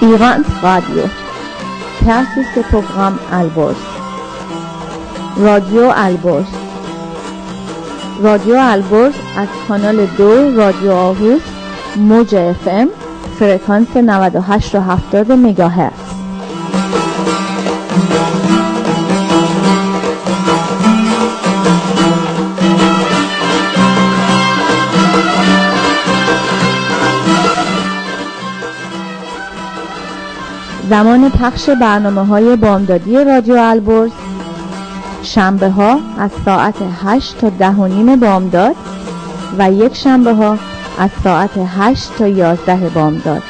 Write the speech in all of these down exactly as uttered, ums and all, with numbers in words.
Fréquence Radio. Persis program Alborz. رادیو البرز. رادیو البرز از کانال دو رادیو آهوز موج اف ام فرکانس نود و هشت و هفتاد مگاهرتز. زمان پخش برنامه‌های بامدادی رادیو البرز شنبه ها از ساعت هشت تا ده و نیم بامداد و یک شنبه ها از ساعت هشت تا یازده بامداد.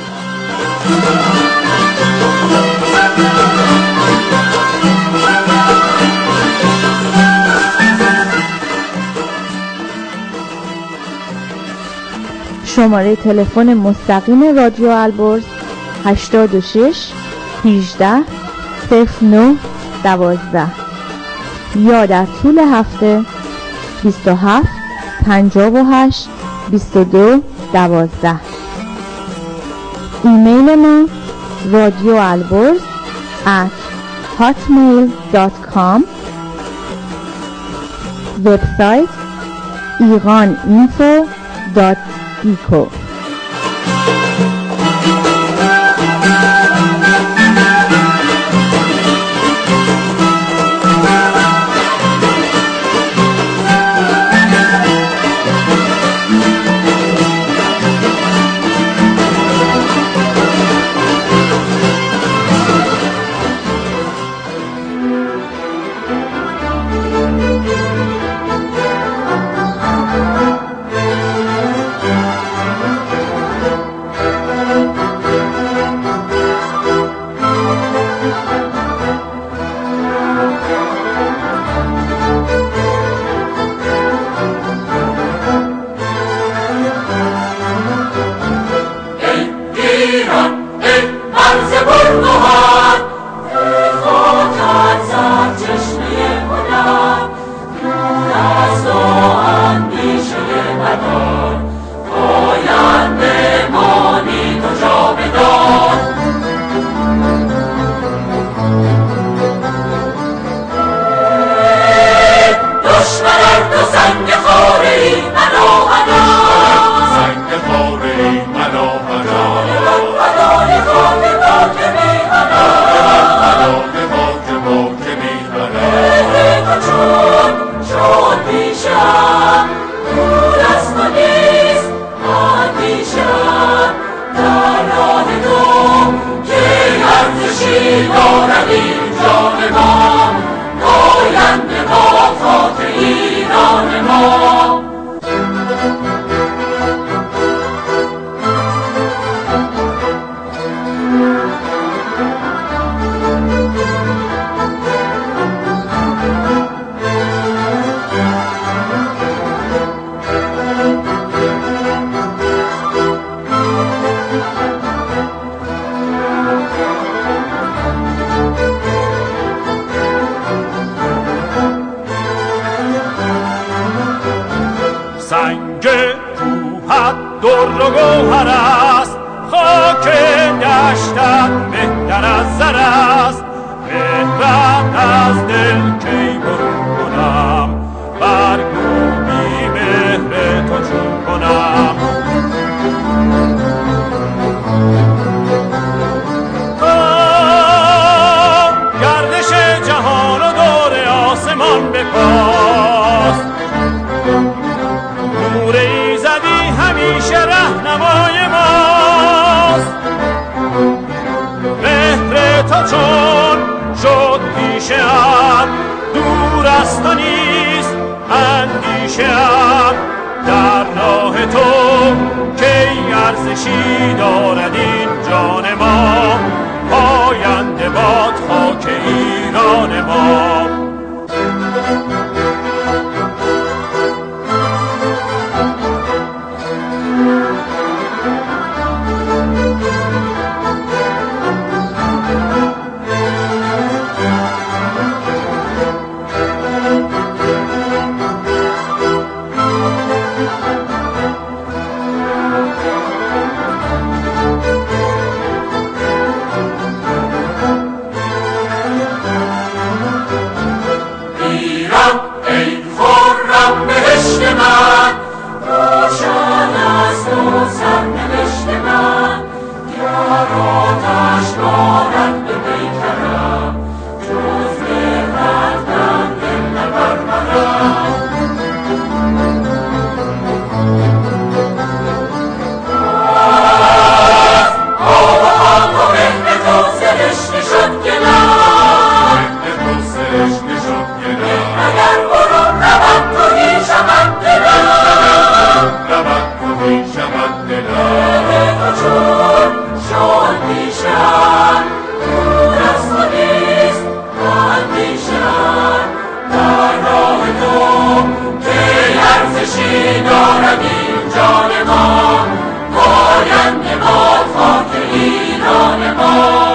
شماره تلفن مستقیم رادیو البرز هشتاد و شش هجده صفر نه دوازده یا در طول هفته بیست و هفت پنجاه و هشت بیست و دو دوازده. ایمیل ما رادیو البرز at hotmail dot com. وبسایت ایران اینفو دات ایکو. دارد این جان ما، پاینده باد خاک ایران ما.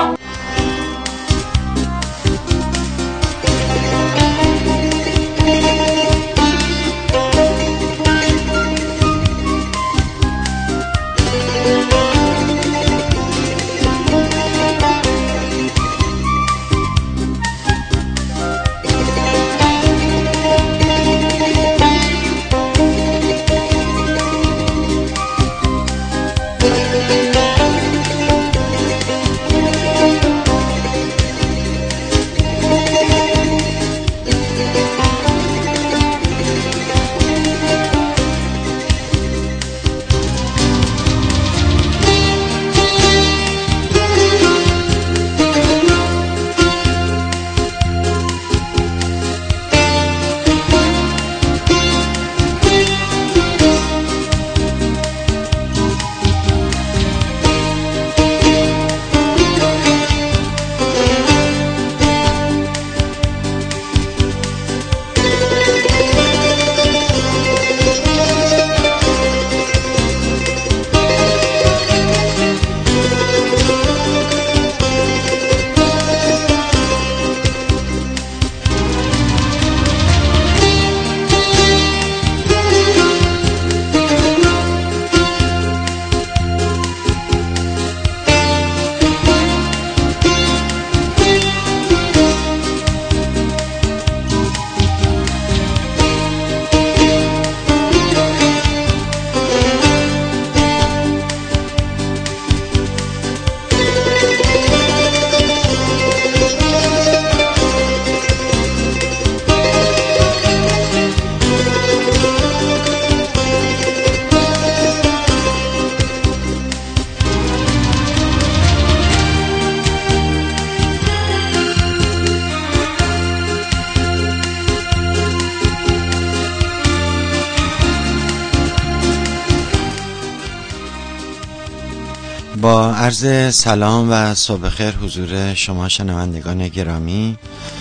با عرض سلام و صبح خیر حضور شما شنوندگان گرامی،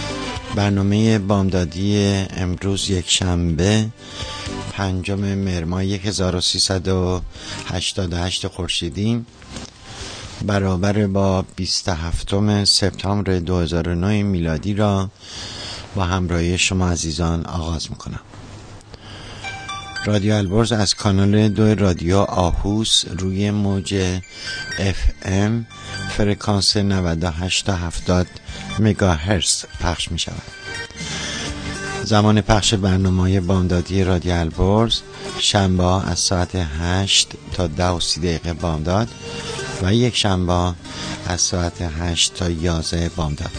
برنامه بامدادی امروز یک شنبه پنجم مهر ماه هزار و سیصد و هشتاد و هشت خورشیدی برابر با بیست و هفتم سپتامبر دو هزار و نه میلادی را با همراهی شما عزیزان آغاز میکنم. رادیو البرز از کانال دو رادیو آهوس روی موج اف ام فرکانس نود و هشت تا هفتاد مگاهرتز پخش می شود. زمان پخش برنامه بامدادی رادیو البرز شنبه از ساعت هشت تا ده و سی دقیقه بامداد و یک شنبه از ساعت هشت تا یازده بامداد.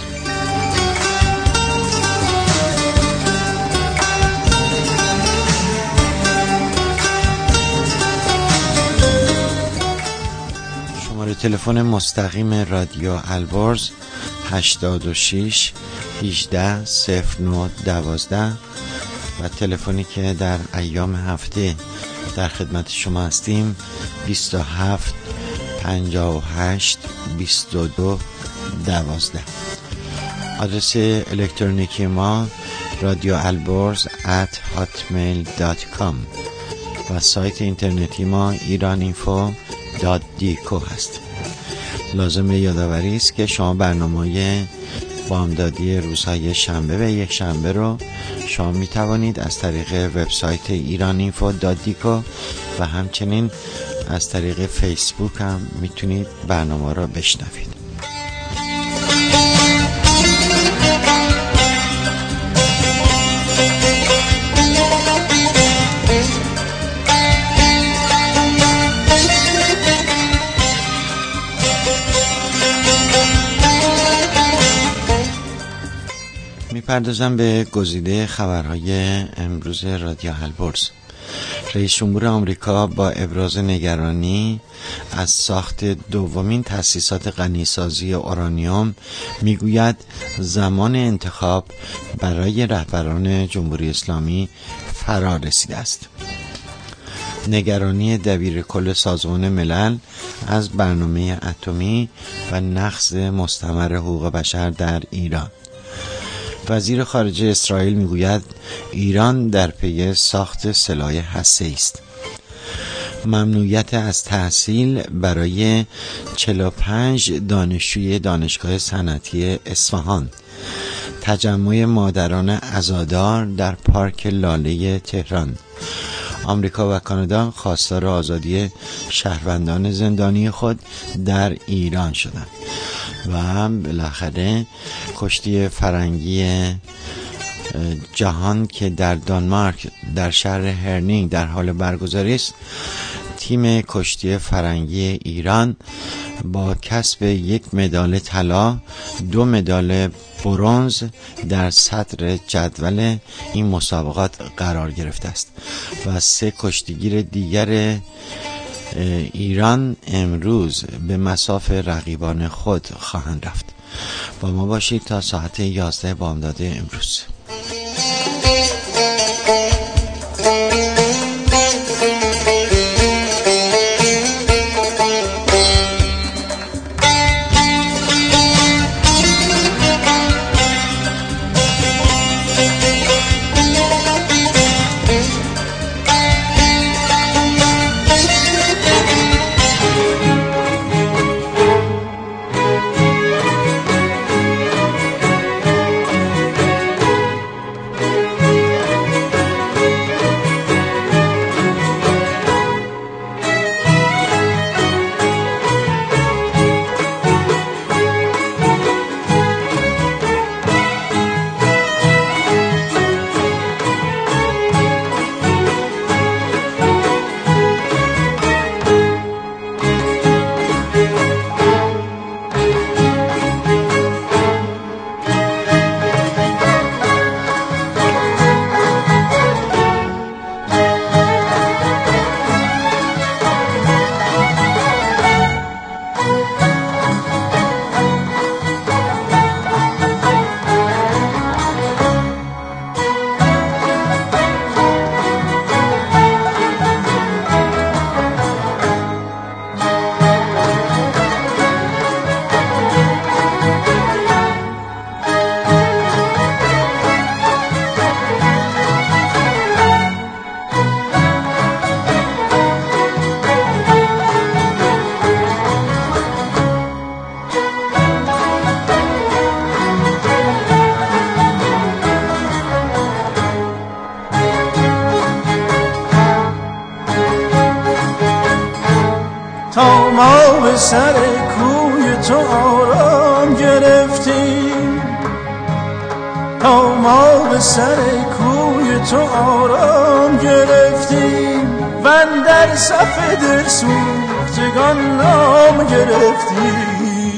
تلفن مستقیم رادیو البرز هشتاد و شش هجده صفر نه دوازده و تلفنی که در ایام هفته در خدمت شما هستیم بیست و هفت پنجاه و هشت بیست و دو دوازده. آدرس الکترونیکی ما رادیو البرز ات هاتمیل دات کام و سایت اینترنتی ما ایران اینفو دات دیکو هست. لازم یادآوری است که شما برنامه بامدادی روزهای شنبه و یک شنبه رو شما می توانید از طریق وبسایت ایران اینفو دات دیکو و همچنین از طریق فیسبوک هم میتونید برنامه رو بشنوید. میپردازم به گزیده خبرهای امروز رادیو البرز. رئیس جمهور آمریکا با ابراز نگرانی از ساخت دومین تأسیسات غنیسازی اورانیوم میگوید زمان انتخاب برای رهبران جمهوری اسلامی فرا رسیده است. نگرانی دبیر کل سازمان ملل از برنامه اتمی و نقض مستمر حقوق بشر در ایران. وزیر خارجه اسرائیل میگوید ایران در پی ساخت سلاح هسته‌ای است. ممنوعیت از تحصیل برای چهل و پنج دانشجوی دانشگاه صنعتی اصفهان. تجمع مادران عزادار در پارک لاله تهران. آمریکا و کانادا خواستار آزادی شهروندان زندانی خود در ایران شدند. و بالاخره کشتی فرنگی جهان که در دانمارک در شهر هرنینگ در حال برگزاری است، تیم کشتی فرنگی ایران با کسب یک مدال طلا، دو مدال برنز در صدر جدول این مسابقات قرار گرفته است و سه کشتیگیر دیگر ایران امروز به مصاف رقیبان خود خواهند رفت. با ما باشید تا ساعت یازده بامداد امروز. تا ما به سر کوی تو آرام گرفتیم، تا ما به سر کوی تو آرام گرفتیم و اندر صف دل سوختگان نام گرفتیم.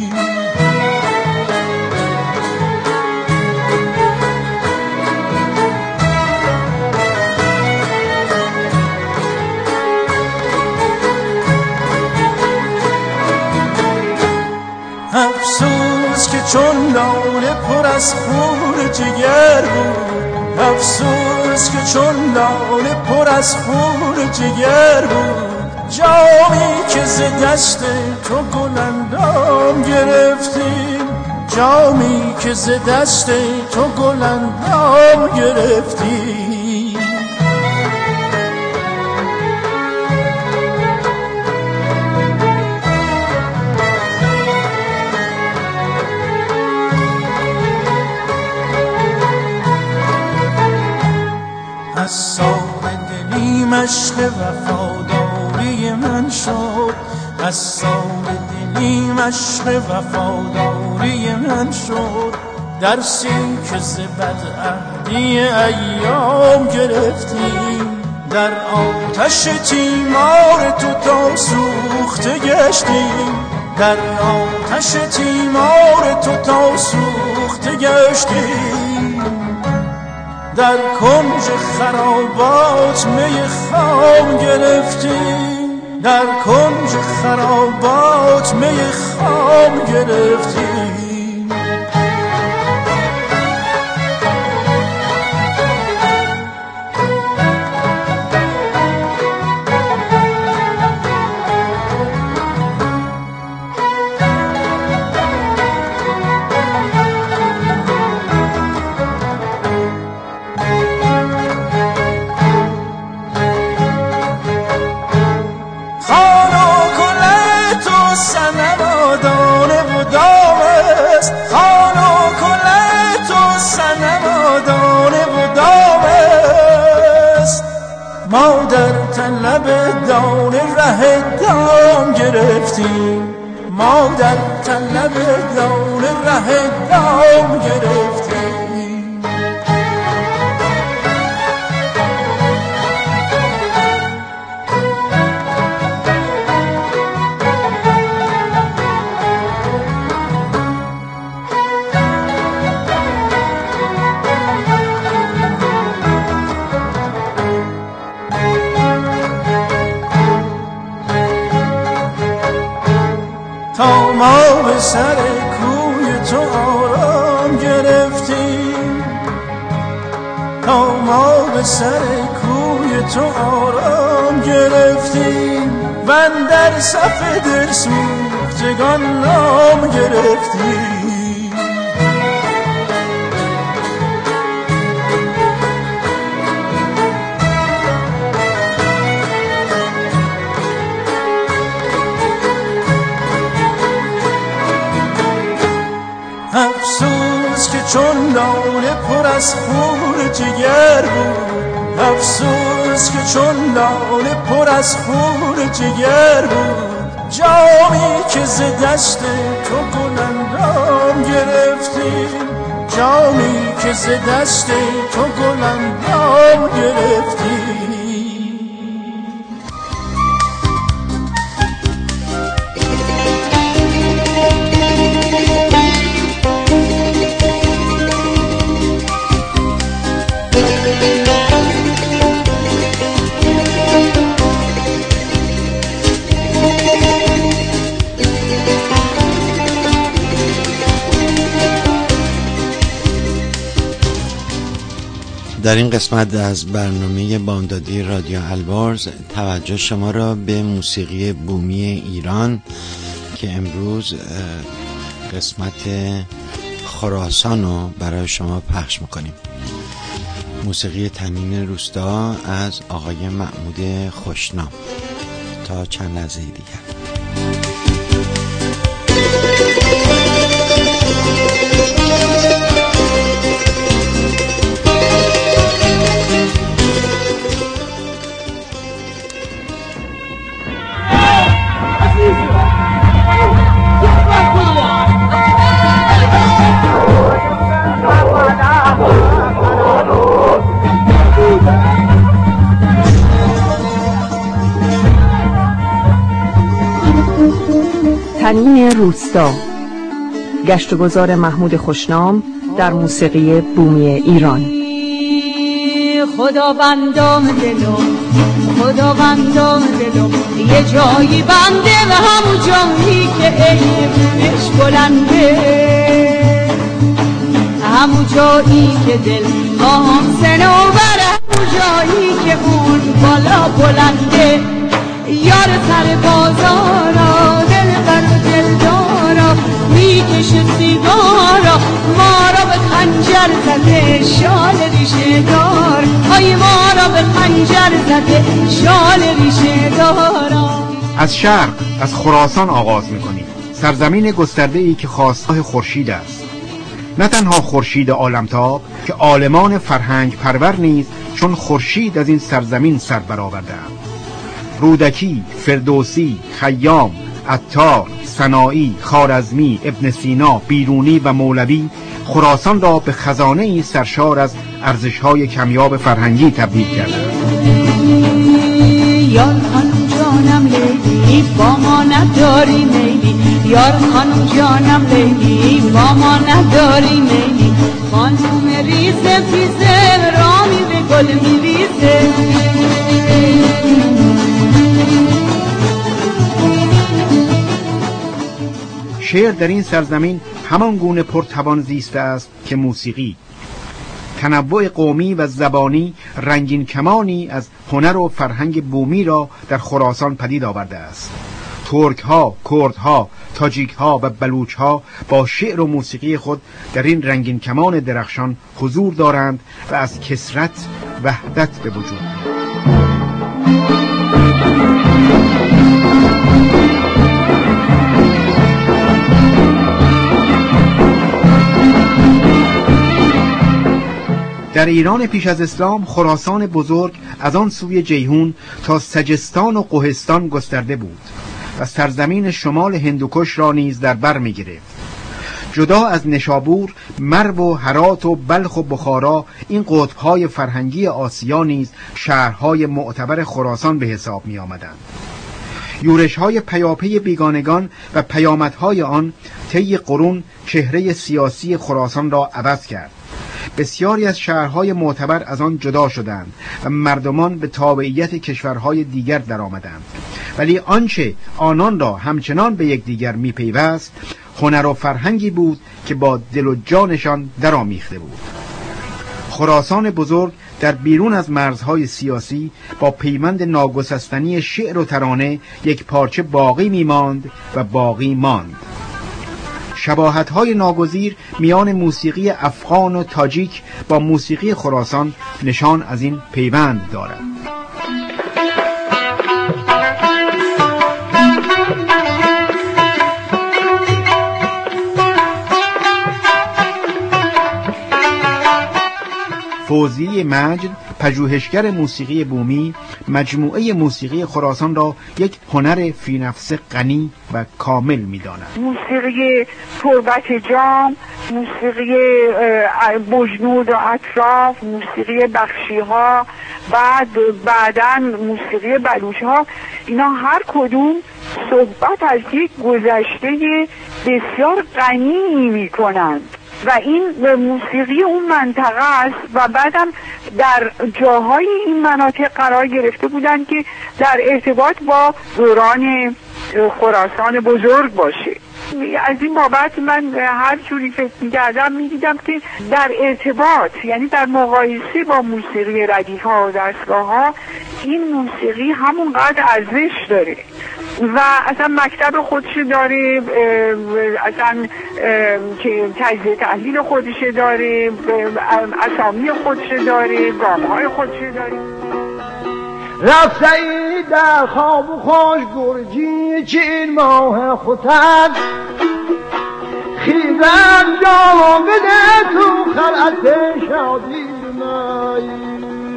افسوس که چون لاله پر از خون جگر بود، افسوس که چون لاله پر از خون جگر بود، جامی که ز دست تو گل اندام گرفتیم، جامی که ز دست تو گل اندام گرفتیم. از سال دلی مشق وفاداری من شد، از سال دلی مشق وفاداری من شد، درسی که ز بدعهدی ایام گرفتیم، در آتش تیمار تو تا سوخته گشتیم، در آتش تیمار تو تا سوخته گشتیم. در کنج خرابات می خام گرفتیم، در کنج خرابات می خام گرفتیم. طلب دانه ره دام گرفتیم، مادر طلب دانه ره دام گرفتیم. تا ما به سر کوی تو آرام گرفتیم، تا ما به سر کوی تو آرام گرفتیم، و اندر صف دل سوختگان نام گرفتیم. افسوس که چون لاله پر از خون جگر بود، افسوس که چون لاله پر از خون جگر بود، جامی که ز دست تو گلندام گرفتیم، جامی که ز دست تو گلندام گرفتیم. در این قسمت از برنامه بامدادی رادیو البرز توجه شما را به موسیقی بومی ایران که امروز قسمت خراسان رو برای شما پخش میکنیم. موسیقی تنین روستا از آقای محمود خوشنام. تا چند لحظه دیگر. تنین روستا، گشت و گذار محمود خوشنام در موسیقی بومی ایران. خداوندم دلم، خداوندم دلم، یه جایی بنده و همون جایی که عیبش بلنده، همون جایی که دل خواهم سنوبره، همون جایی که اون بالا بلنده. یار سر بازارا دل بر و دل دارا میکشه سیگارا، ما را به خنجر زده شال ریشه دار، های ما را به خنجر زده شال ریشه دارا. از شرق، از خراسان آغاز میکنیم، سرزمین گسترده‌ای که خواستگاه خورشید است. نه تنها خورشید عالمتاب که عالمان فرهنگ پرور نیز چون خورشید از این سرزمین سر برآورده‌اند. رودکی، فردوسی، خیام، عطار، سنایی، خوارزمی، ابن سینا، بیرونی و مولوی خراسان را به خزانه‌ای سرشار از ارزش‌های کمیاب فرهنگی تبدیل کردند. یار خانم جانم لیلی با ما نداری میلی، یار خانم جانم لیلی با ما نداری میلی، خانم ریزه پیزه رامی به گل میریزه. شعر در این سرزمین همان گونه پرتوان زیسته است که موسیقی. تنوع قومی و زبانی رنگین کمانی از هنر و فرهنگ بومی را در خراسان پدید آورده است. ترک ها، کرد ها، تاجیک ها و بلوچ ها با شعر و موسیقی خود در این رنگین کمان درخشان حضور دارند و از کثرت وحدت به وجود می‌آورند. در ایران پیش از اسلام خراسان بزرگ از آن سوی جیهون تا سجستان و قهستان گسترده بود و سرزمین شمال هندوکش را نیز در بر می گرفت. جدا از نشابور، مرو و هرات و بلخ و بخارا، این قطب‌های فرهنگی آسیا نیز شهرهای معتبر خراسان به حساب می آمدند. یورش‌های پیاپی بیگانگان و پیامدهای آن طی قرون چهره سیاسی خراسان را عوض کرد. بسیاری از شهرهای معتبر از آن جدا شدند و مردمان به تابعیت کشورهای دیگر درآمدند، ولی آنچه آنان را همچنان به یکدیگر می‌پیوست هنر و فرهنگی بود که با دل و جانشان درآمیخته بود. خراسان بزرگ در بیرون از مرزهای سیاسی با پیوند ناگسستنی شعر و ترانه یک پارچه باقی می‌ماند و باقی ماند. شباهت‌های ناگزیر میان موسیقی افغان و تاجیک با موسیقی خراسان نشان از این پیوند دارد. فوزی مجد، پژوهشگر موسیقی بومی، مجموعه موسیقی خراسان را یک هنر فی نفس غنی و کامل می‌داند. موسیقی تربت جام، موسیقی بجنود و اطراف، موسیقی بخشی‌ها، بعد بعداً موسیقی بلوچ‌ها، اینا هر کدوم صحبت از یک گذشته بسیار غنی می‌کنند و این موسیقی اون منطقه است و بعدم در جاهای این مناطق قرار گرفته بودند که در ارتباط با دوران خراسان بزرگ باشه. از این بابت من هر جوری فکر می‌کردم می‌دیدم که در ارتباط، یعنی در مقایسه با موسیقی ردیف ها و دستگاه ها، این موسیقی همونقدر ارزش داره و اصلا مکتب خودش داره، اصلا که تجزیه تحلیل خودش داره، اسامی خودش داره، گام‌های خودش داره. رفته ای در خواب و خوش گرجی که این ماه خودت خیزم جا بده تو خلعت شادی مایی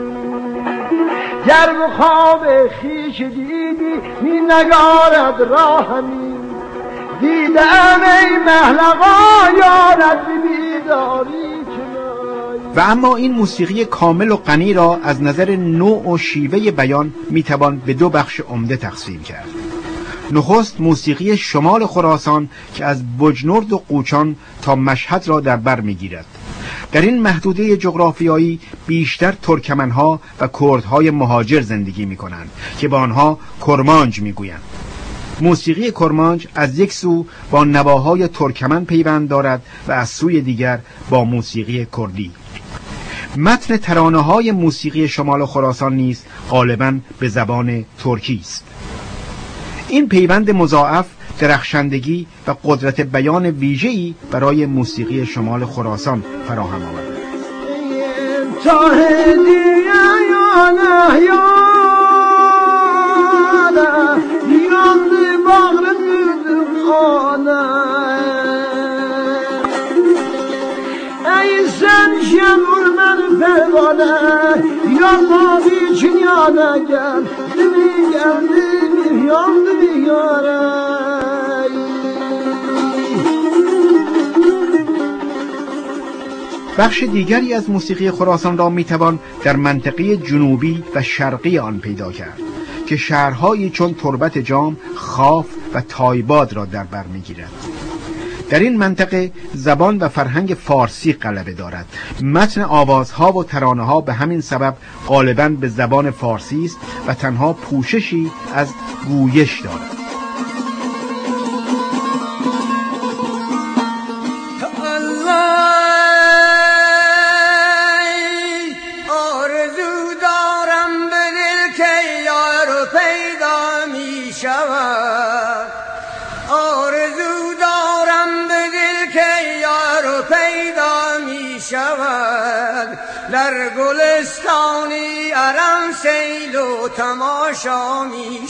گر به خواب خیش دیدی می نگارد راهمی دیدم ای محلقا یارد بیداری. و اما این موسیقی کامل و غنی را از نظر نوع و شیوه بیان میتوان به دو بخش عمده تقسیم کرد. نخست موسیقی شمال خراسان که از بجنورد و قوچان تا مشهد را در بر میگیرد. در این محدوده جغرافیایی بیشتر ترکمنها و کردهای مهاجر زندگی میکنند که با آنها کرمانج میگویند. موسیقی کرمانج از یک سو با نواهای ترکمن پیوند دارد و از سوی دیگر با موسیقی کردی. متن ترانه‌های موسیقی شمال خراسان نیز غالباً به زبان ترکی است. این پیوند مضاعف درخشندگی و قدرت بیان ویژه‌ای برای موسیقی شمال خراسان فراهم آورد. ای sen şemur men fevane Yarma biçin yana gel Dimi geldi yandı bir yara بخش دیگری از موسیقی خراسان را میتوان در منطقه جنوبی و شرقی آن پیدا کرد که شهرهایی چون تربت جام، خاف و تایباد را در بر میگیرد. در این منطقه زبان و فرهنگ فارسی غلبه دارد. متن آوازها و ترانه‌ها به همین سبب غالباً به زبان فارسی است و تنها پوششی از گویش دارد. در گلستانی ارم سیل و تماشا می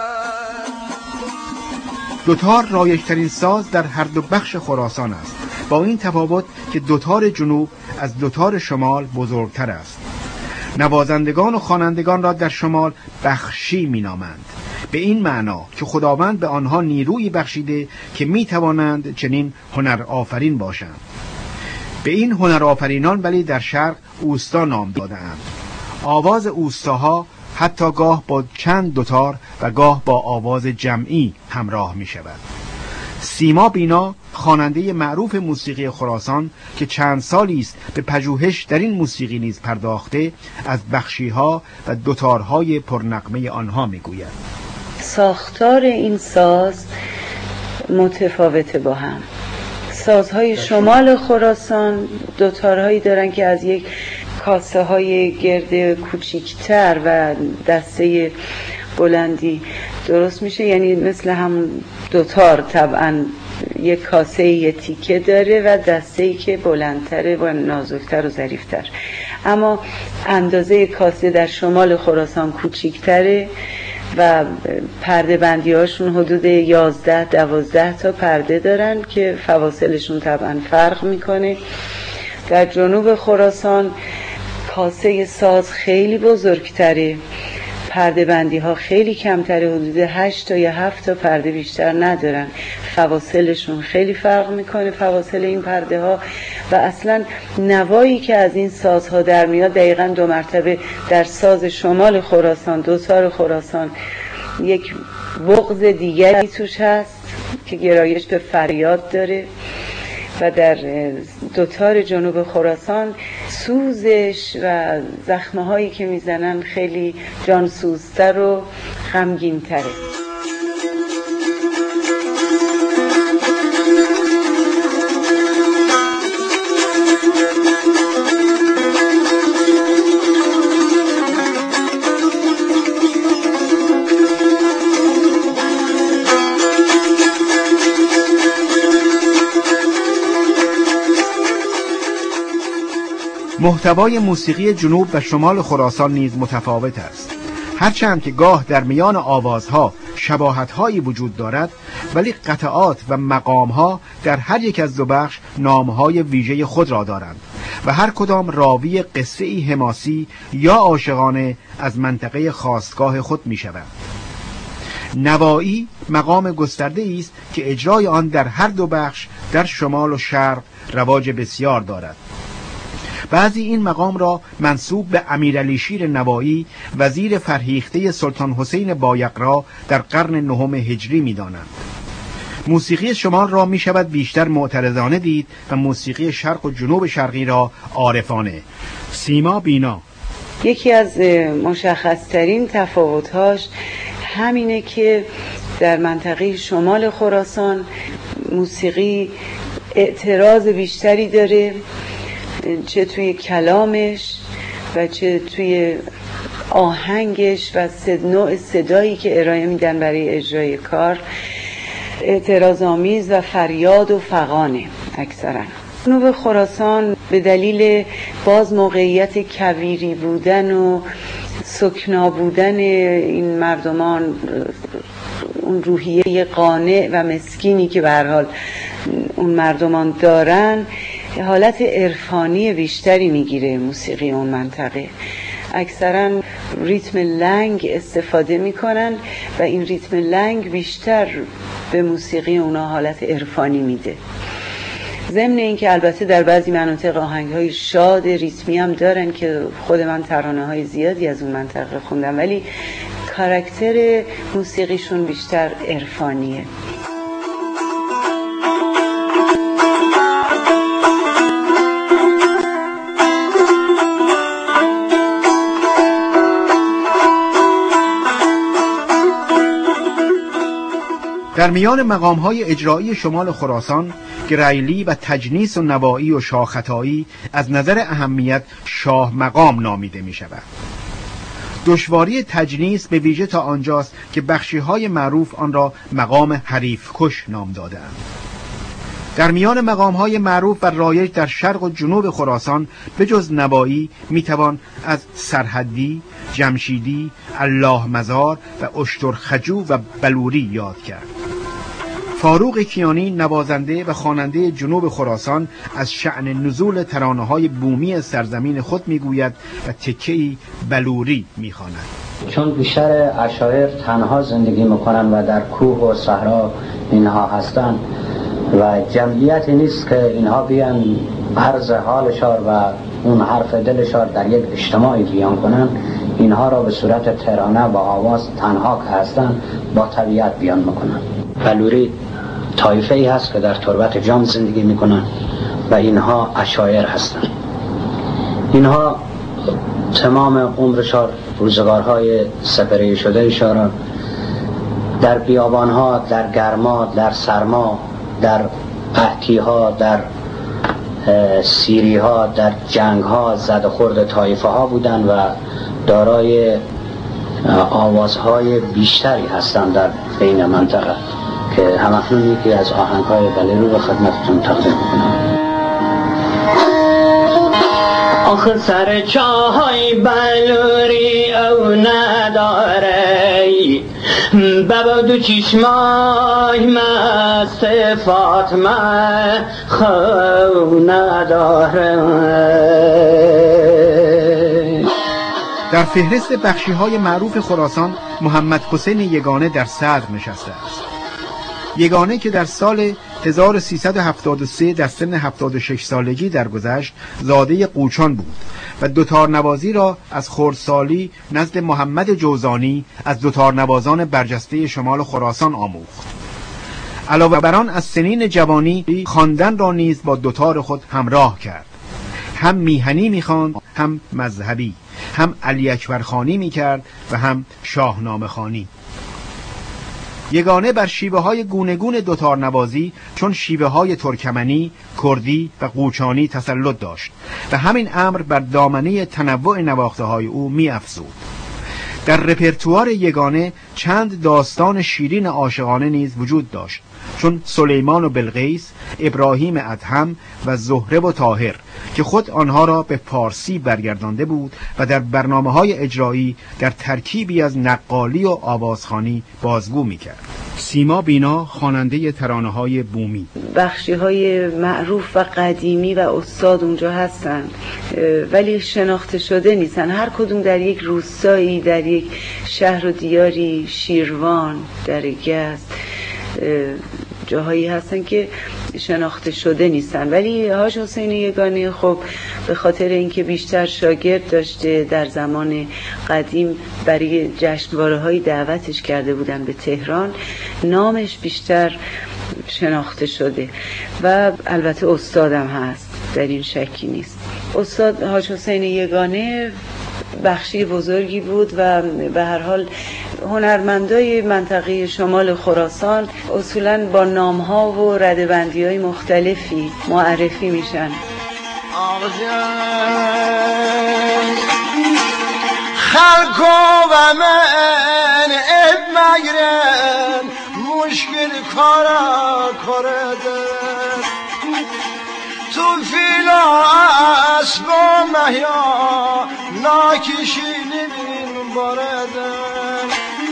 شود. دوتار رایج‌ترین ساز در هر دو بخش خراسان است با این تفاوت که دوتار جنوب از دوتار شمال بزرگتر است. نوازندگان و خوانندگان را در شمال بخشی مینامند، به این معنا که خداوند به آنها نیرویی بخشیده که میتوانند چنین هنر آفرین باشند. به این هنر آفرینان ولی در شرق اوستا نام داده‌اند. آواز اوستاها حتی گاه با چند دوتار و گاه با آواز جمعی همراه می شود. سیما بینا خواننده معروف موسیقی خراسان که چند سالی است به پژوهش در این موسیقی نیز پرداخته، از بخشی‌ها و دوتارهای پرنغمه آنها می‌گوید. ساختار این ساز متفاوته با هم. سازهای شمال خراسان دوتارهایی دارن که از یک کاسه های گرد کوچیکتر و دسته بلندی درست میشه، یعنی مثل هم دوتار طبعا یک کاسه یه تیکه داره و دسته‌ای که بلندتره و نازکتر و ظریفتر. اما اندازه کاسه در شمال خراسان کوچیکتره و پرده بندی هاشون حدود یازده دوازده تا پرده دارن که فواصلشون طبعا فرق میکنه. در جنوب خراسان کاسه ساز خیلی بزرگتره، پرده بندی ها خیلی کمتره، حدود هشت تا یا هفت تا پرده بیشتر ندارن. فواصلشون خیلی فرق میکنه، فواصل این پرده ها، و اصلا نوایی که از این سازها در میاد دقیقا دو مرتبه در ساز شمال خراسان، دوتار خراسان، یک بغض دیگری توش هست که گرایش به فریاد داره، و در دوتار جنوب خراسان سوزش و زخمه هایی که میزنن خیلی جانسوزتر و غمگین‌تره. محتوای موسیقی جنوب و شمال خراسان نیز متفاوت است. هرچند که گاه در میان آوازها شباهت‌هایی وجود دارد، ولی قطعات و مقام‌ها در هر یک از دو بخش نام‌های ویژه خود را دارند و هر کدام راوی قصه‌ای حماسی یا عاشقانه از منطقه خاستگاه خود می‌شوند. نوایی مقام گسترده‌ای است که اجرای آن در هر دو بخش در شمال و شرق رواج بسیار دارد. بعضی این مقام را منسوب به امیرعلی شیر نوایی، وزیر فرهیخته سلطان حسین بایقرا در قرن نهم هجری می‌دانند. موسیقی شمال را می شود بیشتر معترضانه دید و موسیقی شرق و جنوب شرقی را عارفانه. سیما بینا یکی از مشخصترین تفاوت‌هاش همینه که در منطقه شمال خراسان موسیقی اعتراض بیشتری داره، چه توی کلامش و چه توی آهنگش و نوع صدایی که ارائه میدن برای اجرای کار. اعتراض آمیز و فریاد و فغانه اکثرا. جنوب خراسان به دلیل باز موقعیت کویری بودن و سکنا بودن این مردمان، اون روحیه قانع و مسکینی که به هر حال اون مردمان دارن، حالت عرفانی بیشتری میگیره موسیقی اون منطقه. اکثرا ریتم لنگ استفاده میکنن و این ریتم لنگ بیشتر به موسیقی اونا حالت عرفانی میده. ضمن این که البته در بعضی مناطق آهنگ‌های شاد ریتمی هم دارن که خود من ترانه‌های زیادی از اون منطقه خوندم، ولی کاراکتر موسیقیشون بیشتر عرفانیه. در میان مقام‌های اجرایی شمال خراسان، گریلی و تجنیس و نوایی و شاخطایی از نظر اهمیت شاه مقام نامیده می شود. دشواری تجنیس به ویژه تا آنجاست که بخشی‌های معروف آن را مقام حریف کش نام داده‌اند. در میان مقام‌های معروف و رایج در شرق و جنوب خراسان به جز نوایی میتوان از سرحدی، جمشیدی، الله مزار و اشتر خجو و بلوری یاد کرد. فاروق کیانی نوازنده و خواننده جنوب خراسان از شأن نزول ترانه‌های بومی سرزمین خود میگوید و تکه‌ای بلوری میخواند. چون بیشتر عشایر تنها زندگی میکنن و در کوه و صحرا اینها هستن و جمعیتی نیست که اینها بیان عرض حالشار و اون حرف دلشار در یک اجتماعی بیان کنن، اینها را به صورت ترانه و آواز تنها که هستن با طبیعت بیان میکنن. بلوری طایفه ای هست که در تربت جام زندگی میکنن و اینها عشایر هستن. اینها تمام عمرشان، روزگارهای سپری شده ایشان در بیابانها، در گرما، در سرما، در قحطی‌ها، در سیری‌ها، در جنگ‌ها زد و خورد طایفه ها بودند و دارای آوازهای بیشتری هستند در بین منطقه که همکنون یکی از آهنگ‌های بلوری رو خدمتتون تقدیم می‌کنم. آخه سر چاهای بلوری او نداره، بابا دو چشمای مست فاطمه خو نداره. در فهرست بخشی‌های معروف خراسان محمد حسین یگانه در صدر نشسته است. یگانه که در سال هزار و سیصد و هفتاد و سه در سن هفتاد و شش سالگی درگذشت، زاده قوچان بود و دوتار نوازی را از خردسالی نزد محمد جوزانی از دوتار نوازان برجسته شمال خراسان آموخت. علاوه بر آن از سنین جوانی خواندن را نیز با دوتار خود همراه کرد. هم میهنی میخواند، هم مذهبی، هم علی اکبر خوانی میکرد و هم شاهنامه خوانی. یگانه بر شیوه های گونگون دوتار نوازی چون شیوه های ترکمنی، کردی و قوچانی تسلط داشت و همین امر بر دامنه تنوع نواخته های او می افزود. در رپرتوار یگانه چند داستان شیرین عاشقانه نیز وجود داشت، چون سلیمان و بلقیس، ابراهیم ادهم و زهره و طاهر که خود آنها را به پارسی برگردانده بود و در برنامه‌های اجرایی در ترکیبی از نقالی و آوازخوانی بازگو می‌کرد. سیما بینا خواننده ترانه‌های بومی، بخشی‌های معروف و قدیمی و استاد اونجا هستن ولی شناخته شده نیستن. هر کدوم در یک روستایی، در یک شهر و دیاری، شیروان، در یزد، جاهایی هستن که شناخته شده نیستن. ولی حاج حسین یگانه خب به خاطر اینکه بیشتر شاگرد داشته، در زمان قدیم برای جشنواره‌های دعوتش کرده بودن به تهران، نامش بیشتر شناخته شده و البته استادم هست، در این شکی نیست. استاد حاج حسین یگانه بخشی بزرگی بود و به هر حال هنرمندای منطقه شمال خراسان اصولاً با نام‌ها و ردبندی‌های مختلفی معرفی میشن. خلقو و من اب مگرن مشکل کارا کردن تو فیلا اسبا محیا ناکشینی بین باردن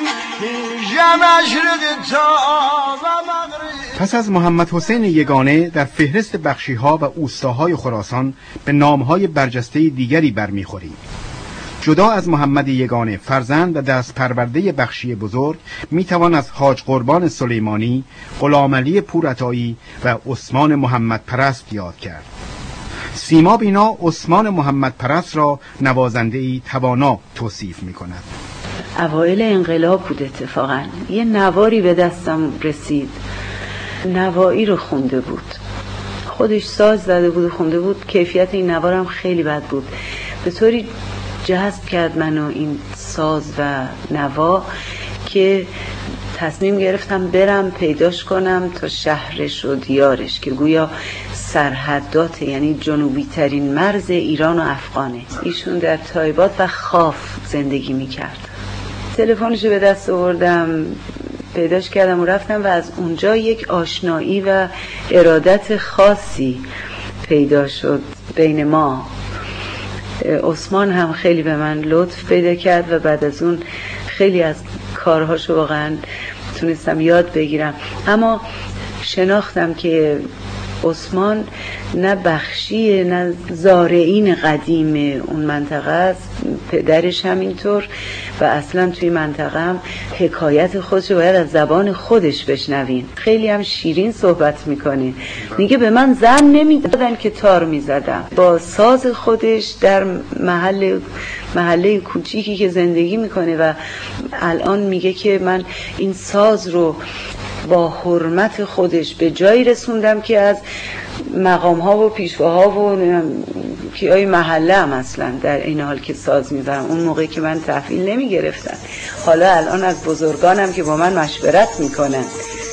جمشرق تا و مغرب. پس از محمد حسین یگانه در فهرست بخشی‌ها و اوستاهای خراسان به نام‌های برجسته دیگری برمیخوریم. جدا از محمد یگانه فرزند و دست پرورده بخشی بزرگ میتوان از حاج قربان سلیمانی، غلام علی پورعطایی و عثمان محمد پرست یاد کرد. سیما بینا عثمان محمد پرست را نوازنده‌ای توانا توصیف می‌کند. اوایل انقلاب بود اتفاقا یه نواری به دستم رسید، نوایی رو خونده بود، خودش ساز زده بود و خونده بود. کیفیت این نوارم خیلی بد بود، به طوری جذب کرد منو این ساز و نوا که تصمیم گرفتم برم پیداش کنم تا شهرش و دیارش که گویا سرحدات، یعنی جنوبی ترین مرز ایران و افغانه. ایشون در تایبات و خاف زندگی میکرد. تلفنشو به دست آوردم، پیداش کردم و رفتم و از اونجا یک آشنایی و ارادت خاصی پیدا شد بین ما. عثمان هم خیلی به من لطف پیدا کرد و بعد از اون خیلی از کارهاشو واقعا تونستم یاد بگیرم. اما شناختم که عثمان نه بخشی نه زارعین قدیم اون منطقه است، پدرش همینطور، و اصلا توی منطقه هم حکایت خودش باید از زبان خودش بشنوین. خیلی هم شیرین صحبت میکنه، میگه به من زن نمیدادن که تار میزدم. با ساز خودش در محل محله کوچیکی که زندگی میکنه و الان میگه که من این ساز رو با حرمت خودش به جایی رسوندم که از مقام ها و پیشواها و کیای محله هم اصلا در این حال که ساز میبرم، اون موقعی که من تحویل نمی گرفتن، حالا الان از بزرگانم که با من مشورت میکنن.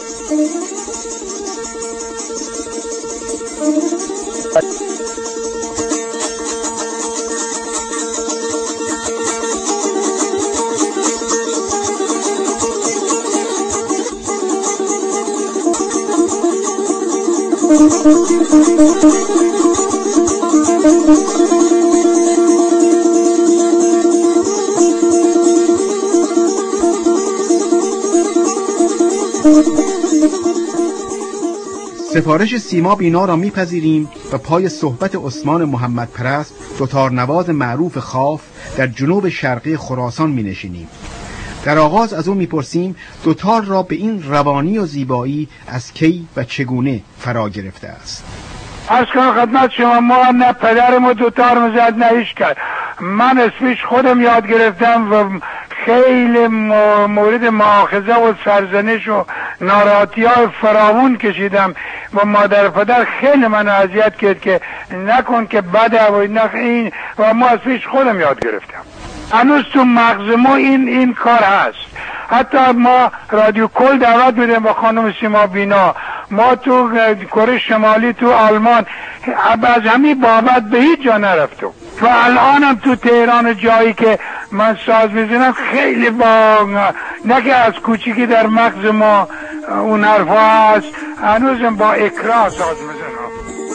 سفارش سیما بینا را میپذیریم و پای صحبت عثمان محمد پرست، دوتار نواز معروف خاف در جنوب شرقی خراسان می نشینیم. در آغاز از او میپرسیم دوتار را به این روانی و زیبایی از کی و چگونه فرا گرفته است. عرض کنم خدمت شما، ما نه پدرم و دوتار مزد نه هیچ کرد. من اسمش خودم یاد گرفتم و خیلی مورد مؤاخذه و سرزنش و ناراحتی های فراوون کشیدم و مادر پدر خیلی من اذیت کرد که نکن که بده و نخ این، و ما اسمش خودم یاد گرفتم. هنوز تو مغز ما این این کار هست. حتی ما رادیو کل دعوت میدیم با خانم سیما بینا، ما تو کره شمالی تو آلمان از همین بابت به هیچ جا نرفتم و الانم تو تهران جایی که من ساز میزنم خیلی با نه که از کوچیکی در مغز ما اون حرفا هست، هنوزم با اکراه ساز میزنم.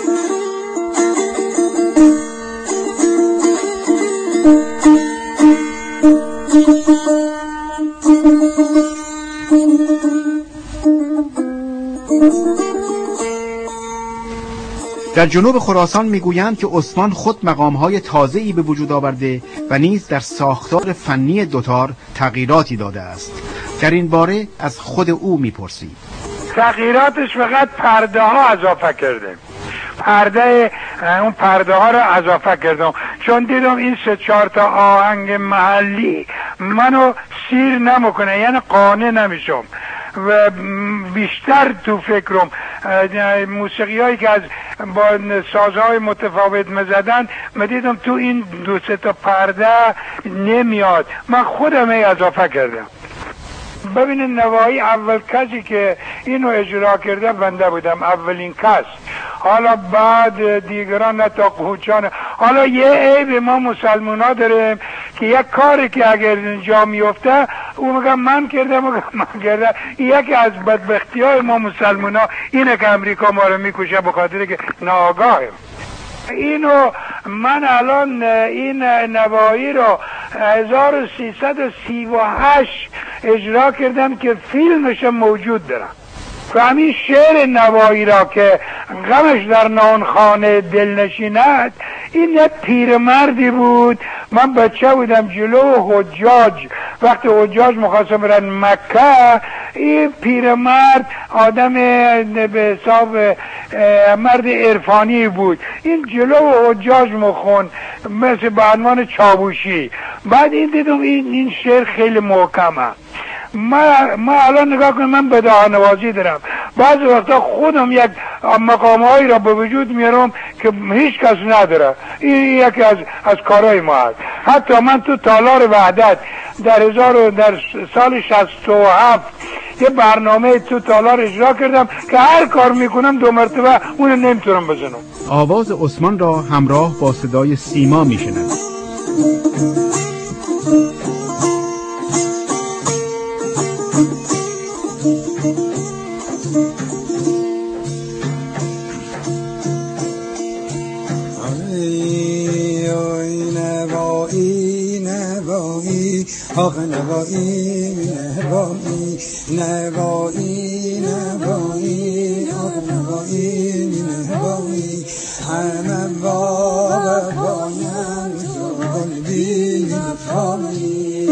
در جنوب خراسان میگویند که عثمان خود مقامهای تازه‌ای به وجود آورده و نیز در ساختار فنی دوتار تغییراتی داده است. در این باره از خود او میپرسید. تغییراتش فقط پرده ها اضافه کرده، پرده اون پرده ها رو اضافه کردم چون دیدم این سه چهار تا آهنگ محلی منو سیر نمیکنه، یعنی قانع نمیشم و بیشتر تو فکرم موسیقی هایی که از با سازهای متفاوت مزدن مدیدم تو این دو سه تا پرده نمیاد، من خودم ای اضافه کردم. ببینید نوایی اول کسی که اینو اجرا کرده بنده بودم، اولین کس. حالا بعد دیگران نتا قوچانه. حالا یه عیب ما مسلمان ها داریم که یک کاری که اگر اینجا میفته او میگم من کردم و من کرده. یکی از بدبختی های ما مسلمان ها اینه که امریکا ما رو میکشه به خاطر که ناآگاهیم. اینو من الان این نوایی رو هزار و سیصد و سی و هشت اجرا کردم که فیلمش موجود دارم و همین شعر نوایی را که غمش در نانخانه دل نشیند، این یک پیرمردی بود، من بچه بودم جلو حجاج، وقتی حجاج مخواستم برن مکه، این پیرمرد آدم به حساب مرد عرفانی بود، این جلو حجاج مخون مثل به عنوان چاووشی. بعد این دیدم این این شعر خیلی محکمه. ما ما الان نگاه کنم، من بداهه نوازی دارم، بعضی وقتا خودم یک مقامهایی را به وجود میارم که هیچ کس نداره. این یکی از از کارهای ما هست. حتی من تو تالار وحدت در هزار در سال شصت و هفت یه برنامه تو تالار اجرا کردم که هر کار میکنم دو مرتبه اونو نمیتونم بزنم. آواز عثمان را همراه با صدای سیما میشنم. آخ نوایی نوایی نوایی نوایی همه باغ پایم گل بین فامی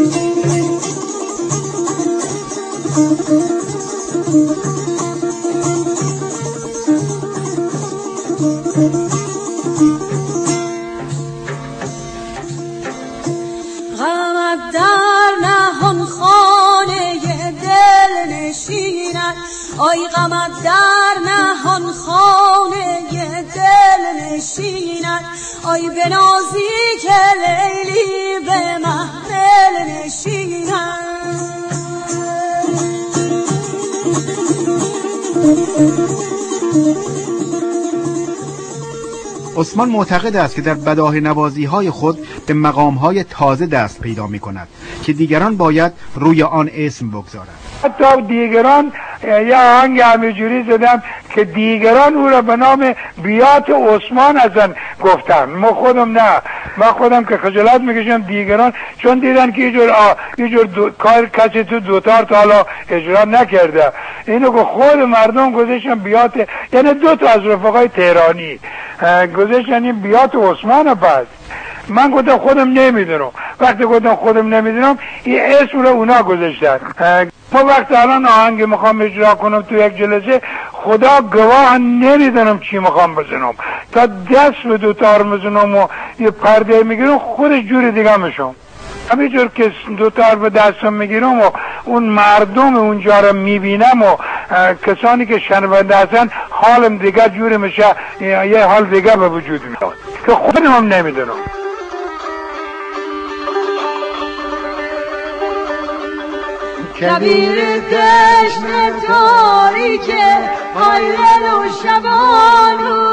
غمت در نهان خانه دل نشیند آی غمت در نهان خانه دل نشیند آی بنازی که لیلی به محمل نشیند عثمان معتقد است که در بداهه نوازی های خود به مقام های تازه دست پیدا می کند که دیگران باید روی آن اسم بگذارند. حتی دیگران یه آهنگ همینجوری زدم که دیگران او را به نام بیات عثمان ازن گفتن، ما خودم نه، من خودم که خجالت میکشم دیگران چون دیدن که یه جور آ... یه جور دو... کار کسی تو دوتار تا حالا اجرا نکرده، اینو که خود مردم گذاشتن بیات، یعنی دو تا از رفقای تهرانی گذاشتن این بیات عثمان. پس من گفتم خودم نمیدونم، وقتی گفتم خودم نمیدونم این اسم رو اونا گذاشتن. ما وقتی الان آهنگ میخوام اجرا کنم تو یک جلسه خدا گواه نمیدونم چی میخوام بزنم، تا دست به دوتار میزنم و یه پرده میگیرم خودش جوری دیگه میشم. همینجور که دوتار به دستم میگیرم و اون مردم اونجا رو میبینم و کسانی که شنونده هستن حالم دیگه جوری میشه، یه حال دیگه به وجود میاد که خودم هم نمیدونم. کبیر دشت تاریکه های لیل و شبانو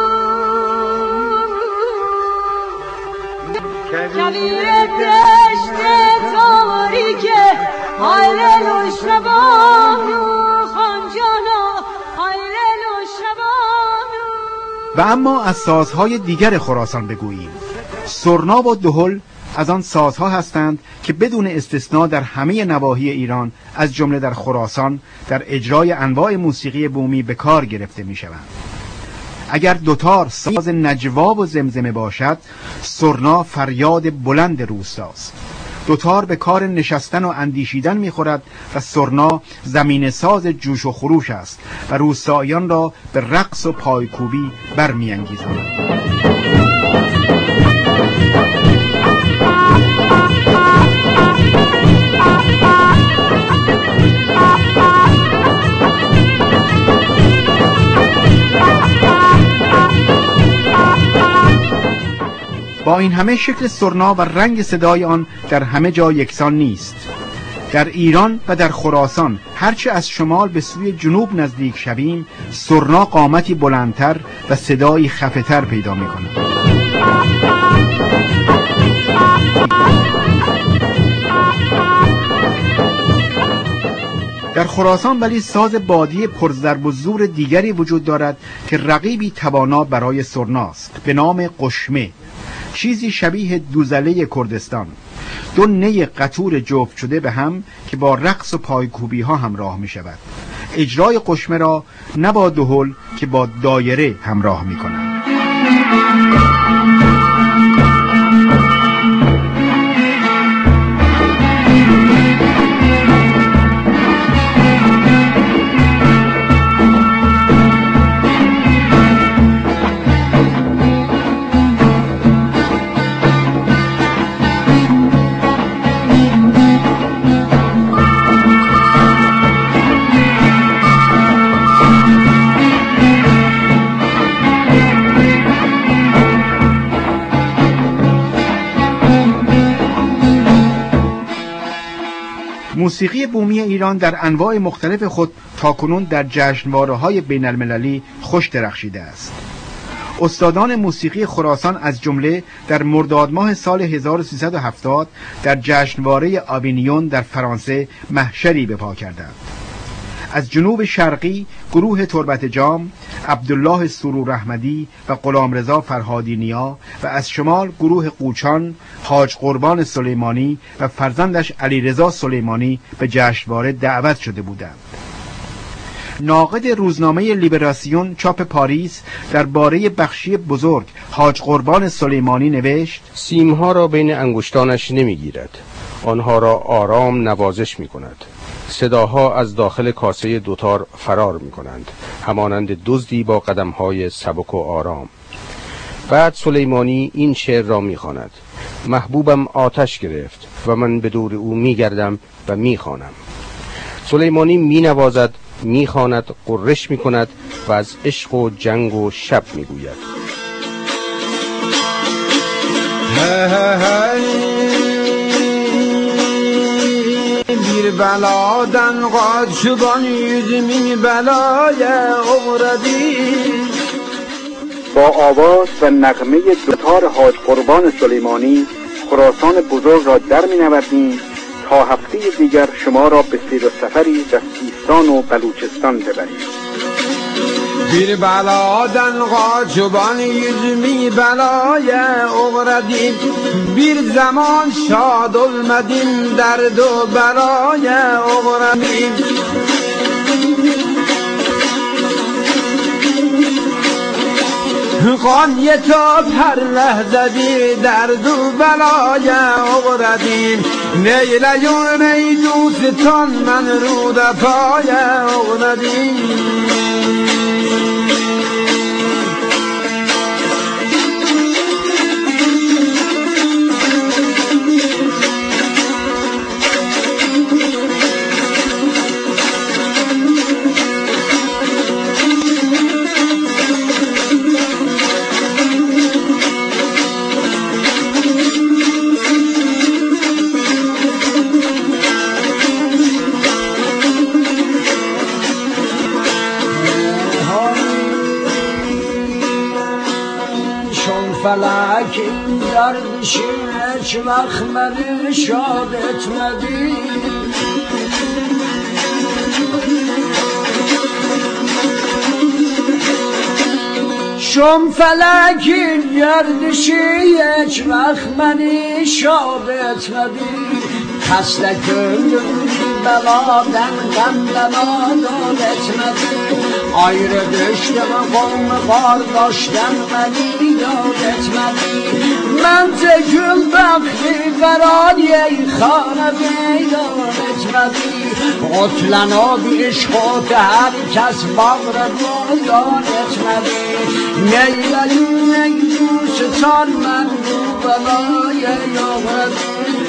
کبیر دشت تاریکه های لیل و شبانو خانجانا های لیل و شبانو. و اما از سازهای دیگر خراسان بگوییم. سرنا و دهل از آن سازها هستند که بدون استثناء در همه نواحی ایران از جمله در خراسان در اجرای انواع موسیقی بومی به کار گرفته می شوند. اگر دوتار ساز نجوا و زمزمه باشد، سرنا فریاد بلند روستاست. دوتار به کار نشستن و اندیشیدن می خورد و سرنا زمین ساز جوش و خروش است و روستاییان را به رقص و پایکوبی برمی انگیزند. با این همه شکل سرنا و رنگ صدای آن در همه جا یکسان نیست. در ایران و در خراسان هرچه از شمال به سوی جنوب نزدیک شویم، سرنا قامتی بلندتر و صدایی خفتر پیدا می کند. در خراسان ولی ساز بادی پرضرب و زور دیگری وجود دارد که رقیبی توانا برای سرناست، به نام قشمه، چیزی شبیه دوزله کردستان، دو نی قطور جفت شده به هم که با رقص و پایکوبی ها همراه می شود. اجرای قشمه را نه با دهل که با دایره همراه می کنند. موسیقی بومی ایران در انواع مختلف خود تاکنون در جشنواره‌های بین المللی خوش درخشیده است. استادان موسیقی خراسان از جمله در مرداد ماه سال هزار و سیصد و هفتاد در جشنواره آوینیون در فرانسه محشری به پا کردند. از جنوب شرقی گروه تربت جام، عبدالله سرور احمدی و غلامرضا فرهادی نیا و از شمال گروه قوچان، حاج قربان سلیمانی و فرزندش علیرضا سلیمانی به جشنواره دعوت شده بودند. ناقد روزنامه لیبراسیون چاپ پاریس درباره بخشی بزرگ حاج قربان سلیمانی نوشت: سیمها را بین انگشتانش نمیگیرد، آنها را آرام نوازش می کند. صداها از داخل کاسه دوتار فرار می کنند، همانند دزدی با قدمهای سبک و آرام. بعد سلیمانی این شعر را می خواند: محبوبم آتش گرفت و من به دور او می گردم و می خوانم. سلیمانی می نوازد، می خواند، قررش می کند و از عشق و جنگ و شب می گوید. bir beladan kaçıban yüzümün belaya uğradı. با آواز و نغمه دوتار حاج قربان سلیمانی خراسان بزرگ را در می نوردیم تا هفته دیگر شما را به سیر و سفری در سیستان و بلوچستان ببریم. Bir beladan kaçıban yüzümü belaya uğradım. Bir zaman şad olmadım, derd و belaya uğradım. قانیه تا هر لحظه بی درد و بلای اغردیم نیلیون ای دوستان من رو دفای اغردیم felak gardışım hiç vakmedi şad etmedi. Şom felakin gardışı hiç vakmedi şad etmedi. Hasta gönlüm beladan gamdan dol etmedi. Ayrı düştüm qovmu qardaşdan məni yad etmedi. Məncə gül bəxti qərad ey xanə beydad etmedi. Otlənab işqot hər kəs bağrı yad etmedi. Neyləyim ey دوستان من bu bəlaya yağırdı.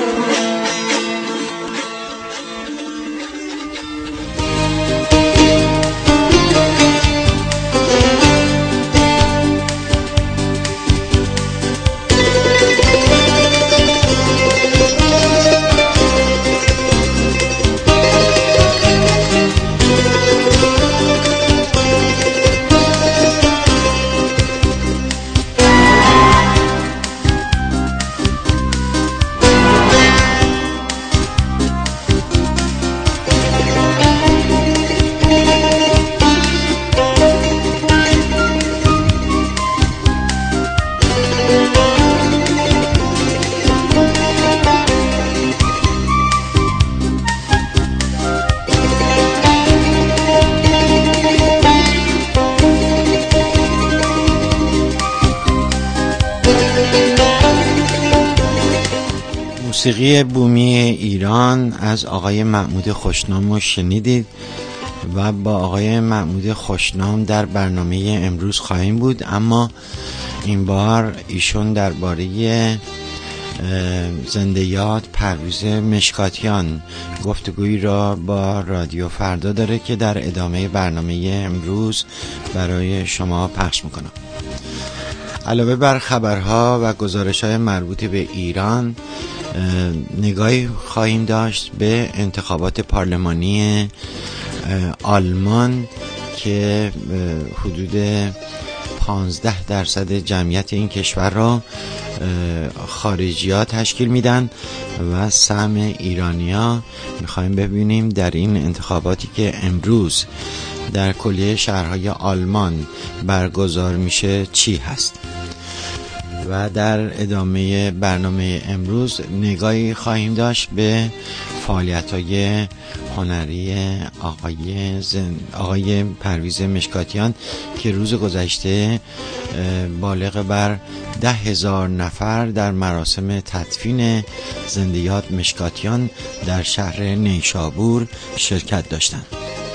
موسیقی بومی ایران از آقای محمود خوشنام رو شنیدید و با آقای محمود خوشنام در برنامه امروز خواهیم بود، اما این بار ایشون درباره زنده یاد پرویز مشکاتیان گفتگویی را با رادیو فردا داره که در ادامه برنامه امروز برای شما پخش میکنم. علاوه بر خبرها و گزارش‌های مربوط به ایران، نگاهی خواهیم داشت به انتخابات پارلمانی آلمان که حدود پانزده درصد جمعیت این کشور را خارجی‌ها تشکیل میدن و سهم ایرانی‌ها میخوایم ببینیم در این انتخاباتی که امروز در کلیه شهرهای آلمان برگزار میشه چی هست. و در ادامه برنامه امروز نگاهی خواهیم داشت به فعالیت‌های هنری آقای زن... آقای پرویز مشکاتیان که روز گذشته بالغ بر ده هزار نفر در مراسم تدفین زنده یاد مشکاتیان در شهر نیشابور شرکت داشتند.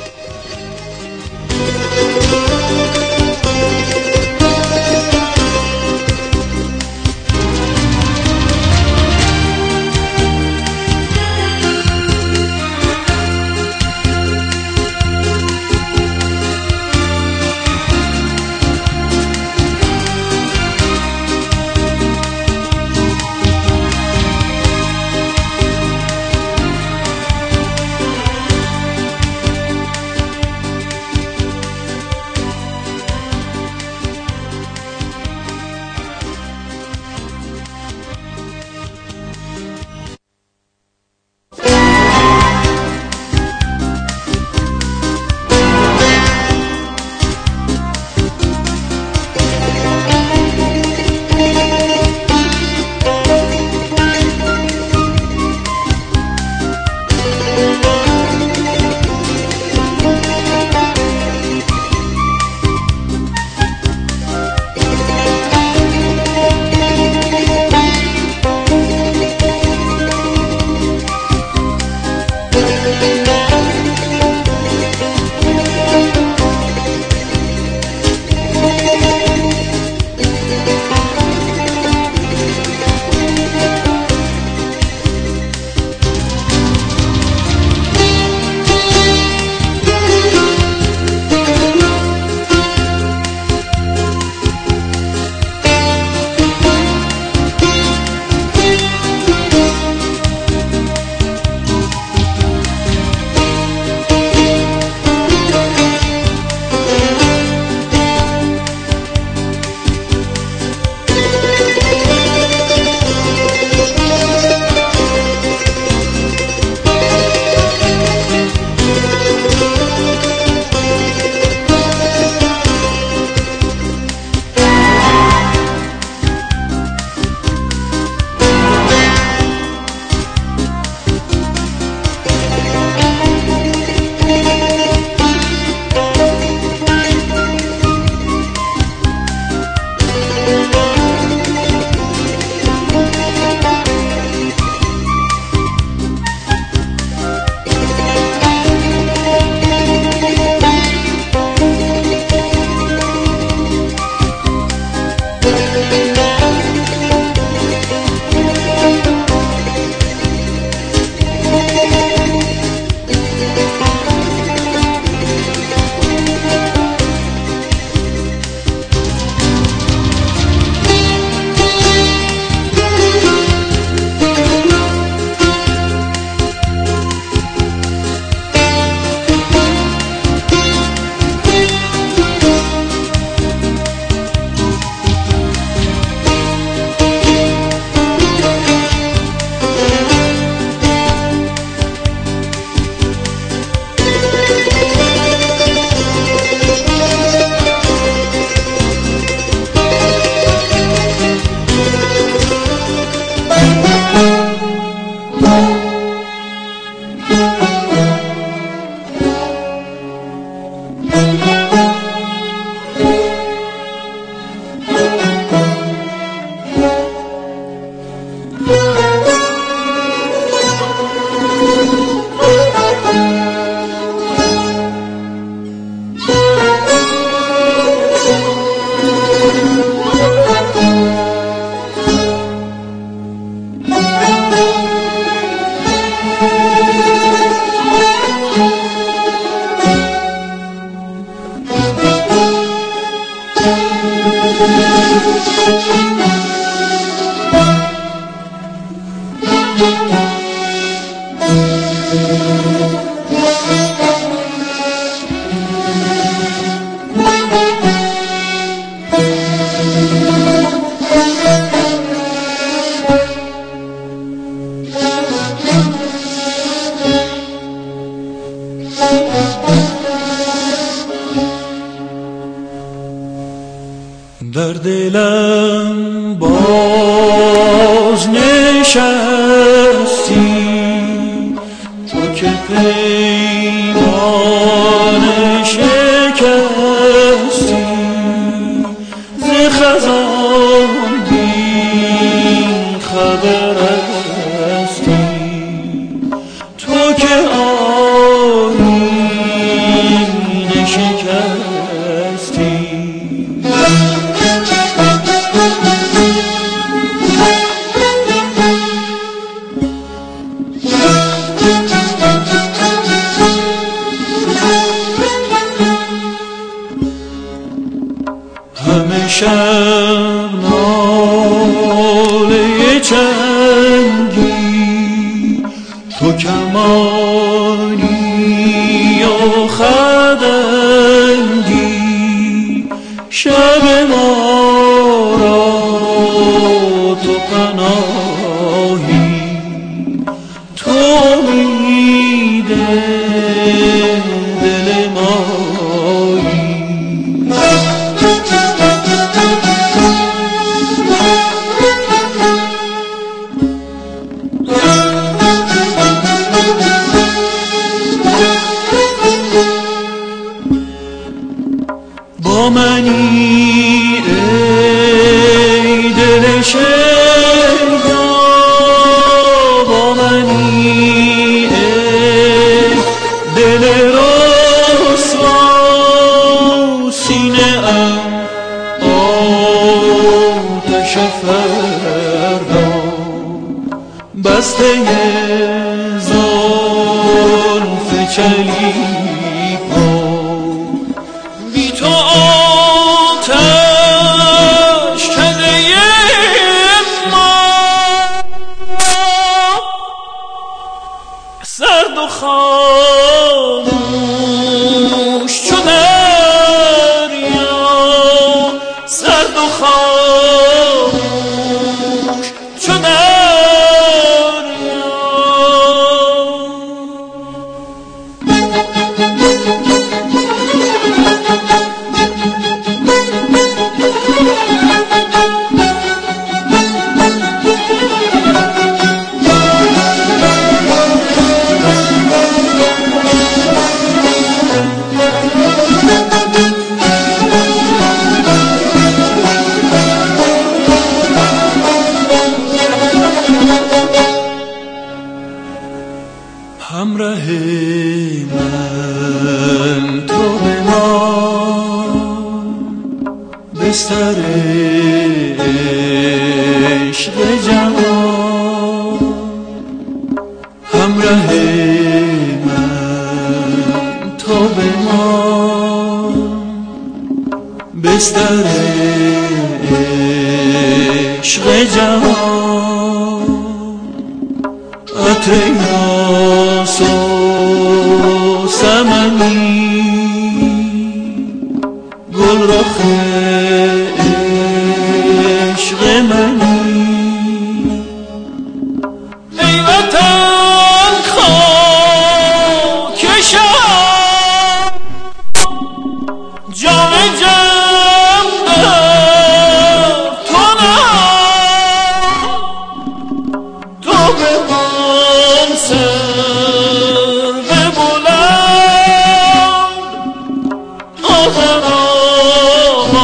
در دلم باز نشستی پیمان شکستی ز خزان بی خبر هستی تو که آیین شکستی همه شب ناله چنگی تو کمانی و خدنگی شب ما را تو پناهی تو امید دل مایی با منی ای دل شیدا با منی ای دل رسوا سینه ام آتش فردا بسته زلف چلیپا بی تو آتش کده ما سرد و خاموش چو دریا سرد و خاموش چو دریا همراه من تو بمان بستر عشق جوان همراه من تو بمان بستر عشق جوان عطر یاس و سمنی گل رخ عشق منی ای وطن خاک شهر جام جم در تو نهاد تو به من سر بلند آذر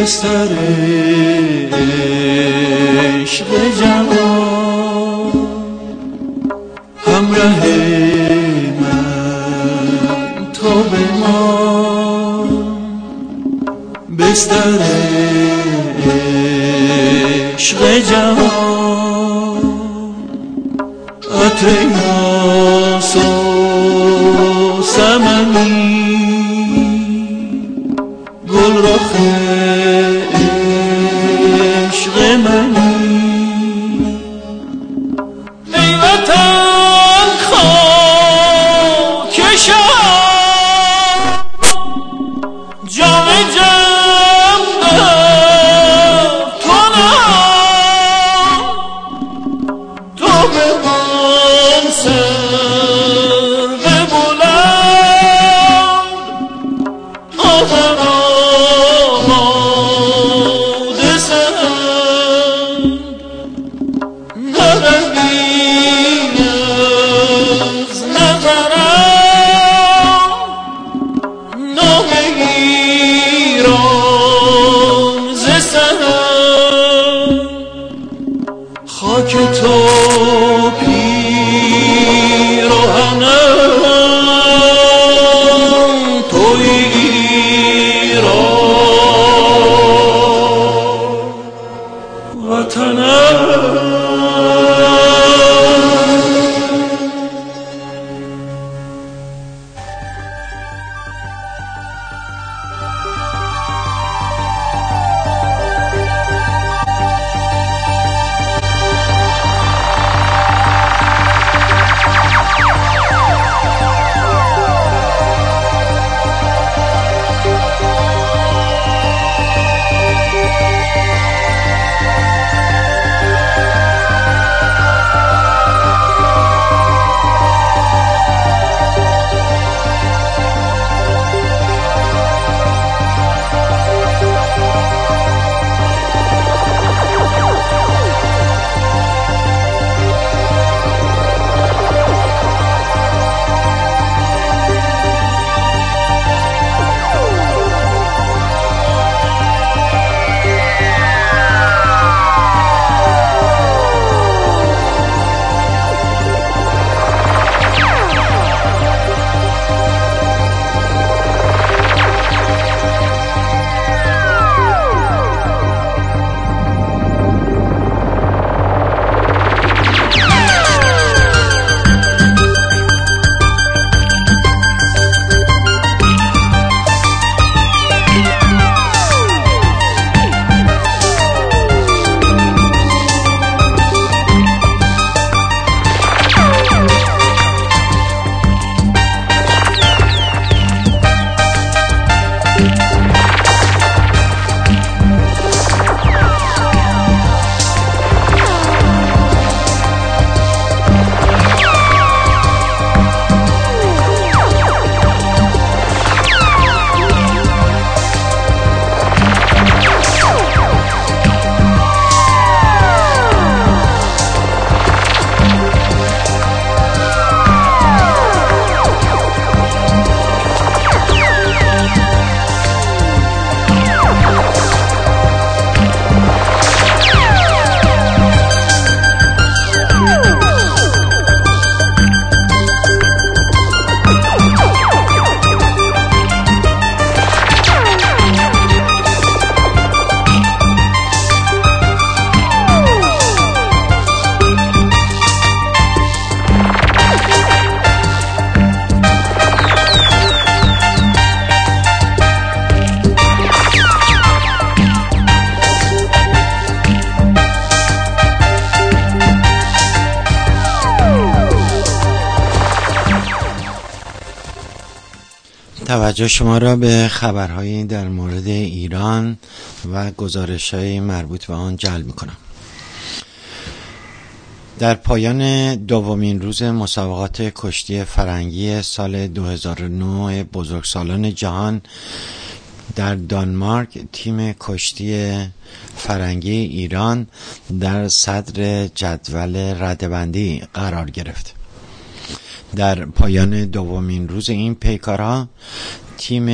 بستر عشق جوان همراه من تو بمان بستر عشق جوان عطر ناز و سمنی گل رخ عشق منی ای وطن خاک شهر جام جم در تو نهان تو به من سر بلند آذر آماده سند نرمید از نظرم نام ایران ز سرم خاک تو پیراهنم توی ایران وطنم توجه شما را به خبرهایی در مورد ایران و گزارش‌های مربوط به آن جلب می‌کنم. در پایان دومین روز مسابقات کشتی فرنگی سال دو هزار و نه بزرگسالان جهان در دانمارک، تیم کشتی فرنگی ایران در صدر جدول رده‌بندی قرار گرفت. در پایان دومین روز این پیکارها تیم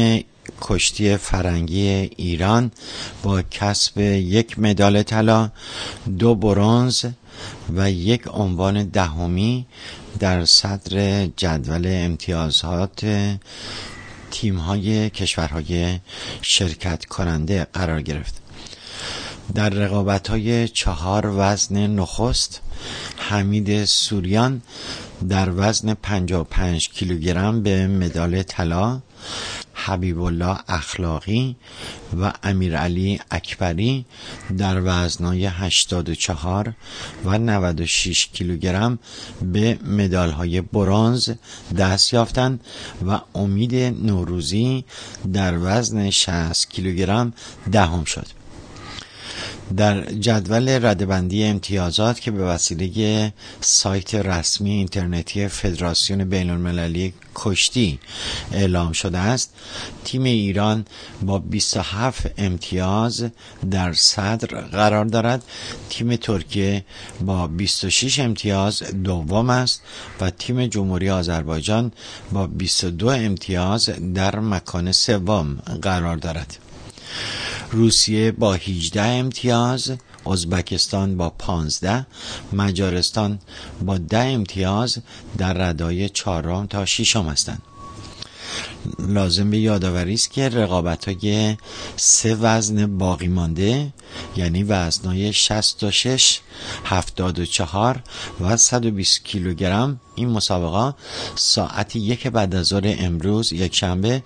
کشتی فرنگی ایران با کسب یک مدال طلا، دو برنز و یک عنوان دهمی در صدر جدول امتیازات تیم‌های کشورهای شرکت کننده قرار گرفت. در رقابت‌های چهار وزن نخست، حمید سوریان در وزن پنجاه و پنج کیلوگرم به مدال طلا، حبیب الله اخلاقی و امیرعلی اکبری در وزن‌های هشتاد و چهار و نود و شش کیلوگرم به مدال‌های برنز دست یافتند و امید نوروزی در وزن شصت کیلوگرم دهم شد. در جدول رده‌بندی امتیازات که به وسیله سایت رسمی اینترنتی فدراسیون بین‌المللی کشتی اعلام شده است، تیم ایران با بیست و هفت امتیاز در صدر قرار دارد. تیم ترکیه با بیست و شش امتیاز دوم است و تیم جمهوری آذربایجان با بیست و دو امتیاز در مکان سوم قرار دارد. روسیه با هجده امتیاز، ازبکستان با پانزده، مجارستان با ده امتیاز در رده‌های چهارم تا ششم هستند. لازم به یادآوری است که رقابت‌های سه وزن باقی مانده، یعنی وزن‌های شصت و شش، هفتاد و چهار و صد و بیست کیلوگرم، این مسابقه ساعت یک بعد از ظهر امروز یک شنبه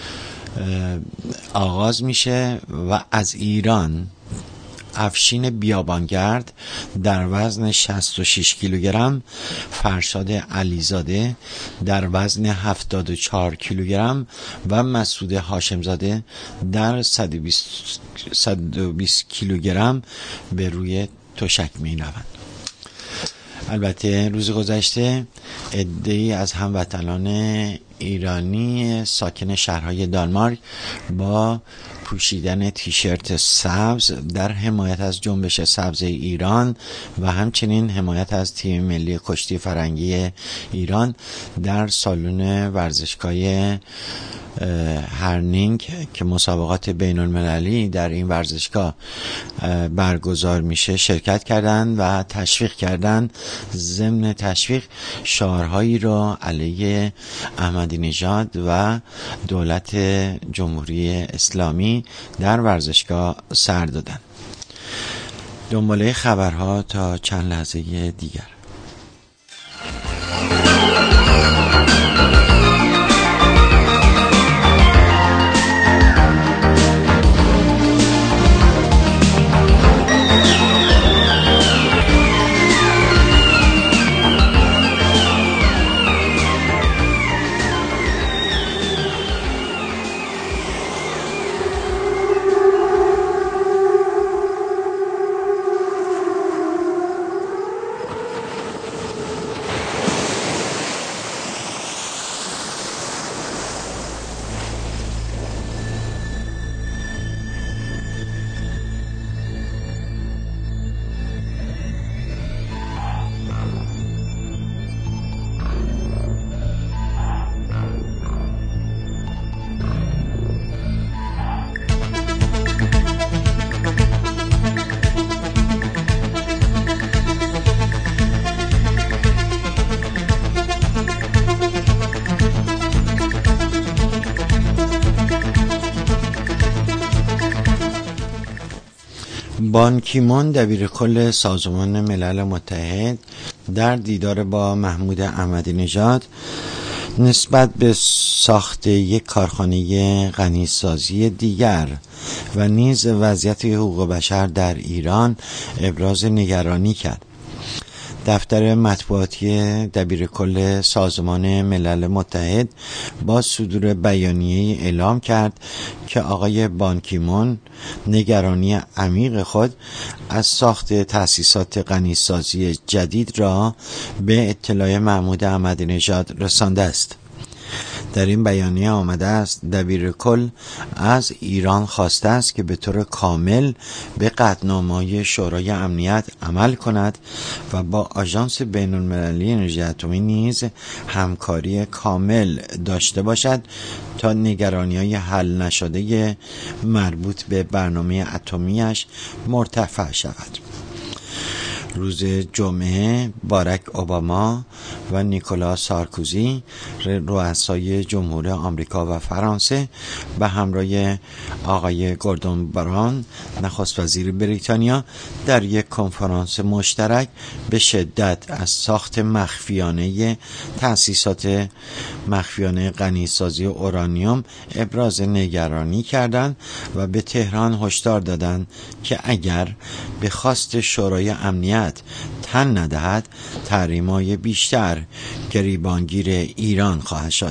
آغاز میشه و از ایران افشین بیابانگرد در وزن شصت و شش کیلوگرم، فرشاد علیزاده در وزن هفتاد و چهار کیلوگرم و مسعود هاشمزاده در صد و بیست کیلوگرم به روی تشک می روند. البته روز گذشته عده‌ای از هموطنان ایرانی ساکن شهرهای دانمارک با پوشیدن تیشرت سبز در حمایت از جنبش سبز ایران و همچنین حمایت از تیم ملی کشتی فرنگی ایران در سالن ورزشگاه هرنینگ که مسابقات بین المللی در این ورزشگاه برگزار میشه شرکت کردند و تشویق کردند. ضمن تشویق شعارهایی را علیه احمدی نژاد و دولت جمهوری اسلامی در ورزشگاه سر دادند. دنباله خبرها تا چند لحظه دیگر. بان کی مون دبیر کل سازمان ملل متحد در دیدار با محمود احمدی نژاد نسبت به ساخت یک کارخانه غنیسازی دیگر و نیز وضعیت حقوق بشر در ایران ابراز نگرانی کرد. دفتر مطبوعاتی دبیر کل سازمان ملل متحد با صدور بیانیه اعلام کرد که آقای بان کی مون نگرانی عمیق خود از ساخت تأسیسات غنیسازی جدید را به اطلاع محمود احمدی نژاد رسانده است. در این بیانیه آمده است دبیر کل از ایران خواسته است که به طور کامل به قطعنامه‌های شورای امنیت عمل کند و با آژانس بین المللی انرژی اتمی نیز همکاری کامل داشته باشد تا نگرانی‌های حل نشده مربوط به برنامه اتمی‌اش مرتفع شود. روز جمعه باراک اوباما و نیکولا سارکوزی رؤسای جمهور آمریکا و فرانسه به همراه آقای گوردون براون نخست وزیر بریتانیا در یک کنفرانس مشترک به شدت از ساخت مخفیانه تأسیسات مخفیانه غنیسازی اورانیوم ابراز نگرانی کردند و به تهران هشدار دادند که اگر به خواست شورای امنیت تن ندهد تحریم‌های بیشتر گریبانگیر ایران خواهد شد.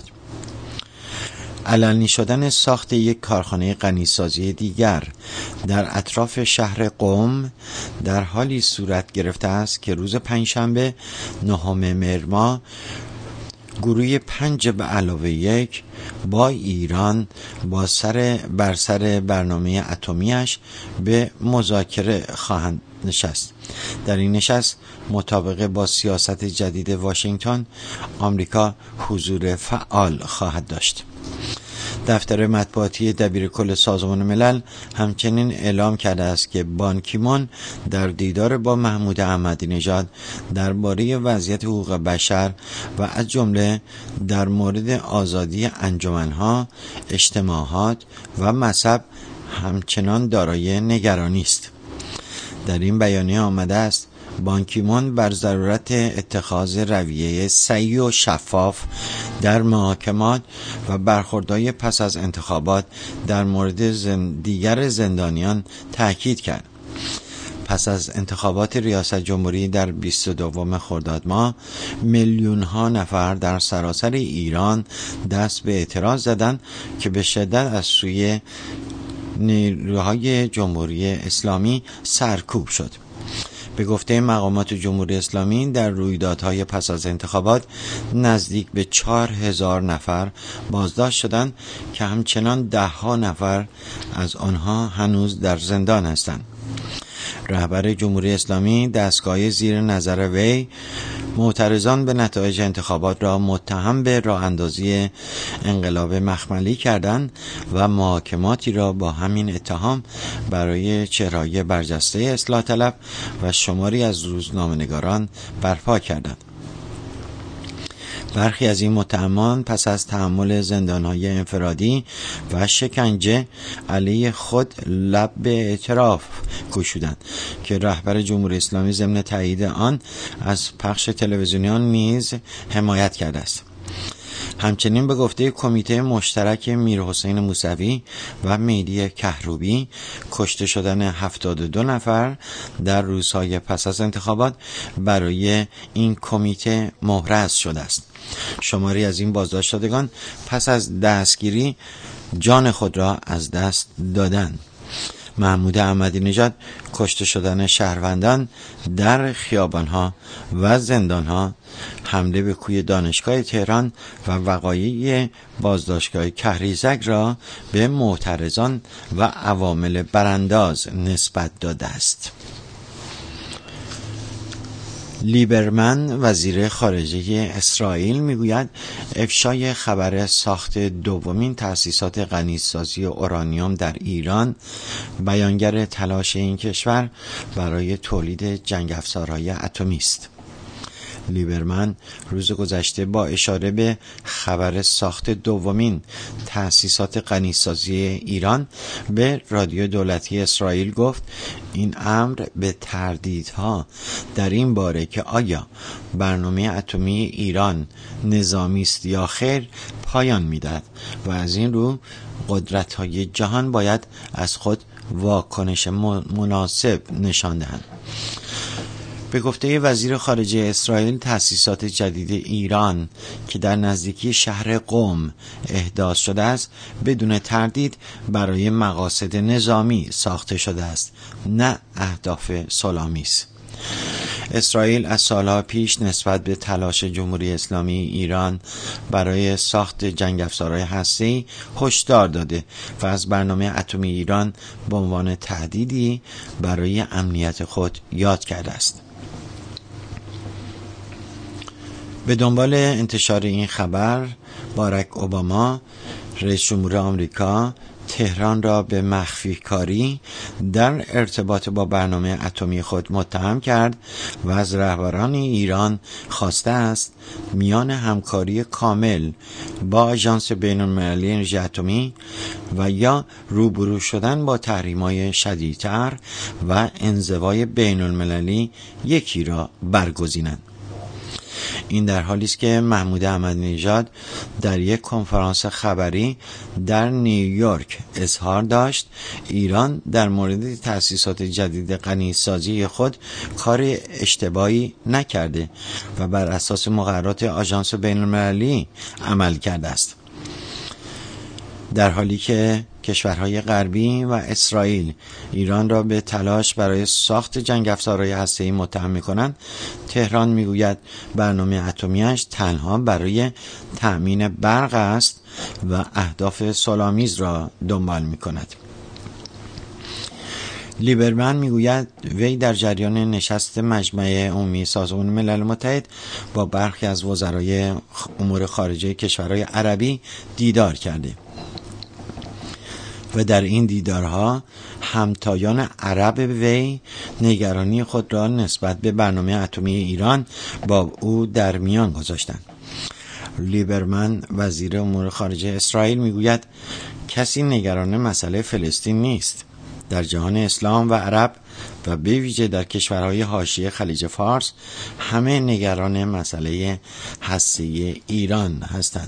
علنی شدن ساخت یک کارخانه غنیسازی دیگر در اطراف شهر قم در حالی صورت گرفته است که روز پنجشنبه نهم مهر ماه گروه پنج به علاوه یک با ایران با سر بر سر برنامه اتمیش به مذاکره خواهند نشست. در این نشست مطابق با سیاست جدید واشنگتن آمریکا حضور فعال خواهد داشت. دفتر مطبوعاتی دبیرکل سازمان ملل همچنین اعلام کرده است که بان کی مون در دیدار با محمود احمدی نژاد درباره وضعیت حقوق بشر و از جمله در مورد آزادی انجمن‌ها، اجتماعات و مذهب همچنان دارای نگرانی است. در این بیانیه آمده است بان کی مون بر ضرورت اتخاذ رویه صحیح و شفاف در محاکمات و برخوردهای پس از انتخابات در مورد زن دیگر زندانیان تاکید کرد. پس از انتخابات ریاست جمهوری در بیست و دوم خرداد ماه میلیون ها نفر در سراسر ایران دست به اعتراض زدند که به شدت از سوی نیروهای جمهوری اسلامی سرکوب شد. به گفته مقامات جمهوری اسلامی در رویدادهای پس از انتخابات نزدیک به چهار هزار نفر بازداشت شدند که همچنان ده ها نفر از آنها هنوز در زندان هستند. رهبر جمهوری اسلامی دستگاه زیر نظر وی معترضان به نتایج انتخابات را متهم به راه اندازی انقلاب مخملی کردند و محاکماتی را با همین اتهام برای چهره‌های برجسته اصلاح طلب و شماری از روزنامه‌نگاران برپا کردند. برخی از این متهمان پس از تحمل زندانهای انفرادی و شکنجه علیه خود لب به اعتراف گشودند که رهبر جمهوری اسلامی ضمن تایید آن از پخش تلویزیونی نیز حمایت کرده است. همچنین به گفته کمیته مشترک میرحسین موسوی و مهدی کهروبی کشته شدن هفتاد و دو نفر در روزهای پس از انتخابات برای این کمیته محرز شده است. شماری از این بازداشت شدگان پس از دستگیری جان خود را از دست دادند. محمود احمدی نژاد کشته شدن شهروندان در خیابانها و زندانها، حمله به کوی دانشگاه تهران و وقایع بازداشتگاه کهریزک را به معترضان و عوامل برانداز نسبت داده است. لیبرمن وزیر خارجه اسرائیل میگوید افشای خبر ساخت دومین تأسیسات غنیسازی اورانیوم در ایران بیانگر تلاش این کشور برای تولید جنگ افزارهای اتمی است. لیبرمن روز گذشته با اشاره به خبر ساخت دومین تأسیسات غنیسازی ایران به رادیو دولتی اسرائیل گفت این امر به تردیدها در این باره که آیا برنامه اتمی ایران نظامی است یا خیر پایان می‌دهد و از این رو قدرت‌های جهان باید از خود واکنش مناسب نشان دهند. به گفته وزیر خارجه اسرائیل تأسیسات جدید ایران که در نزدیکی شهر قم احداث شده است بدون تردید برای مقاصد نظامی ساخته شده است، نه اهداف صلح‌آمیز. اسرائیل از سالها پیش نسبت به تلاش جمهوری اسلامی ایران برای ساخت جنگ افزارهای هسته‌ای هشدار داده و از برنامه اتمی ایران به عنوان تهدیدی برای امنیت خود یاد کرده است. به دنبال انتشار این خبر، باراک اوباما رئیس جمهور آمریکا تهران را به مخفی کاری در ارتباط با برنامه اتمی خود متهم کرد و از رهبران ایران خواسته است میان همکاری کامل با آژانس بین‌المللی انرژی اتمی و یا روبرو شدن با تحریم‌های شدیدتر و انزوای بین‌المللی یکی را برگزینند. این در حالی است که محمود احمدی نژاد در یک کنفرانس خبری در نیویورک اظهار داشت ایران در مورد تأسیسات جدید غنیسازی خود کار اشتباهی نکرده و بر اساس مقررات آژانس بین‌المللی عمل کرده است، در حالی که کشورهای غربی و اسرائیل ایران را به تلاش برای ساخت جنگ افزارهای هسته‌ای متهم می‌کنند. تهران می‌گوید برنامه اتمی‌اش تنها برای تأمین برق است و اهداف صلح‌آمیز را دنبال می‌کند. لیبرمن میگوید وی در جریان نشست مجمع عمومی سازمان ملل متحد با برخی از وزرای امور خارجه کشورهای عربی دیدار کرده و در این دیدارها همتایان عرب وی نگرانی خود را نسبت به برنامه اتمی ایران با او در میان گذاشتند. لیبرمن وزیر امور خارجه اسرائیل میگوید کسی نگران مسئله فلسطین نیست. در جهان اسلام و عرب و به ویژه در کشورهای حاشیه خلیج فارس همه نگران مسئله هسته‌ای ایران هستند.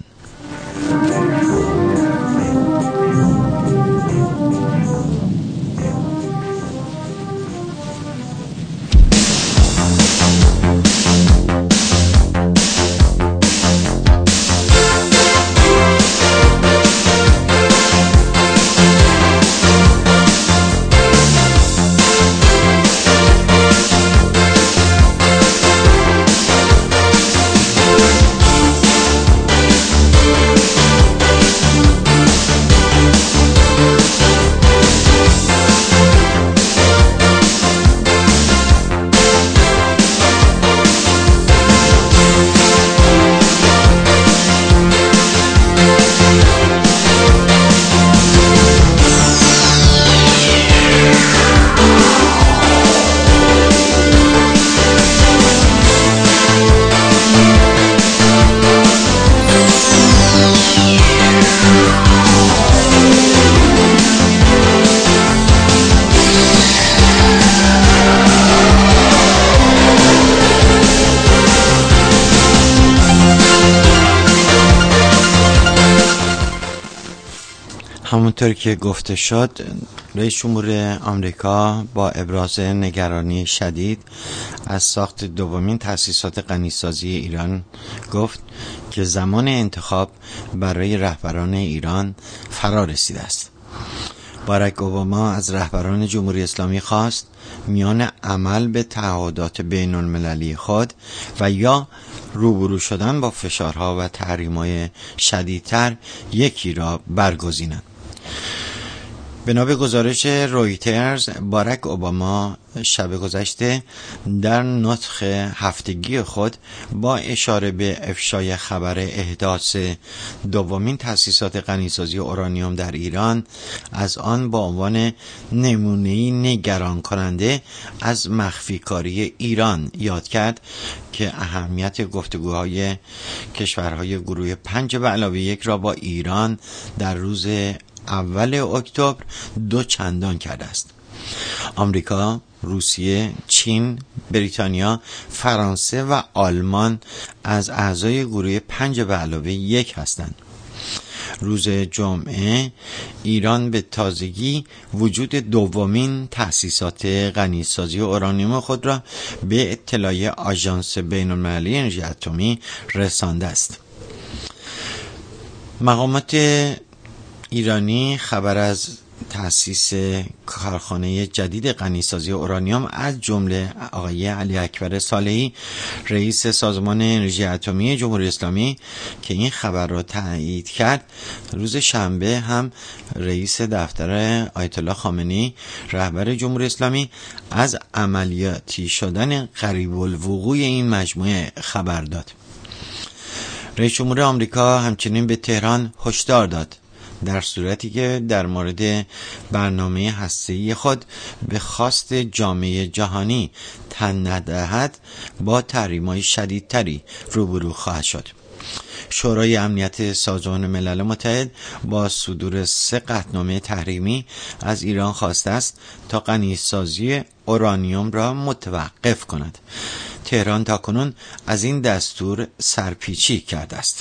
همونطور که گفته شد، رئیس جمهور آمریکا با ابراز نگرانی شدید از ساخت دومین تأسیسات غنیسازی ایران گفت که زمان انتخاب برای رهبران ایران فرا رسیده است. باراک اوباما از رهبران جمهوری اسلامی خواست میان عمل به تعهدات بین المللی خود و یا روبرو شدن با فشارها و تحریم‌های شدیدتر یکی را برگزینند. بنا به گزارش رویترز، باراک اوباما شب گذشته در نطق هفتگی خود با اشاره به افشای خبر احداث دومین تأسیسات غنیسازی اورانیوم در ایران از آن با عنوان نمونه‌ای نگران کننده از مخفی کاری ایران یاد کرد که اهمیت گفتگوهای کشورهای گروه پنج به علاوه یک را با ایران در روز اول اکتبر دو چندان کرده است. آمریکا، روسیه، چین، بریتانیا، فرانسه و آلمان از اعضای گروه پنج به علاوه یک هستند. روز جمعه ایران به تازگی وجود دومین تأسیسات غنیسازی اورانیوم خود را به اطلاع آژانس بین‌المللی انرژی اتمی رسانده است. مقامات ایرانی خبر از تأسیس کارخانه جدید غنیسازی اورانیوم از جمله آقای علی اکبر صالحی رئیس سازمان انرژی اتمی جمهوری اسلامی که این خبر را تایید کرد، روز شنبه هم رئیس دفتر آیت الله خامنه‌ای رهبر جمهوری اسلامی از عملیاتی شدن قریب الوقوع این مجموعه خبر داد. رئیس جمهور آمریکا همچنین به تهران هشدار داد در صورتی که در مورد برنامه هسته‌ای خود به خواست جامعه جهانی تن ندهد با تحریم‌های شدیدتری روبرو خواهد شد. شورای امنیت سازمان ملل متحد با صدور سه قطعنامه تحریمی از ایران خواسته است تا غنیسازی اورانیوم را متوقف کند. تهران تاکنون از این دستور سرپیچی کرده است.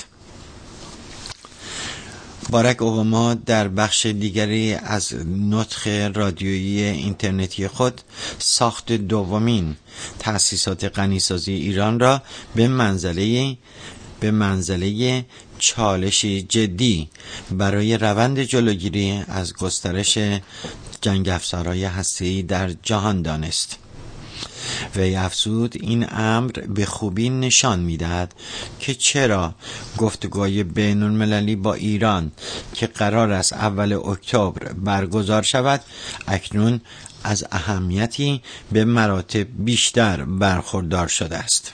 باراک اوباما در بخش دیگری از نطق رادیویی اینترنتی خود ساخت دومین تأسیسات غنیسازی ایران را به منزله به منزله چالشی جدی برای روند جلوگیری از گسترش جنگ افزارهای هسته‌ای در جهان دانست. وی افزود این امر به خوبی نشان می‌دهد که چرا گفتگوهای بین المللی با ایران که قرار است اول اکتبر برگزار شود اکنون از اهمیتی به مراتب بیشتر برخوردار شده است.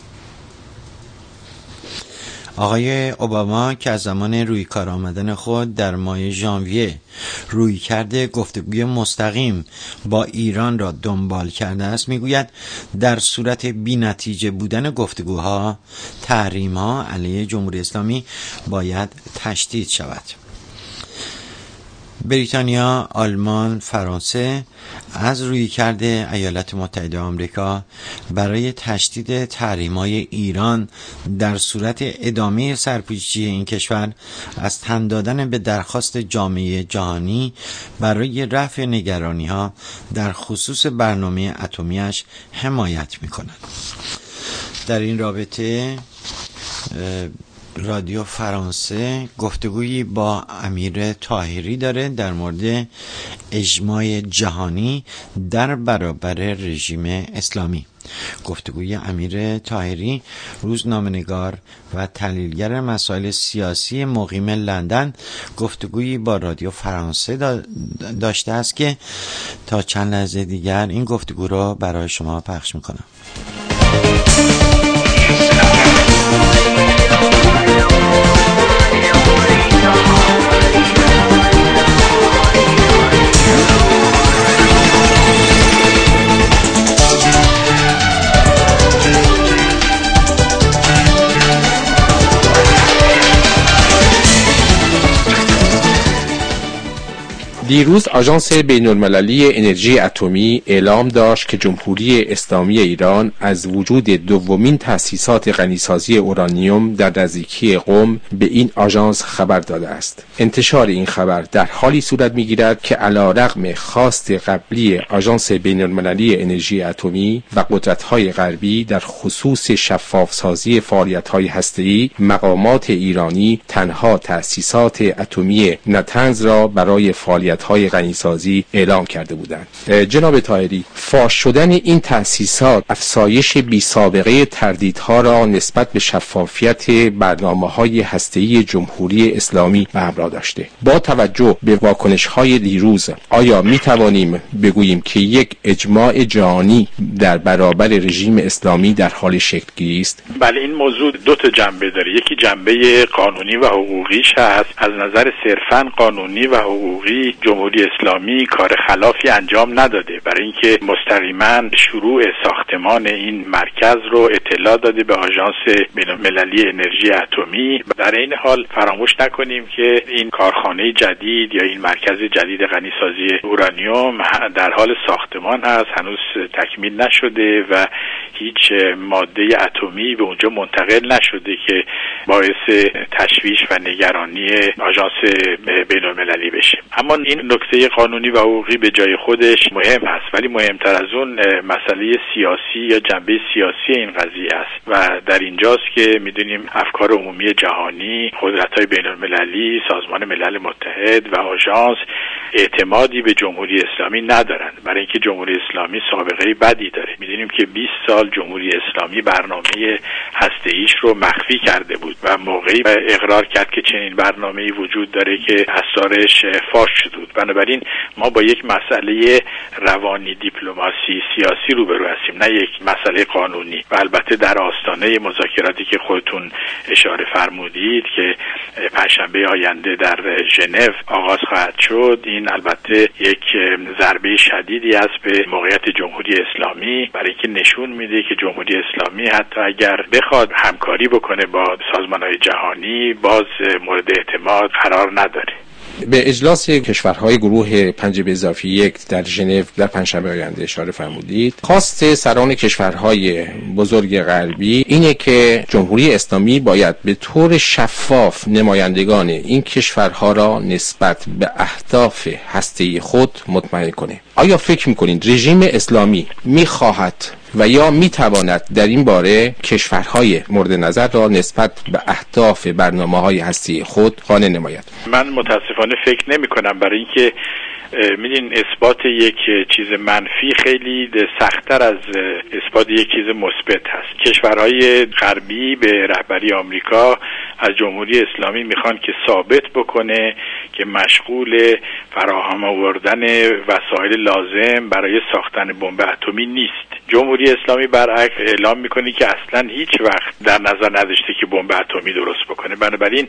آقای اوباما که از زمان روی کار آمدن خود در ماه ژانویه روی کرده گفتگوی مستقیم با ایران را دنبال کرده است، میگوید در صورت بی نتیجه بودن گفتگوها تحریم‌ها علیه جمهوری اسلامی باید تشدید شود. بریتانیا، آلمان، فرانسه از رویکرد ایالات متحده آمریکا برای تشدید تحریم‌های ایران در صورت ادامه سرپیچی این کشور از تن دادن به درخواست جامعه جهانی برای رفع نگرانی‌ها در خصوص برنامه اتمی‌اش حمایت می‌کنند. در این رابطه رادیو فرانسه گفتگویی با امیر طاهری داره در مورد اجماع جهانی در برابر رژیم اسلامی. گفتگوی امیر طاهری روزنامه‌نگار و تحلیلگر مسائل سیاسی مقیم لندن گفتگویی با رادیو فرانسه داشته است که تا چند لحظه دیگر این گفتگو را برای شما پخش میکنم. دیروز آژانس بین‌المللی انرژی اتمی اعلام داشت که جمهوری اسلامی ایران از وجود دومین تأسیسات غنیسازی اورانیوم در نزدیکی قم به این آژانس خبر داده است. انتشار این خبر در حالی صورت می‌گیرد که علی‌رغم خواست قبلی آژانس بین‌المللی انرژی اتمی و قدرت‌های غربی در خصوص شفاف‌سازی فعالیت‌های هسته‌ای، مقامات ایرانی تنها تأسیسات اتمی نتنز را برای فعالیت های غنیسازی اعلام کرده بودند. جناب طاهری، فاش شدن این تأسیسات افزایش بی سابقه تردیدها را نسبت به شفافیت برنامه‌های هسته‌ای جمهوری اسلامی به همراه داشته. با توجه به واکنش‌های دیروز آیا می توانیم بگوییم که یک اجماع جهانی در برابر رژیم اسلامی در حال شکل‌گیری است؟ بله، این موضوع دو تا جنبه داره. یکی جنبه قانونی و حقوقیش هست. از نظر صرفاً قانونی و حقوقی جمهوری اسلامی کار خلافی انجام نداده، برای اینکه مستقیما شروع ساختمان این مرکز رو اطلاع داده به آژانس بین‌المللی انرژی اتمی. در این حال فراموش نکنیم که این کارخانه جدید یا این مرکز جدید غنیسازی اورانیوم در حال ساختمان هست، هنوز تکمیل نشده و هیچ ماده اتمی به اونجا منتقل نشده که باعث تشویش و نگرانی آژانس بین‌المللی بشه. اما این نکته قانونی و حقوقی به جای خودش مهم هست، ولی مهمتر از اون مسئله سیاسی یا جنبه سیاسی این قضیه است و در اینجاست که میدونیم افکار عمومی جهانی، قدرت‌های بین‌المللی، سازمان ملل متحد و آژانس اعتمادی به جمهوری اسلامی ندارن، برای اینکه جمهوری اسلامی سابقه بدی داره. میدونیم که بیست سال جمهوری اسلامی برنامه هسته‌ایش رو مخفی کرده بود و موقعی اقرار کرد که چنین برنامه‌ای وجود داره که اسرارش فاش شده بود. بنابراین ما با یک مسئله روانی دیپلماسی سیاسی روبرو هستیم، نه یک مسئله قانونی. و البته در آستانه مذاکراتی که خودتون اشاره فرمودید که پنجشنبه آینده در ژنو آغاز خواهد شد، این البته یک ضربه شدیدی است به موقعیت جمهوری اسلامی، برای اینکه نشون میده که جمهوری اسلامی حتی اگر بخواد همکاری بکنه با سازمان‌های جهانی باز مورد اعتماد قرار نداره. به اجلاس کشورهای گروه پنج به اضافه یک در ژنو در پنجشنبه آینده اشاره فرمودید. خواست سران کشورهای بزرگ غربی اینه که جمهوری اسلامی باید به طور شفاف نمایندگان این کشورها را نسبت به اهداف هسته‌ای خود مطمئن کنه. آیا فکر می‌کنید رژیم اسلامی می‌خواهد و یا میتواند در این باره کشورهای مورد نظر را نسبت به اهداف برنامه‌های هستی خود قانع نماید؟ من متاسفانه فکر نمی کنم، برای اینکه میدین اثبات یک چیز منفی خیلی سخت‌تر از اثبات یک چیز مثبت هست. کشورهای غربی به رهبری آمریکا از جمهوری اسلامی میخوان که ثابت بکنه که مشغول فراهم آوردن وسایل لازم برای ساختن بمب اتمی نیست. جمهوری اسلامی برعکس اعلام میکنه که اصلا هیچ وقت در نظر نداشته که بمب اتمی درست بکنه. بنابراین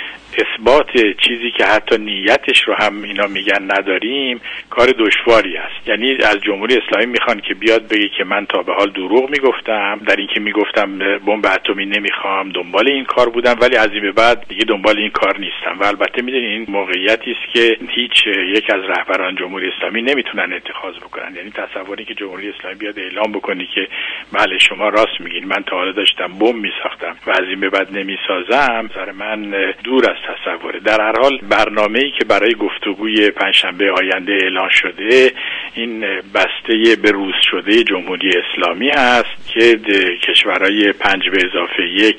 اثبات چیزی که حتی نیتش رو هم اینا میگن نداریم کار دشواری است. یعنی از جمهوری اسلامی میخوان که بیاد بگه که من تا به حال دروغ میگفتم، در این که میگفتم بمب اتمی نمیخوام، دنبال این کار بودم، ولی از این به بعد دیگه دنبال این کار نیستم. و البته میدونید این موقعیتی است که هیچ یک از رهبران جمهوری اسلامی نمیتونن اتخاذ بکنن. یعنی تصوری که جمهوری اسلامی بیاد اعلام بکنه که بله شما راست میگین، من تا حالا داشتم بمب میساختم و از این به بعد نمیسازم، نظر من دور از تصوره. در هر حال برنامه‌ای که برای گفتگوی پنجشنبه آینده اعلان شده این بسته به روز شده جمهوری اسلامی هست که کشورهای پنج به اضافه یک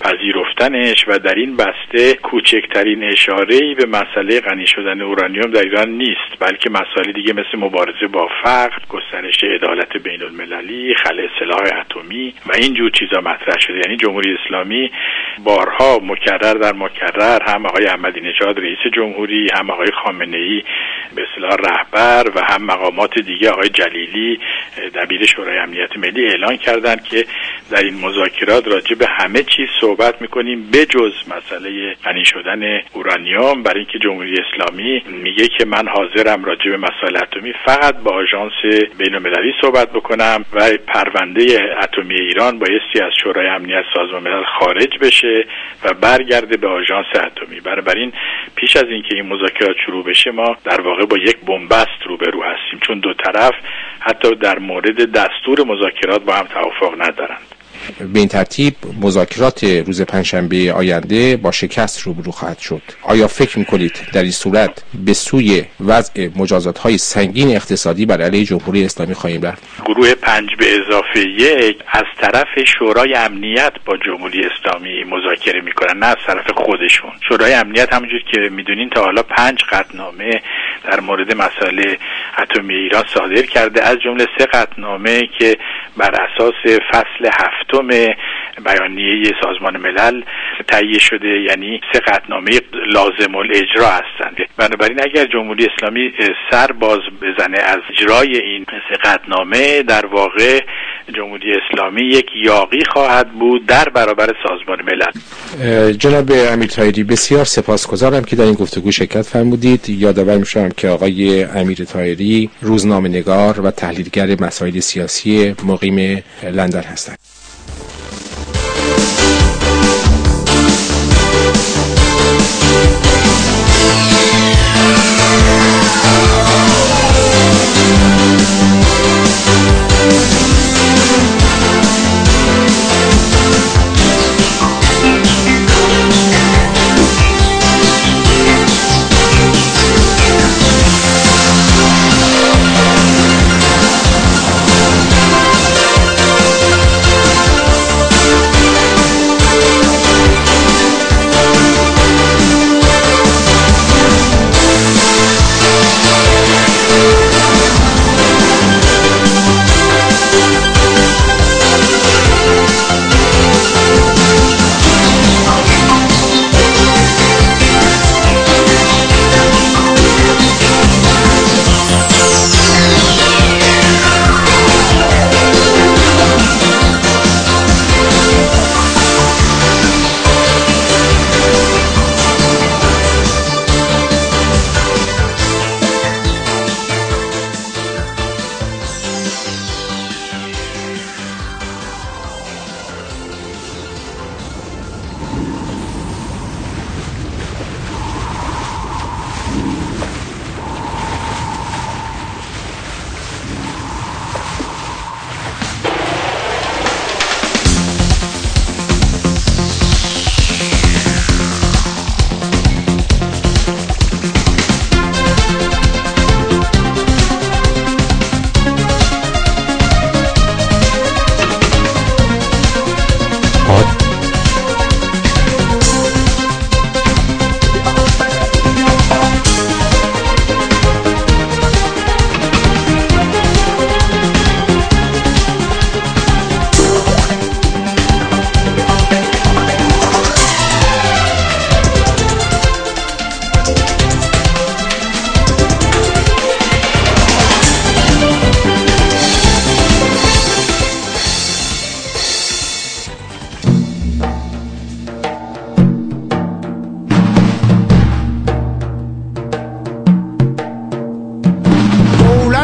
پذیرفتنش و در این بسته کوچکترین اشاره‌ای به مسئله غنی شدن اورانیوم در ایران نیست، بلکه مسائل دیگه مثل مبارزه با فقر، گسترش عدالت بین المللی، خلع سلاح اتمی و این جور چیزا مطرح شده. یعنی جمهوری اسلامی بارها مکرر در مکرر هم آقای احمدی نژاد رئیس جمهوری، هم آقای خامنه‌ای به اصطلاح رهبر و هم مقامات دیگه آقای جلیلی دبیر شورای امنیت ملی اعلان کردند که در این مذاکرات راجع به همه چیز صحبت میکنیم بجز مسئله غنی شدن اورانیوم، برای اینکه جمهوری اسلامی میگه که من حاضرم راجع به مسائل اتمی فقط با آژانس بین‌المللی صحبت بکنم و پرونده اتمی ایران بایستی از شورای امنیت سازمان ملل خارج بشه و برگرده به آژانس اتمی. بنابراین پیش از اینکه این مذاکرات شروع بشه ما در واقع با یک بنبست روبرو هستیم، چون دو طرف حتی در مورد دستور مذاکرات با هم توافق ندارند. به این ترتیب مذاکرات روز پنجشنبه آینده با شکست روبرو خواهد شد. آیا فکر می‌کنید در این صورت به سوی وضع مجازات‌های سنگین اقتصادی بر علیه جمهوری اسلامی خواهیم رفت؟ گروه پنج به اضافه یک از طرف شورای امنیت با جمهوری اسلامی مذاکره می‌کنن، نه از طرف خودشون. شورای امنیت همونجور که می‌دونین تا حالا پنج قطعنامه در مورد مسائل اتمی ایران صادر کرده، از جمله سه قطعنامه که بر اساس فصل هفتم بیانیه سازمان ملل تهیه شده، یعنی سه قطعنامه لازم الاجرا هستند. بنابراین اگر جمهوری اسلامی سر باز بزنه از اجرای این سه قطعنامه، در واقع جمهوری اسلامی یک یاغی خواهد بود در برابر سازمان ملل. جناب امیر طاهری بسیار سپاسگزارم که در این گفتگو شرکت فرمودید. یادآور می‌شم که آقای امیر طاهری روزنامه‌نگار و تحلیلگر مسائل سیاسی مقیم لندن هستند.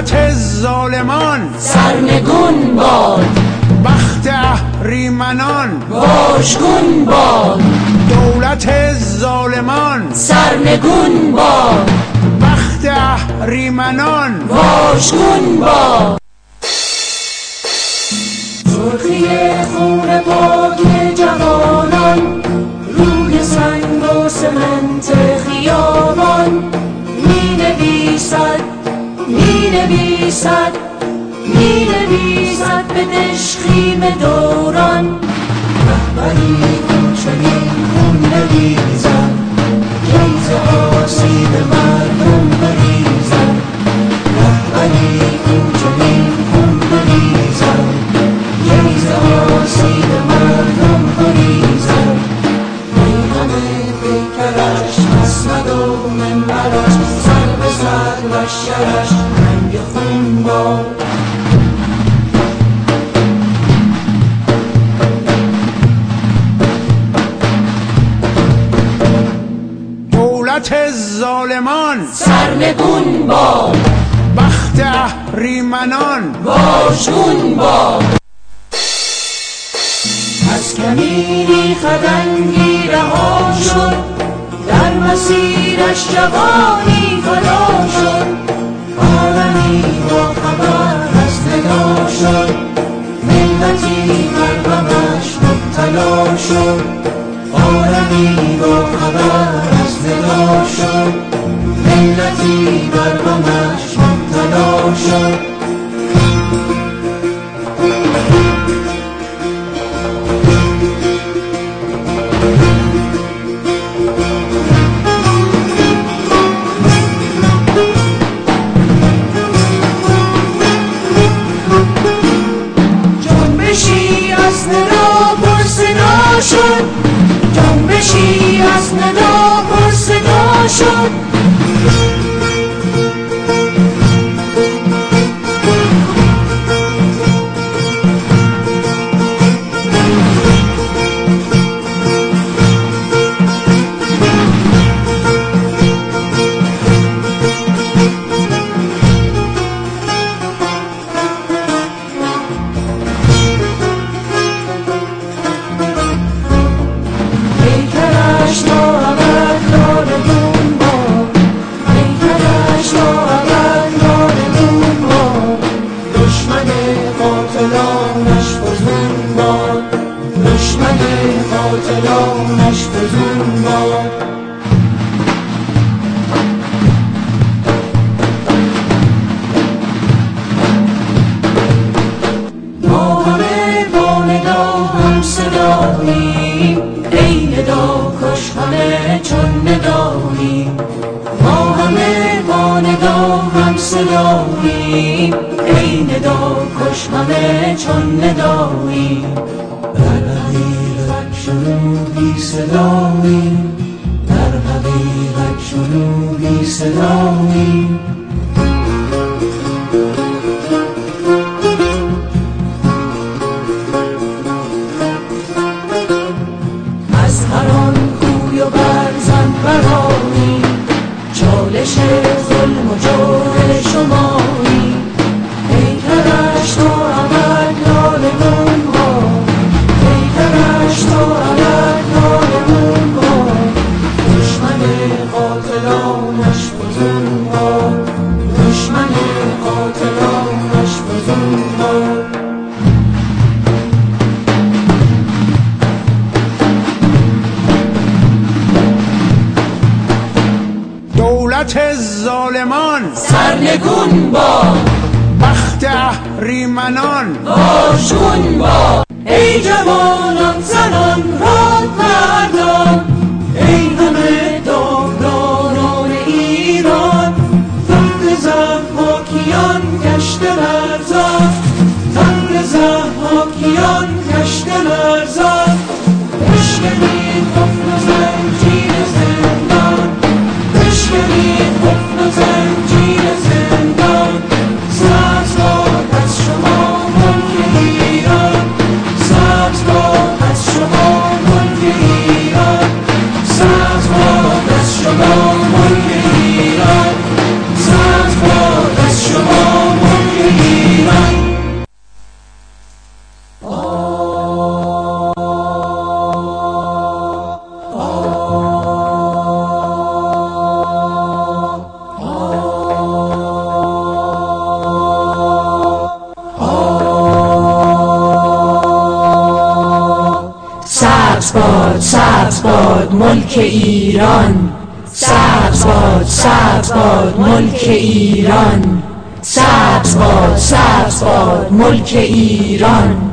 دولت ظالمان سرنگون باد، بخت اهریمنان واژگون باد. دولت ظالمان سرنگون باد، بخت اهریمنان واژگون باد. سرخی خون پاک جوانان روی سنگ و سمنت خیابان می نویسد، می نویسد، می نویسد به تشخیم دوران. رهبری چنین خون نریزد، جیز آسیب مردم بریزد. رهبری چنین خون نریزد، جیز آسیب مردم بریزد. میدان پیکرش مسند و منبرش سر به سر و شرش رنگ خون باد. دولت ظالمان سرنگون باد، بخت اهریمنان واژگون باد. از کمینی خدنگی رها شد، در مسیرش جوانی فدا شد. عالمی با خبر از ندا شد، ملتی بر غمش مبتلا شد. عالمی با خبر از ندا شد، ملتی بر غمش مبتلا شد. جنبشی از ندا پرصدا شد، جنبشی از ندا پرصدا شد. ظالمان سرنگون باد، بخت اهریمنان واژگون باد. ای جوانان زنان راد مردان، ای همه داغداران ایران. تن ضحاکیان گشته لرزان، تن ضحاکیان گشته لرزان. بشکنید قفل و زنجیر زندان، بشکنید قفل و زنجیر زندان. سبز باد از شما ملک ایران، سبز باد از شما ملک ایران. باد سبز باد ملک ایران، سبز باد سبز باد ملک ایران، سبز باد سبز باد ملک ایران.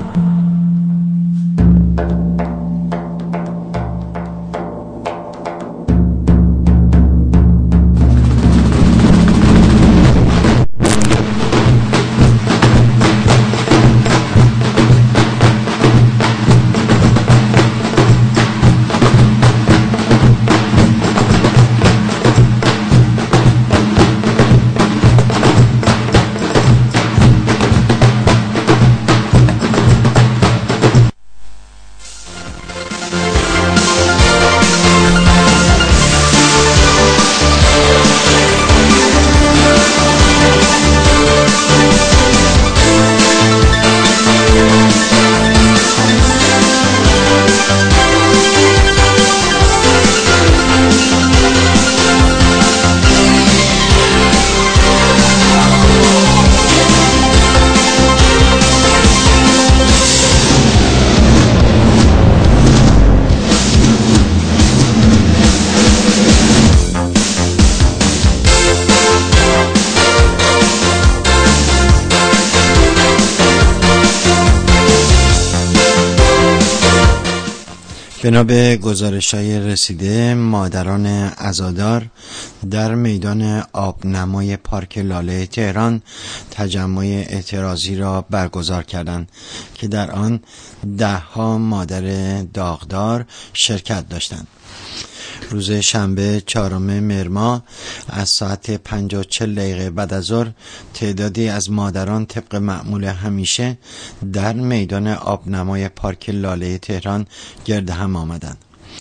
بنا به گزارش‌های رسیده، مادران عزادار در میدان آبنمای پارک لاله تهران تجمع اعتراضی را برگزار کردند که در آن ده‌ها مادر داغدار شرکت داشتند. روز شنبه چهارم مهر ماه از ساعت پنج و چهل دقیقه بعد از ظهر تعدادی از مادران طبق معمول همیشه در میدان آبنمای پارک لاله تهران گرد هم آمدند.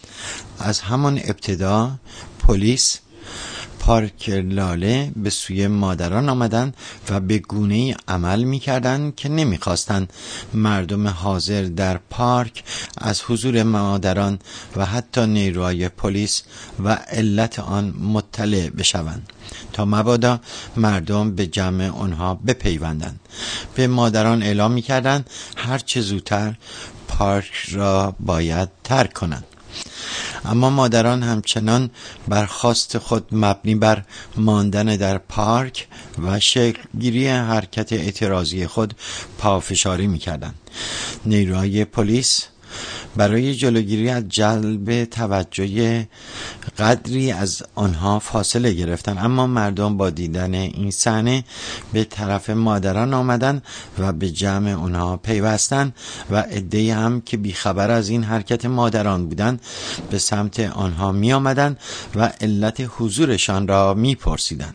از همان ابتدا پلیس پارک لاله به سوی مادران آمدند و به گونه‌ای عمل می‌کردند که نمی‌خواستند مردم حاضر در پارک از حضور مادران و حتی نیروهای پلیس و علت آن مطلع بشوند تا مبادا مردم به جمع آنها بپیوندند. به مادران اعلام می‌کردند هر چه زودتر پارک را باید ترک کنند. اما مادران همچنان بر خواست خود مبنی بر ماندن در پارک و شکلگیری حرکت اعتراضی خود پافشاری می‌کردند. نیروهای پلیس برای جلوگیری از جلب توجه قدری از آنها فاصله گرفتند، اما مردم با دیدن این صحنه به طرف مادران آمدند و به جمع آنها پیوستند و عده‌ای هم که بیخبر از این حرکت مادران بودند به سمت آنها می آمدند و علت حضورشان را می پرسیدند.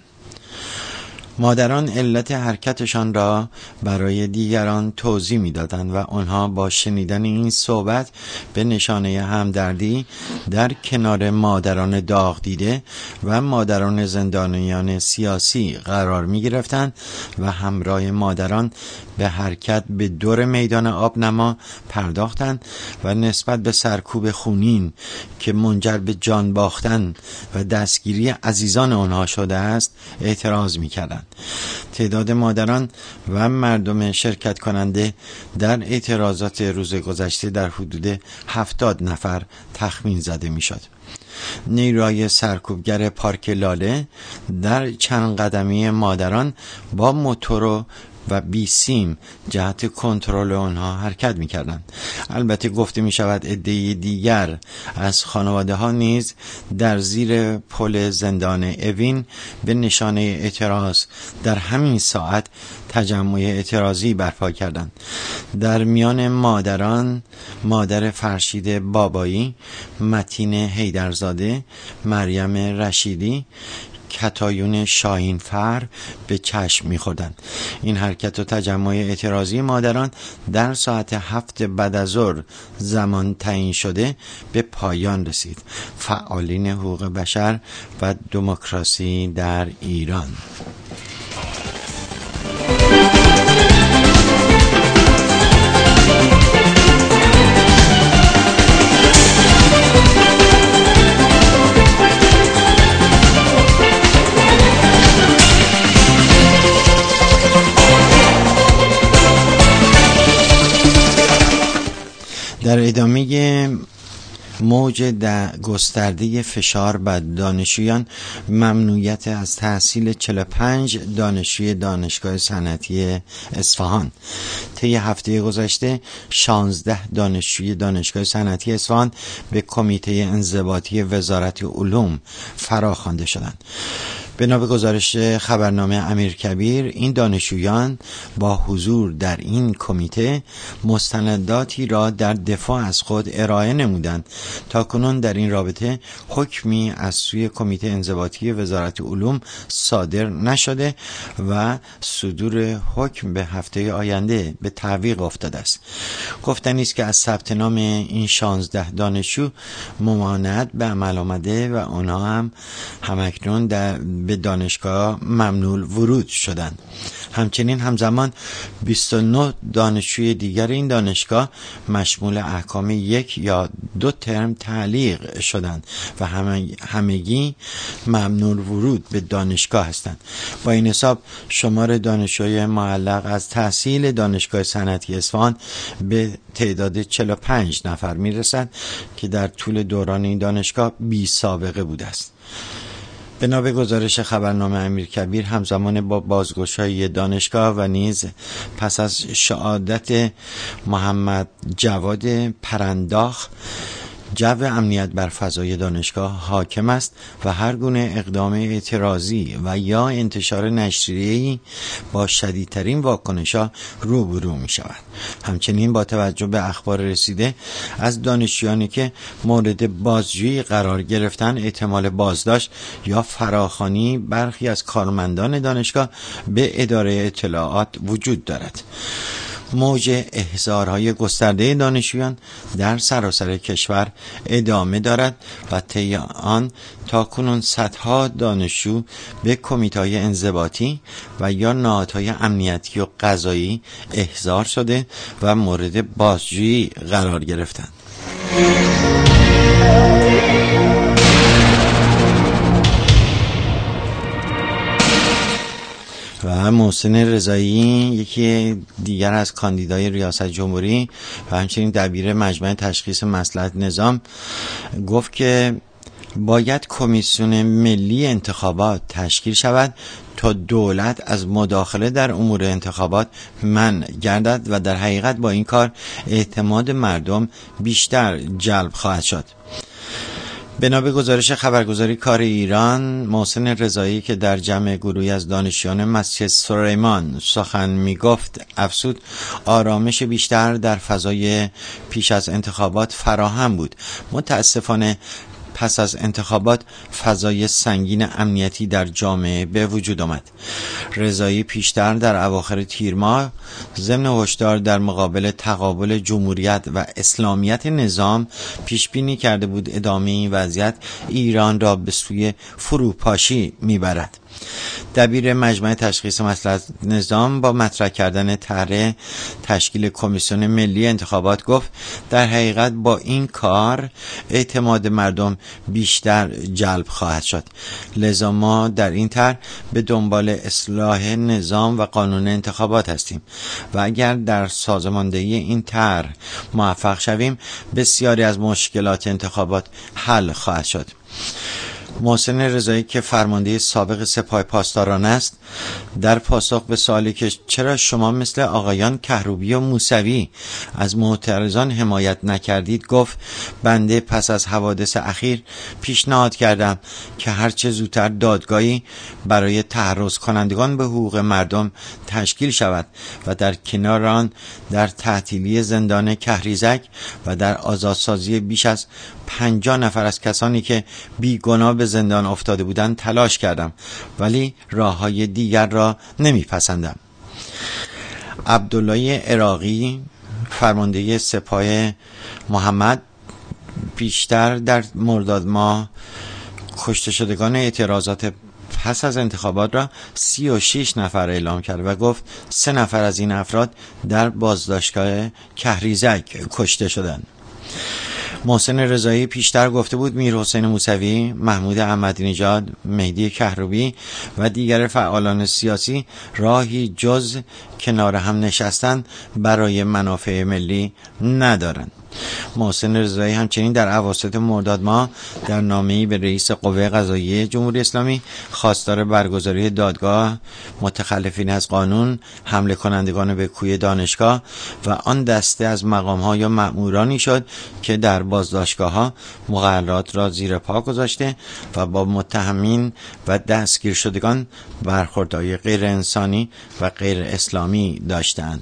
مادران علت حرکتشان را برای دیگران توضیح می‌دادند و آنها با شنیدن این صحبت به نشانه همدردی در کنار مادران داغ دیده و مادران زندانیان سیاسی قرار می‌گرفتند و همراه مادران به حرکت به دور میدان آبنما پرداختند و نسبت به سرکوب خونین که منجر به جان باختن و دستگیری عزیزان آنها شده است اعتراض می‌کردند. تعداد مادران و مردم شرکت کننده در اعتراضات روز گذشته در حدود هفتاد نفر تخمین زده می‌شد. نیروهای سرکوبگر پارک لاله در چند قدمی مادران با موتور و بیسیم جهت کنترل آنها حرکت می‌کردند. البته گفته می‌شود عده‌ای دیگر از خانواده ها نیز در زیر پل زندان اوین به نشانه اعتراض در همین ساعت تجمع اعتراضی برپا کردند. در میان مادران مادر فرشید بابایی، متین حیدرزاده، مریم رشیدی، کتایون شاهینفر به چشم می‌خوردند. این حرکت و تجمع اعتراضی مادران در ساعت هفت بعد از ظهر زمان تعیین شده به پایان رسید. فعالین حقوق بشر و دموکراسی در ایران. در ادامه موج گسترده فشار بر دانشجویان، ممنوعیت از تحصیل چهل و پنج دانشجوی دانشگاه صنعتی اصفهان. طی هفته گذشته شانزده دانشجوی دانشگاه صنعتی اصفهان به کمیته انضباطی وزارت علوم فراخوانده شدند. بنا به گزارش خبرنامه امیرکبیر، این دانشجویان با حضور در این کمیته مستنداتی را در دفاع از خود ارائه نمودند. تاکنون در این رابطه حکمی از سوی کمیته انضباطی وزارت علوم صادر نشده و صدور حکم به هفته آینده به تعویق افتاده است. گفتنی است که از ثبت نام این شانزده دانشجو ممانعت به عمل آمده و آنها هم همکنون در به دانشگاه ممنوع ورود شدند. همچنین همزمان بیست و نه دانشجوی دیگر این دانشگاه مشمول احکام یک یا دو ترم تعلیق شدند و همگی ممنوع ورود به دانشگاه هستند. با این حساب شمار دانشجوی معلق از تحصیل دانشگاه صنعتی اصفهان به تعداد چهل و پنج نفر میرسد که در طول دوران این دانشگاه بی سابقه بوده است. بنا به گزارش خبرنامه امیرکبیر، همزمان با بازگشایی دانشگاه و نیز پس از شهادت محمد جواد پرنداخ، جو امنیت بر فضای دانشگاه حاکم است و هر گونه اقدام اعتراضی و یا انتشار نشریه‌ای با شدیدترین واکنش‌ها روبرو می شود. همچنین با توجه به اخبار رسیده از دانشجویانی که مورد بازجویی قرار گرفتن، احتمال بازداشت یا فراخوانی برخی از کارمندان دانشگاه به اداره اطلاعات وجود دارد. موج احضارهای گسترده دانشجویان در سراسر کشور ادامه دارد و طی آن تاکنون صدها دانشجو به کمیته‌های انضباطی و یا نهادهای امنیتی و قضایی احضار شده و مورد بازجویی قرار گرفتند. و محسن رضایی، یکی دیگر از کاندیدای ریاست جمهوری و همچنین دبیر مجمع تشخیص مصلحت نظام، گفت که باید کمیسیون ملی انتخابات تشکیل شود تا دولت از مداخله در امور انتخابات منع گردد و در حقیقت با این کار اعتماد مردم بیشتر جلب خواهد شد. بنا به گزارش خبرگزاری کار ایران، محسن رضایی که در جمع گروهی از دانشجویان مسجد سلیمان سخن می گفت افزود آرامش بیشتر در فضای پیش از انتخابات فراهم بود. متاسفانه پس از انتخابات فضای سنگین امنیتی در جامعه به وجود آمد. رضایی پیشتر در اواخر تیر ماه ضمن هشدار در مقابل تقابل جمهوریت و اسلامیت نظام پیش بینی کرده بود ادامه این وضعیت ایران را به سوی فروپاشی میبرد. دبیر مجمع تشخیص مصلحت نظام با مطرح کردن طرح تشکیل کمیسیون ملی انتخابات گفت در حقیقت با این کار اعتماد مردم بیشتر جلب خواهد شد. لذا ما در این طرح به دنبال اصلاح نظام و قانون انتخابات هستیم و اگر در سازماندهی این طرح موفق شویم بسیاری از مشکلات انتخابات حل خواهد شد. محسن رضایی که فرمانده سابق سپاه پاسداران است، در پاسخ به سوالی که چرا شما مثل آقایان کهروبی و موسوی از معترضان حمایت نکردید گفت بنده پس از حوادث اخیر پیشنهاد کردم که هرچه زودتر دادگاهی برای تعرض کنندگان به حقوق مردم تشکیل شود و در کنار آن در تعطیلی زندان کهریزک و در آزادسازی بیش از پنجاه نفر از کسانی که بیگناه به زندان افتاده بودند تلاش کردم، ولی راههای دیگر را نمیپسندم. عبدالله عراقی فرمانده سپاه محمد بیشتر در مرداد ماه کشته شدگان اعتراضات پس از انتخابات را سی و شش نفر اعلام کرد و گفت سه نفر از این افراد در بازداشتگاه کهریزک کشته شدند. محسن رضایی پیشتر گفته بود میر حسین موسوی، محمود احمدی نژاد، مهدی کهروبی و دیگر فعالان سیاسی راهی جز کنار هم نشستن برای منافع ملی ندارند. محسن رضایی همچنین در اواسط مرداد ماه در نامه‌ای به رئیس قوه قضاییه جمهوری اسلامی خواستار برگزاری دادگاه متخلفین از قانون، حمله کنندگان به کوی دانشگاه و آن دسته از مقام‌ها یا مأمورانی شد که در بازداشتگاه‌ها مقررات را زیر پا گذاشته و با متهمین و دستگیر شدگان برخوردهای غیر انسانی و غیر اسلامی داشتند.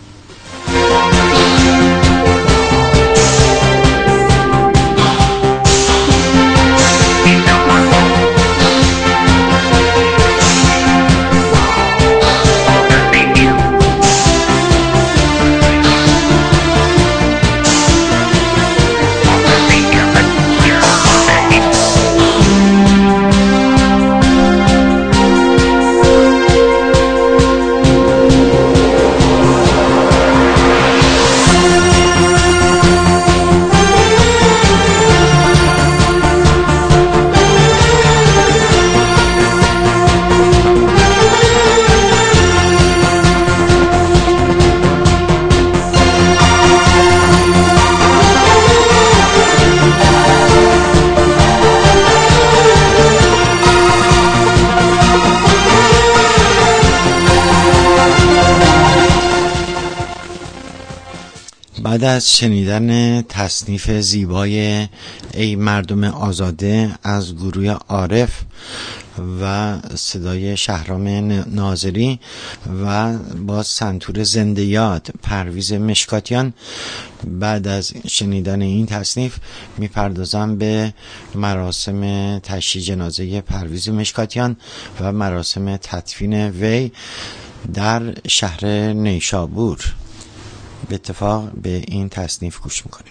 بعد از شنیدن تصنیف زیبای ای مردم آزاده از گروه عارف و صدای شهرام ناظری و با سنتور زنده یاد پرویز مشکاتیان، بعد از شنیدن این تصنیف میپردازم به مراسم تشییع جنازه پرویز مشکاتیان و مراسم تدفین وی در شهر نیشابور. به اتفاق به این تصنیف گوش میکنیم.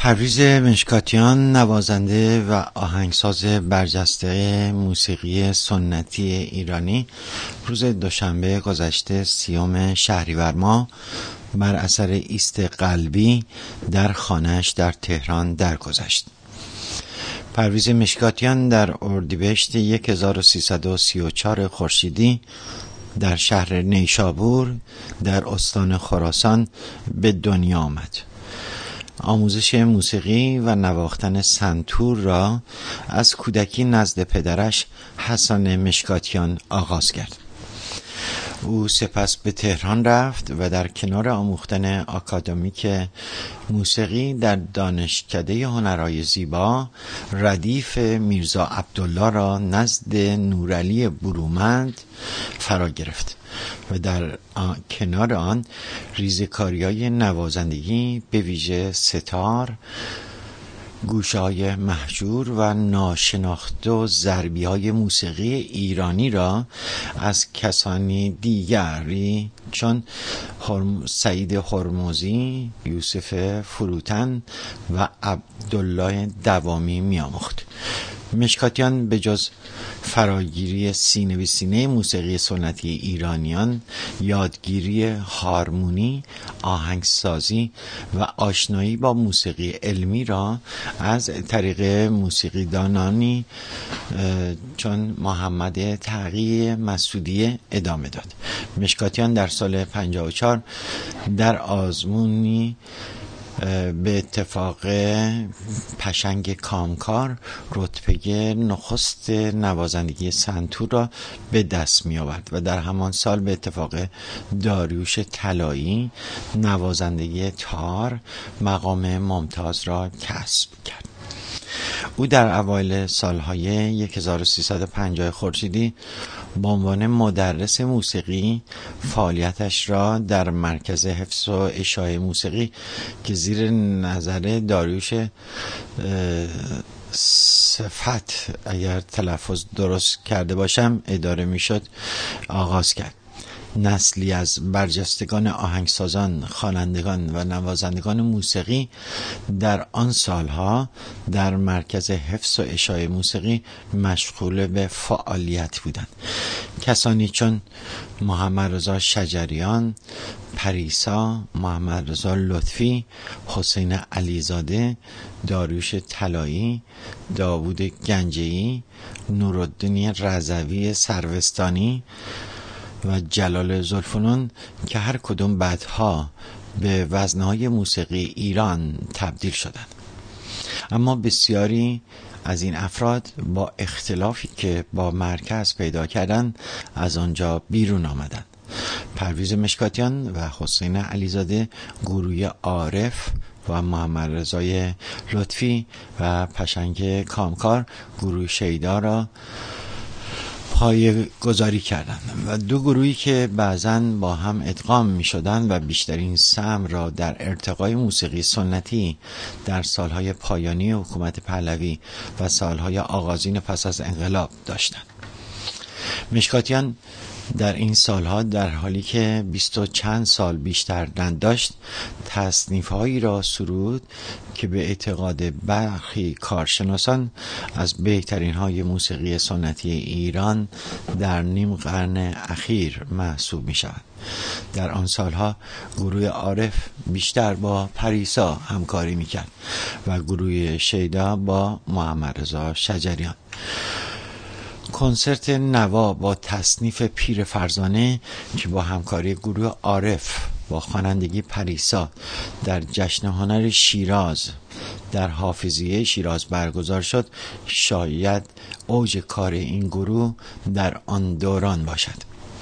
پرویز مشکاتیان نوازنده و آهنگساز برجسته موسیقی سنتی ایرانی روز دوشنبه گذشته سیوم شهریور ماه بر اثر ایست قلبی در خانه‌اش در تهران درگذشت. پرویز مشکاتیان در اردیبهشت هزار و سیصد و سی و چهار خورشیدی در شهر نیشابور در استان خراسان به دنیا آمد. آموزش موسیقی و نواختن سنتور را از کودکی نزد پدرش حسن مشکاتیان آغاز کرد. او سپس به تهران رفت و در کنار آموختن آکادمیک موسیقی در دانشکده هنرهای زیبا ردیف میرزا عبدالله را نزد نورعلی برومند فرا گرفت و در کنار آن ریزکاری‌های نوازندگی به ویژه ستار، گوشه‌های مهجور و ناشناخته و ضربی‌های موسیقی ایرانی را از کسانی دیگری چون سعید هرمزی، یوسف فروتن و عبدالله دوامی می‌آموخت. مشکاتیان به جز فراگیری سینه به سینه موسیقی سنتی ایرانیان، یادگیری هارمونی، آهنگسازی و آشنایی با موسیقی علمی را از طریق موسیقیدانانی چون محمد تقی مسعودی ادامه داد. مشکاتیان در سال پنجاه و چهار در آزمونی به اتفاق پشنگ کامکار رتبه نخست نوازندگی سنتور را به دست می آورد و در همان سال به اتفاق داریوش طلایی نوازندگی تار مقام ممتاز را کسب کرد. او در اوایل سالهای هزار و سیصد و پنجاه خورشیدی به عنوان مدرس موسیقی فعالیتش را در مرکز حفظ و اشاعه موسیقی که زیر نظر داریوش صفت اگر تلفظ درست کرده باشم اداره میشد آغاز کرد. نسلی از برجستگان آهنگسازان، خوانندگان و نوازندگان موسیقی در آن سالها در مرکز حفظ و اشاعه موسیقی مشغول به فعالیت بودند. کسانی چون محمد رضا شجریان، پریسا، محمد رضا لطفی، حسین علیزاده، داریوش طلایی، داوود گنجه‌ای، نورالدین رضوی سروستانی و جلال زلفنون که هر کدوم بعدها به وزنهای موسیقی ایران تبدیل شدند. اما بسیاری از این افراد با اختلافی که با مرکز پیدا کردند از آنجا بیرون آمدند. پرویز مشکاتیان و حسین علیزاده گروه عارف و محمد رضای لطفی و پشنگ کامکار گروه شیدا را پای گذاری کردند و دو گروهی که بعضاً با هم ادغام می شدند و بیشترین سهم را در ارتقای موسیقی سنتی در سالهای پایانی حکومت پهلوی و سالهای آغازین پس از انقلاب داشتند. مشکاتیان در این سالها در حالی که بیست و چند سال بیشتر نداشت تصنیف‌هایی را سرود که به اعتقاد برخی کارشناسان از بهترین های موسیقی سنتی ایران در نیم قرن اخیر محسوب می شود. در آن سالها گروه عارف بیشتر با پریسا همکاری می کرد و گروه شیدا با محمد رضا شجریان. کنسرت نوا با تصنیف پیر فرزانه که با همکاری گروه عارف با خوانندگی پریسا در جشن هنر شیراز در حافظیه شیراز برگزار شد شاید اوج کار این گروه در آن دوران باشد.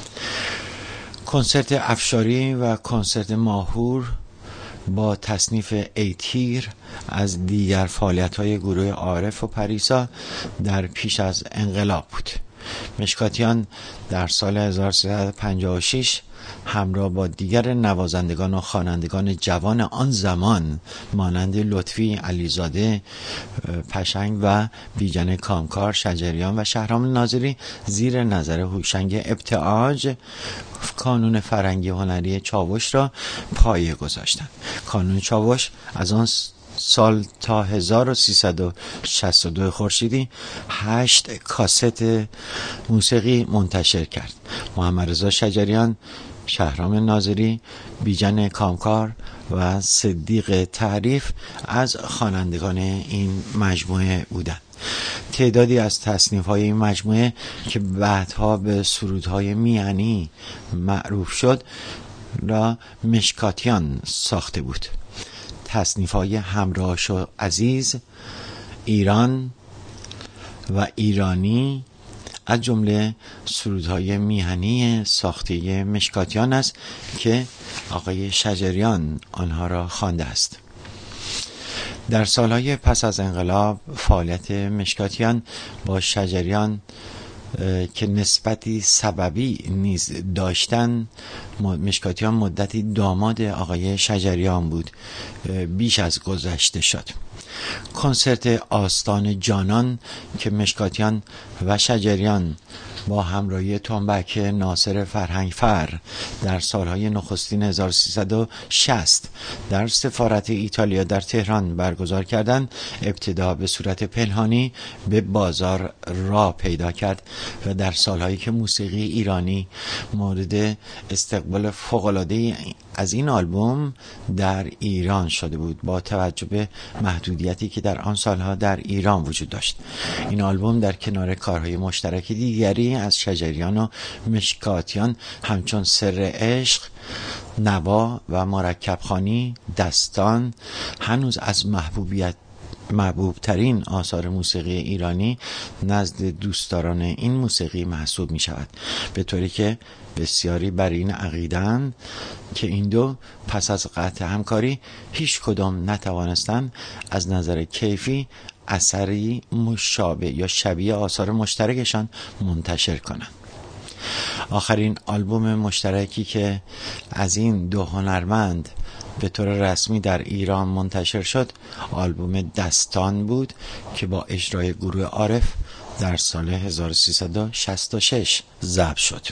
کنسرت افشاری و کنسرت ماهور با تصنیف ایتیر از دیگر فعالیت‌های گروه عارف و پریسا در پیش از انقلاب بود. مشکاتیان در سال هزار و سیصد و پنجاه و شش همراه با دیگر نوازندگان و خوانندگان جوان آن زمان مانند لطفی، علیزاده، پشنگ و بیژن کامکار، شجریان و شهرام ناظری زیر نظر هوشنگ ابتهاج کانون فرهنگی هنری چاوش را پایه گذاشتند. کانون چاوش از آن سال تا هزار و سیصد و شصت و دو خورشیدی هشت کاست موسیقی منتشر کرد. محمد رضا شجریان، شهرام ناظری، بیژن کامکار و صدیق تعریف از خوانندگان این مجموعه بودند. تعدادی از تصنیف‌های این مجموعه که بعدها به سرودهای میانی معروف شد را مشکاتیان ساخته بود. تصنیف‌های همراهش و عزیز، ایران و ایرانی از جمله سرودهای میهنی ساخته مشکاتیان است که آقای شجریان آنها را خوانده است. در سالهای پس از انقلاب فعالیت مشکاتیان با شجریان که نسبتی سببی نیز داشتن، مشکاتیان مدتی داماد آقای شجریان بود، بیش از گذشته شد. کنسرت آستان جانان که مشکاتیان و شجریان با همراهی تنبک ناصر فرهنگفر در سالهای نخستین هزار و سیصد و شصت در سفارت ایتالیا در تهران برگزار کردند، ابتدا به صورت پنهانی به بازار راه پیدا کرد و در سالهایی که موسیقی ایرانی مورد استقبال فوق‌العاده از این آلبوم در ایران شده بود، با توجه به محدودیتی که در آن سالها در ایران وجود داشت. این آلبوم در کنار کارهای مشترک دیگری از شجریان و مشکاتیان همچون سر عشق، نوا و مرکب خوانی، دستان هنوز از محبوبیت محبوب ترین آثار موسیقی ایرانی نزد دوستداران این موسیقی محسوب می شود، به طوری که بسیاری بر این عقیده‌اند که این دو پس از قطع همکاری هیچ کدام نتوانستند از نظر کیفی اثری مشابه یا شبیه آثار مشترکشان منتشر کنند. آخرین آلبوم مشترکی که از این دو هنرمند به طور رسمی در ایران منتشر شد آلبوم دستان بود که با اجرای گروه عارف در سال هزار و سیصد و شصت و شش ضبط شد.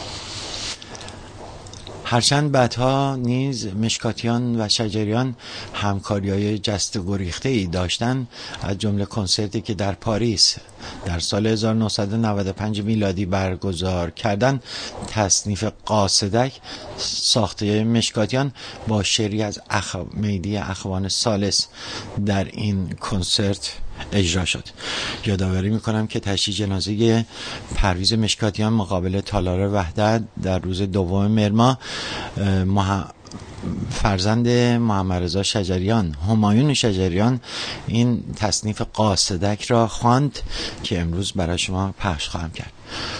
هرچند بعدها نیز مشکاتیان و شجریان همکاری‌های جست و گریخته‌ای داشتند، از جمله کنسرتی که در پاریس در سال هزار و نهصد و نود و پنج میلادی برگزار کردند، تصنیف قاصدک ساخته مشکاتیان با شعری از اخ... میدی اخوان ثالث در این کنسرت اجرا شد. یادآوری میکنم که تشییع جنازه پرویز مشکاتیان مقابل تالار وحدت در روز دوم مهر ماه مح... فرزند محمد رضا شجریان، همایون شجریان، این تصنیف قاصدک را خواند که امروز برای شما پخش خواهم کرد.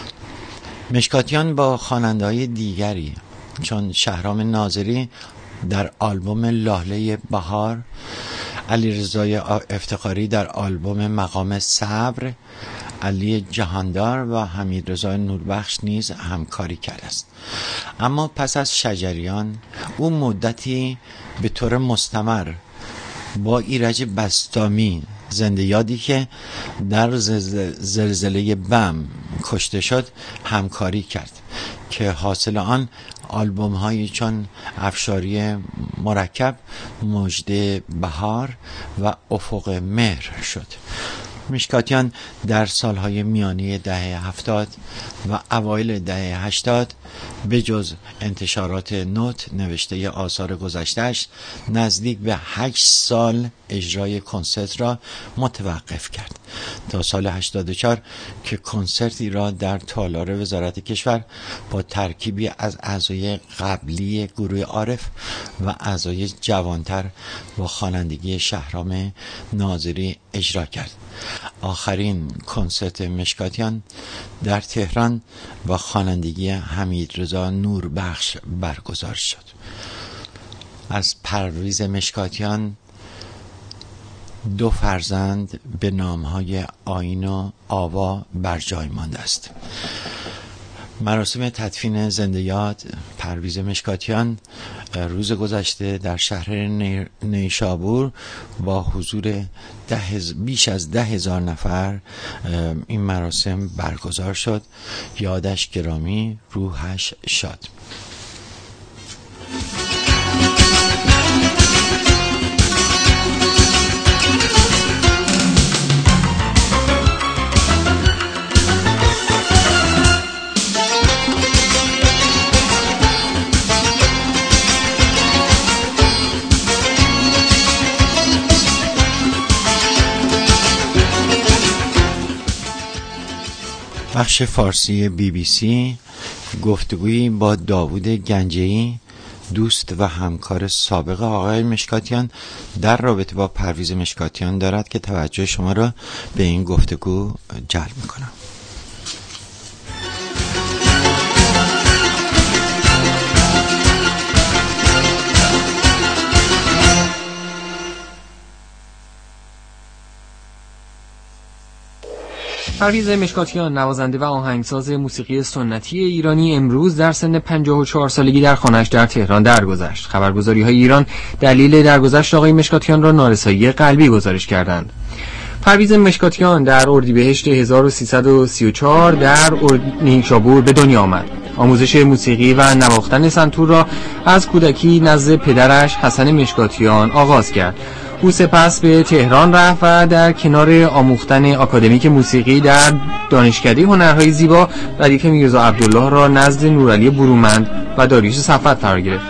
مشکاتیان با خواننده‌های دیگری چون شهرام ناظری در آلبوم لاله بهار، علیرضا افتخاری در آلبوم مقام صبر، علی جهاندار و حمیدرضا نوربخش نیز همکاری کرده است. اما پس از شجریان او مدتی به طور مستمر با ایرج بسطامی، زنده یادی که در زلزله بم کشته شد، همکاری کرد که حاصل آن آلبوم هایی چون افشاری مرکب، مژده بهار و افق مهر شد. مشکاتیان در سالهای میانی دهه هفتاد و اوایل دهه هشتاد به جز انتشارات نوت نوشته آثار گذشته‌اش نزدیک به هشت سال اجرای کنسرت را متوقف کرد تا سال هشتاد و چهار که کنسرتی را در تالار وزارت کشور با ترکیبی از اعضای قبلی گروه عارف و اعضای جوانتر با خوانندگی شهرام ناظری اجرا کرد. آخرین کنسرت مشکاتیان در تهران با خوانندگی حمیدرضا نوربخش برگزار شد. از پرویز مشکاتیان دو فرزند به نامهای آیین و آوا بر جای مانده است. مراسم تدفین زنده یاد پرویز مشکاتیان روز گذشته در شهر نیشابور با حضور ده بیش از ده هزار نفر این مراسم برگزار شد. یادش گرامی، روحش شاد. بخش فارسی بی بی سی گفتگویی با داوود گنجه‌ای، دوست و همکار سابق آقای مشکاتیان در رابطه با پرویز مشکاتیان دارد که توجه شما را به این گفتگو جلب می‌کنم. پرویز مشکاتیان، نوازنده و آهنگساز موسیقی سنتی ایرانی، امروز در سن پنجاه و چهار سالگی در خانه‌اش در تهران درگذشت. خبرگزاری‌های ایران دلیل درگذشت آقای مشکاتیان را نارسایی قلبی گزارش کردند. پرویز مشکاتیان در اردیبهشت هزار و سیصد و سی و چهار در نیشابور به دنیا آمد. آموزش موسیقی و نواختن سنتور را از کودکی نزد پدرش حسن مشکاتیان آغاز کرد. او سپس به تهران رفت و در کنار آموختن آکادمیک موسیقی در دانشکده هنرهای زیبا ردیف میرزا عبدالله را نزد نورعلی برومند و داریوش صفوت فرا گرفت.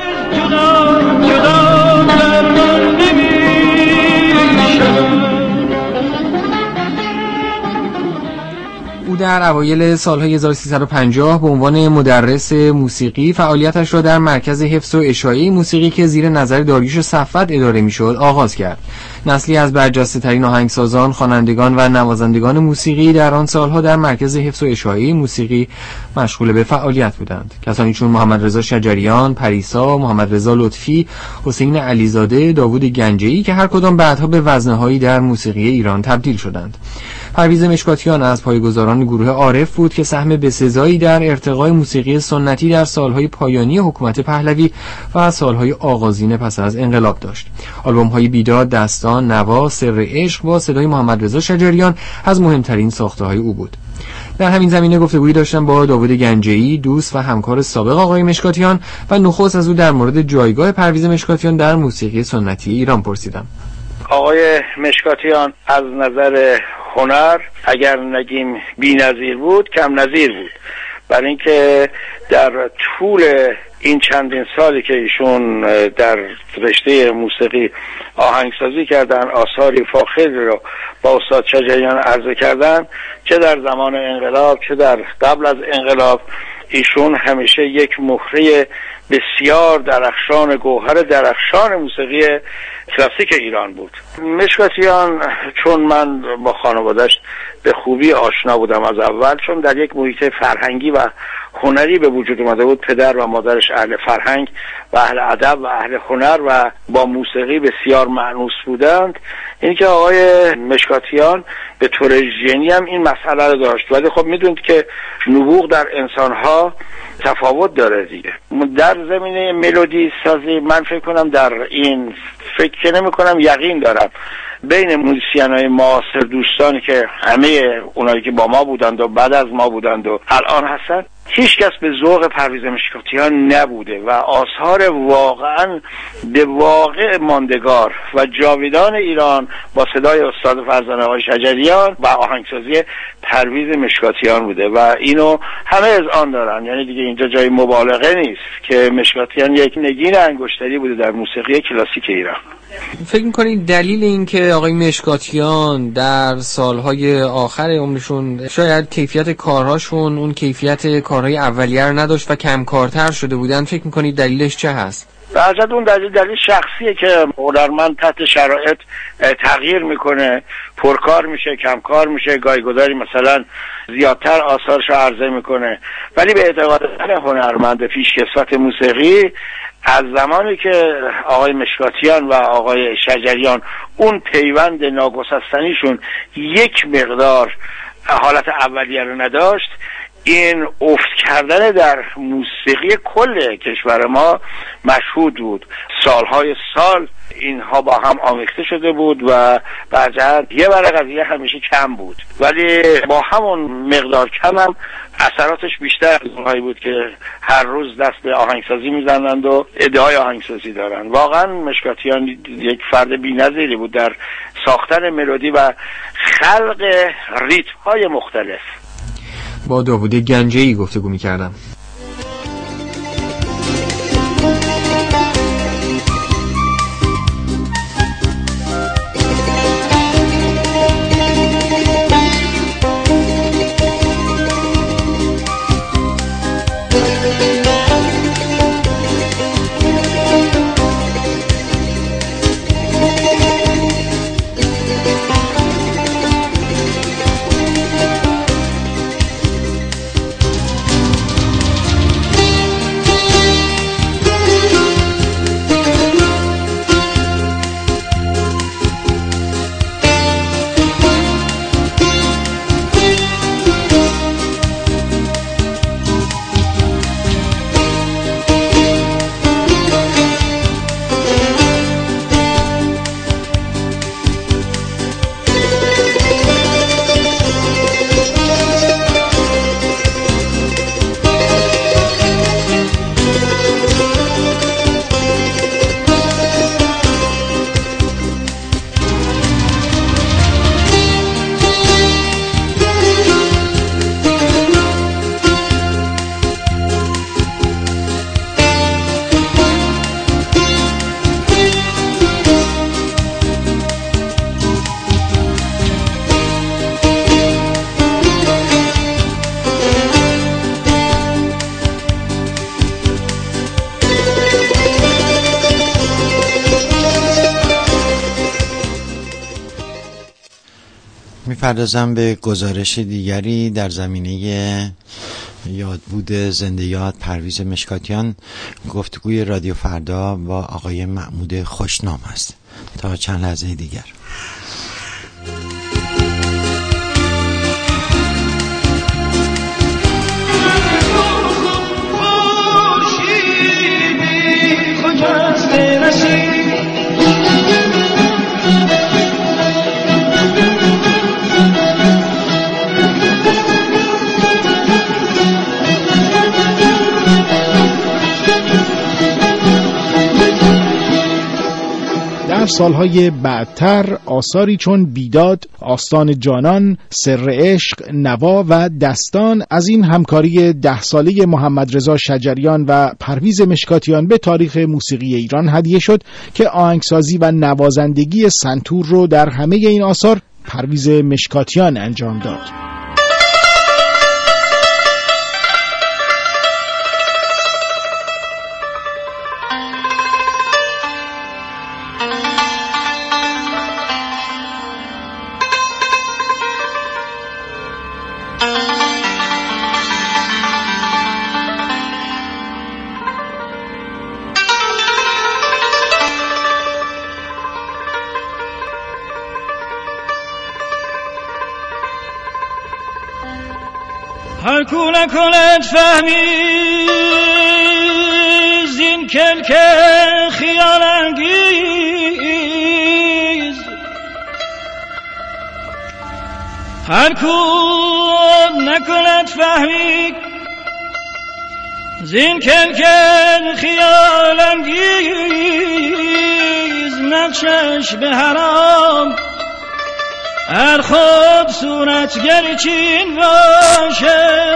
او در اوایل سالهای هزار و سیصد و پنجاه به عنوان مدرس موسیقی فعالیتش را در مرکز حفظ و اشاعه موسیقی که زیر نظر داریوش صفوت اداره میشد آغاز کرد. نسلی از برجسته‌ترین آهنگسازان، خوانندگان و نوازندگان موسیقی در آن سالها در مرکز حفظ و اشاعه موسیقی مشغول به فعالیت بودند. کسانی چون محمد رضا شجریان، پریسا، محمد رضا لطفی، حسین علیزاده، داوود گنجه‌ای که هر کدام بعدها به وزنه‌هایی در موسیقی ایران تبدیل شدند. پرویز مشکاتیان از پایه‌گذاران گروه عارف بود که سهم بسزایی در ارتقای موسیقی سنتی در سالهای پایانی حکومت پهلوی و سالهای آغازین پس از انقلاب داشت. آلبوم‌های بیداد، دستان، نوا، سر عشق با صدای محمد رضا شجریان از مهمترین ساخته‌های او بود. در همین زمینه گفتگویی داشتم با داوود گنجه‌ای، دوست و همکار سابق آقای مشکاتیان، و نخست از او در مورد جایگاه پرویز مشکاتیان در موسیقی سنتی ایران پرسیدم. آقای مشکاتیان از نظر هنر اگر نگیم بی‌نظیر بود، کم نظیر بود، برای اینکه در طول این چندین سالی که ایشون در رشته موسیقی آهنگسازی کردن، آثاری فاخری رو با استاد شجریان عرضه کردن، چه در زمان انقلاب چه در قبل از انقلاب، ایشون همیشه یک مهره بسیار درخشان، گوهر درخشان موسیقی کلاسیک ایران بود. مشکاتیان چون من با خانواده‌اش به خوبی آشنا بودم از اول، چون در یک محیط فرهنگی و هنری به وجود اومده بود، پدر و مادرش اهل فرهنگ و اهل ادب و اهل هنر و با موسیقی بسیار مانوس بودند، این که آقای مشکاتیان به طور ژنی هم این مسئله رو داشت. ولی خب میدونید که نبوغ در انسانها تفاوت داره دیگه. در زمینه ملودی سازی من فکر کنم در این فکر نمی کنم، یقین دارم بین موزیسین‌های معاصر، دوستانی که همه اونایی که با ما بودند و بعد از ما بودند و الان هستن، هیچ کس به ذوق پرویز مشکاتیان نبوده و آثار واقعا به واقع ماندگار و جاویدان ایران با صدای استاد فرزانه آقای شجریان و آهنگسازی پرویز مشکاتیان بوده و اینو همه از آن دارن. یعنی دیگه اینجا جای مبالغه نیست که مشکاتیان یک نگین انگشتری بوده در موسیقی کلاسیک ایران. فکر می‌کنید دلیل این که آقای مشکاتیان در سالهای آخر عمرشون شاید کیفیت کارهاشون اون کیفیت کارهای اولیه رو نداشت و کم کارتر شده بودن، فکر می‌کنید دلیلش چه هست؟ درجت اون دلیل دلیل شخصیه که هنرمند تحت شرایط تغییر میکنه، پرکار میشه، کمکار میشه، گاهی گداری مثلا زیادتر آثارش رو عرضه میکنه. ولی به اعتقاد من هنرمند پیشکسوت موسیقی از زمانی که آقای مشکاتیان و آقای شجریان اون پیوند ناگسستنیشون یک مقدار حالت اولیه رو نداشت، این افت کردن در موسیقی کل کشور ما مشهود بود. سالهای سال اینها با هم آمیخته شده بود و برجهت یه برای قضیه همیشه کم بود، ولی با همون مقدار کم هم اثراتش بیشتر از اونهایی بود که هر روز دست به آهنگسازی میزنند و ادعای آهنگسازی دارن. واقعا مشکاتیان یک فرد بی‌نظیری بود در ساختن ملودی و خلق ریتم‌های مختلف. با داوود گنجه‌ای گفتگو می‌کردم. میپردازم به گزارش دیگری در زمینه یادبود زنده یاد پرویز مشکاتیان. گفتگوی رادیو فردا با آقای محمود خوشنام است. تا چند لحظه دیگر. در سالهای بعدتر آثاری چون بیداد، آستان جانان، سر عشق، نوا و دستان از این همکاری ده ساله محمد رضا شجریان و پرویز مشکاتیان به تاریخ موسیقی ایران هدیه شد که آهنگسازی و نوازندگی سنتور رو در همه این آثار پرویز مشکاتیان انجام داد. هر کو نکند فهمی زین کلک خیال انگیز، هر کو نکند فهمی زین کلک خیال انگیز، نقشش به حرام هر خوب صورتگر چین باشه.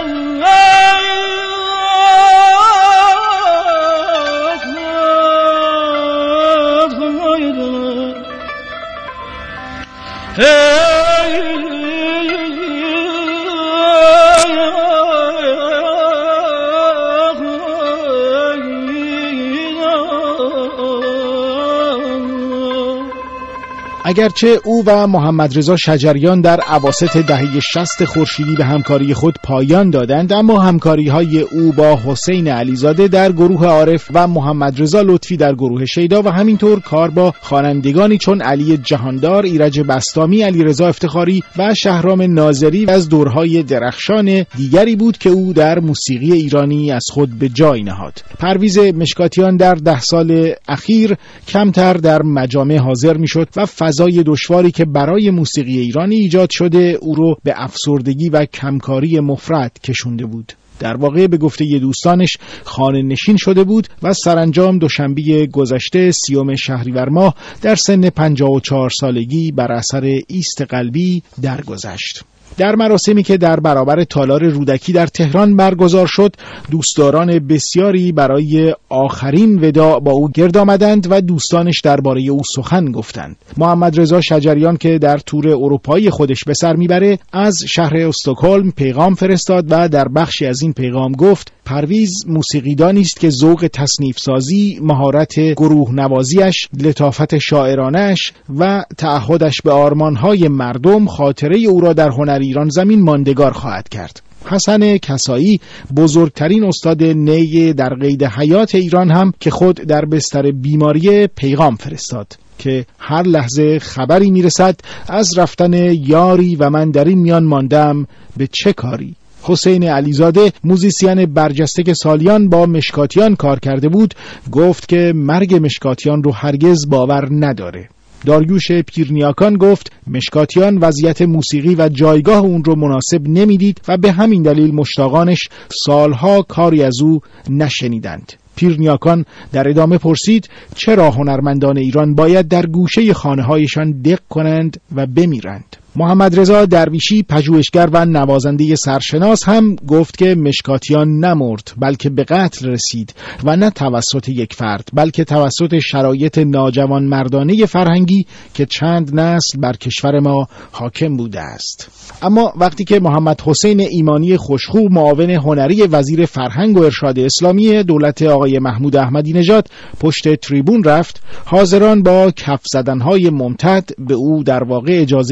اگرچه او و محمد رضا شجریان در اواسط دهه شصت خورشیدی به همکاری خود پایان دادند، اما همکاری‌های او با حسین علیزاده در گروه عارف و محمد رضا لطفی در گروه شیدا و همینطور کار با خوانندگانی چون علی جهاندار، ایرج بسطامی، علیرضا افتخاری و شهرام ناظری از دورهای درخشان دیگری بود که او در موسیقی ایرانی از خود به جای نهاد. پرویز مشکاتیان در ده سال اخیر کمتر در مجامع حاضر میشد و فضای دشواری که برای موسیقی ایرانی ایجاد شده او رو به افسردگی و کمکاری مفرط کشونده بود. در واقع به گفته ی دوستانش خانه نشین شده بود و سرانجام دوشنبه گذشته سیوم شهریور ماه در سن پنجاه و چهار سالگی بر اثر ایست قلبی درگذشت. در مراسمی که در برابر تالار رودکی در تهران برگزار شد، دوستداران بسیاری برای آخرین وداع با او گرد آمدند و دوستانش درباره او سخن گفتند. محمد رضا شجریان که در تور اروپایی خودش به سر میبره، از شهر استکهلم پیغام فرستاد و در بخشی از این پیغام گفت: پرویز موسیقیدانی است که ذوق تصنیف سازی، مهارت گروه نوازیش، لطافت شاعرانش و تعهدش به آرمانهای مردم خاطره او را در هنر ایران زمین ماندگار خواهد کرد. حسن کسایی، بزرگترین استاد نی در قید حیات ایران، هم که خود در بستر بیماری پیغام فرستاد که هر لحظه خبری میرسد از رفتن یاری و من در این میان ماندم به چه کاری. حسین علیزاده، موزیسین برجسته که سالیان با مشکاتیان کار کرده بود، گفت که مرگ مشکاتیان رو هرگز باور نداره. داریوش پیرنیاکان گفت مشکاتیان وضعیت موسیقی و جایگاه اون رو مناسب نمیدید و به همین دلیل مشتاقانش سالها کاری از او نشنیدند. پیرنیاکان در ادامه پرسید چرا هنرمندان ایران باید در گوشه خانه‌هایشان دق کنند و بمیرند. محمد رضا درویشی، پژوهشگر و نوازنده سرشناس، هم گفت که مشکاتیان نمرد بلکه به قتل رسید و نه توسط یک فرد بلکه توسط شرایط ناجوان مردانه فرهنگی که چند نسل بر کشور ما حاکم بوده است. اما وقتی که محمد حسین ایمانی خوشخو، معاون هنری وزیر فرهنگ و ارشاد اسلامی دولت آقای محمود احمدی نژاد، پشت تریبون رفت، حاضران با کف زدنهای ممتد به او در واقع اجازه سخن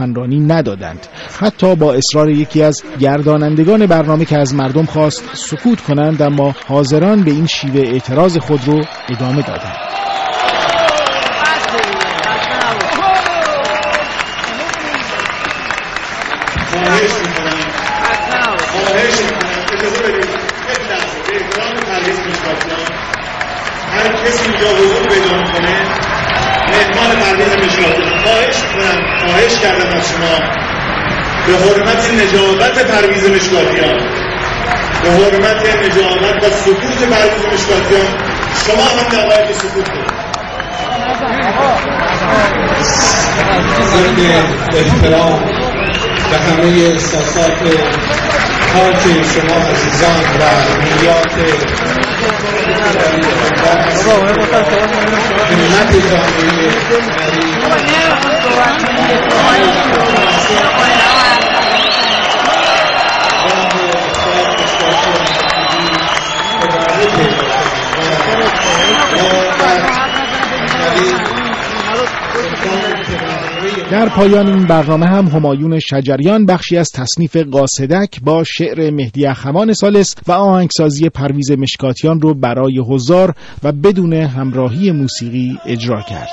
سخنرانی ندادند. حتی با اصرار یکی از گردانندگان برنامه که از مردم خواست سکوت کنند، اما حاضران به این شیوه اعتراض خود رو ادامه دادند. خواهش میکنم خواهش میکنم اجازه بدید یک لحظه به احترام پرویز مشکاتیان هر کسی اینجا حضور پیدا میکنه مهمان پرویز مشکاتیان خواهش میکنم خواهش کردم از شما به حرمت نجابت پرویز مشکاتیان به حرمت نجابت و سکوت پرویز مشکاتیان شما هم دعوت به سکوت کنید. ضمن احترام به همه احساسات پاک شما عزیزان و نیات همت جامعه در پایان این برنامه هم همایون شجریان بخشی از تصنیف قاصدک با شعر مهدی اخوان ثالث و آهنگسازی پرویز مشکاتیان رو برای حضار و بدون همراهی موسیقی اجرا کرد.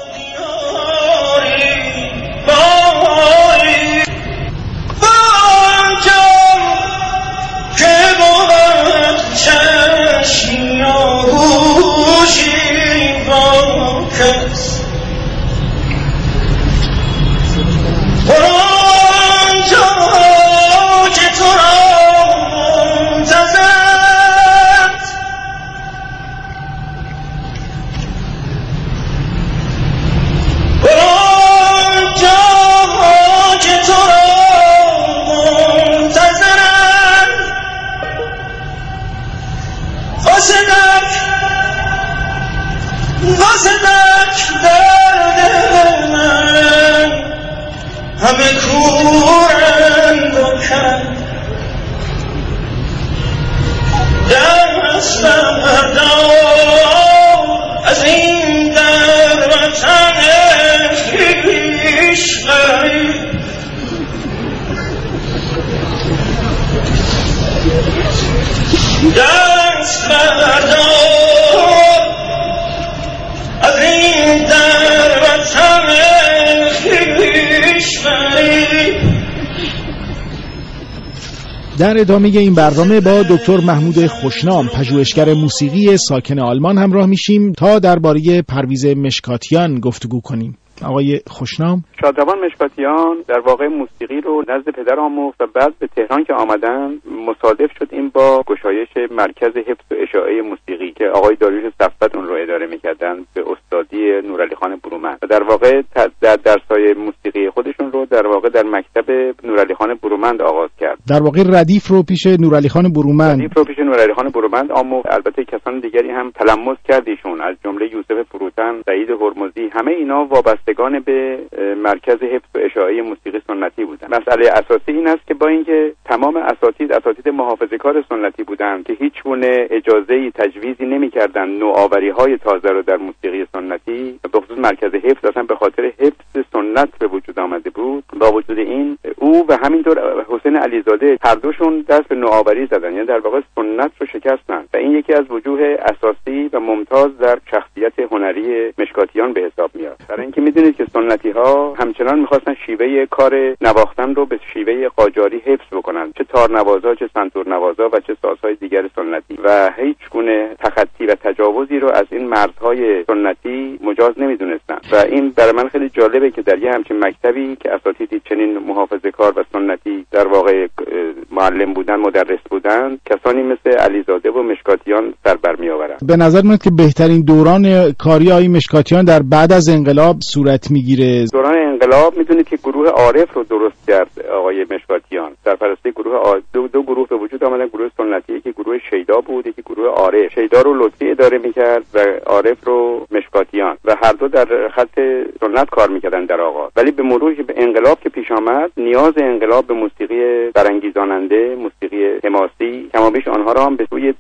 در ادامه این برنامه با دکتر محمود خوشنام پژوهشگر موسیقی ساکن آلمان همراه میشیم تا درباره پرویز مشکاتیان گفتگو کنیم. آقای خوشنام، شادروان مشکاتیان در واقع موسیقی رو نزد پدر آموخت و بعد به تهران که آمدن مصادف شد این با گشایش مرکز حفظ و اشاعه موسیقی که آقای داریوش صفوت اون رو اداره می‌کردن به استادی نورعلی خان برومند و در واقع در درس‌های موسیقی خودشون رو در واقع در مکتب نورعلی خان برومند آغاز کرد. در واقع ردیف رو پیش نورعلی خان برومند ردیف رو پیش نورعلی خان برومند آموخت. البته کسان دیگری هم تلمس کرد ایشون، از جمله یوسف فروتن، سعید هرمزی، همه اینا وابستگان به مرکز حفظ و اشاعه موسیقی سنتی بودن. مسئله اساسی این است که با اینکه تمام اساتید اساتید محافظه‌کار سنتی بودند که هیچ گونه اجازه‌ای تجویزی نمی‌کردند نوآوری‌های تازه رو در موسیقی سنتی، به خصوص مرکز حفظ اصلا به خاطر حفظ سنت به وجود آمده بود، با وجود این او و همینطور حسین علیزاده هر دوشون دست به نوآوری زدن، یعنی در واقع سنت رو شکستن و این یکی از وجوه اساسی و ممتاز در شخصیت هنری مشکاتیان به حساب میاد. برای اینکه می‌دونید که سنتی‌ها همچنان می‌خواستن شیوه کار نواختن رو به شیوه قاجاری حفظ بکنن، چه تارنوازا، چه سنتورنوازا و چه سازهای دیگر سنتی، و هیچ گونه تخطی و تجاوزی رو از این مرزهای سنتی مجاز نمی‌دونستن. و این برای من خیلی جالبه که در یه همچین مکتبی که اساتیدی چنین محافظه‌کار و سنتی در واقع معلم بودن، مدرس بودن، کسانی مثل علیزاده و مشکاتیان سر برمی‌آورند. به نظر میاد که بهترین دوران کاری آقای مشکاتیان در بعد از انقلاب صورت میگیره. دوران انقلاب میدونید که گروه عارف رو درست کرد آقای مشکاتیان. در پرستی گروه عارف دو, دو گروه به وجود آمدن، گروه سنتی، یکی گروه شیدا بود، یکی گروه عارف. شیدا رو لطفی اداره میکرد و عارف رو مشکاتیان و هر دو در خط سنت کار میکردن در آغاز. ولی به مرور که به انقلاب که پیش آمد، نیاز انقلاب به موسیقی برانگیزاننده، موسیقی حماسی، کمابیش آنها را هم به سوی سرود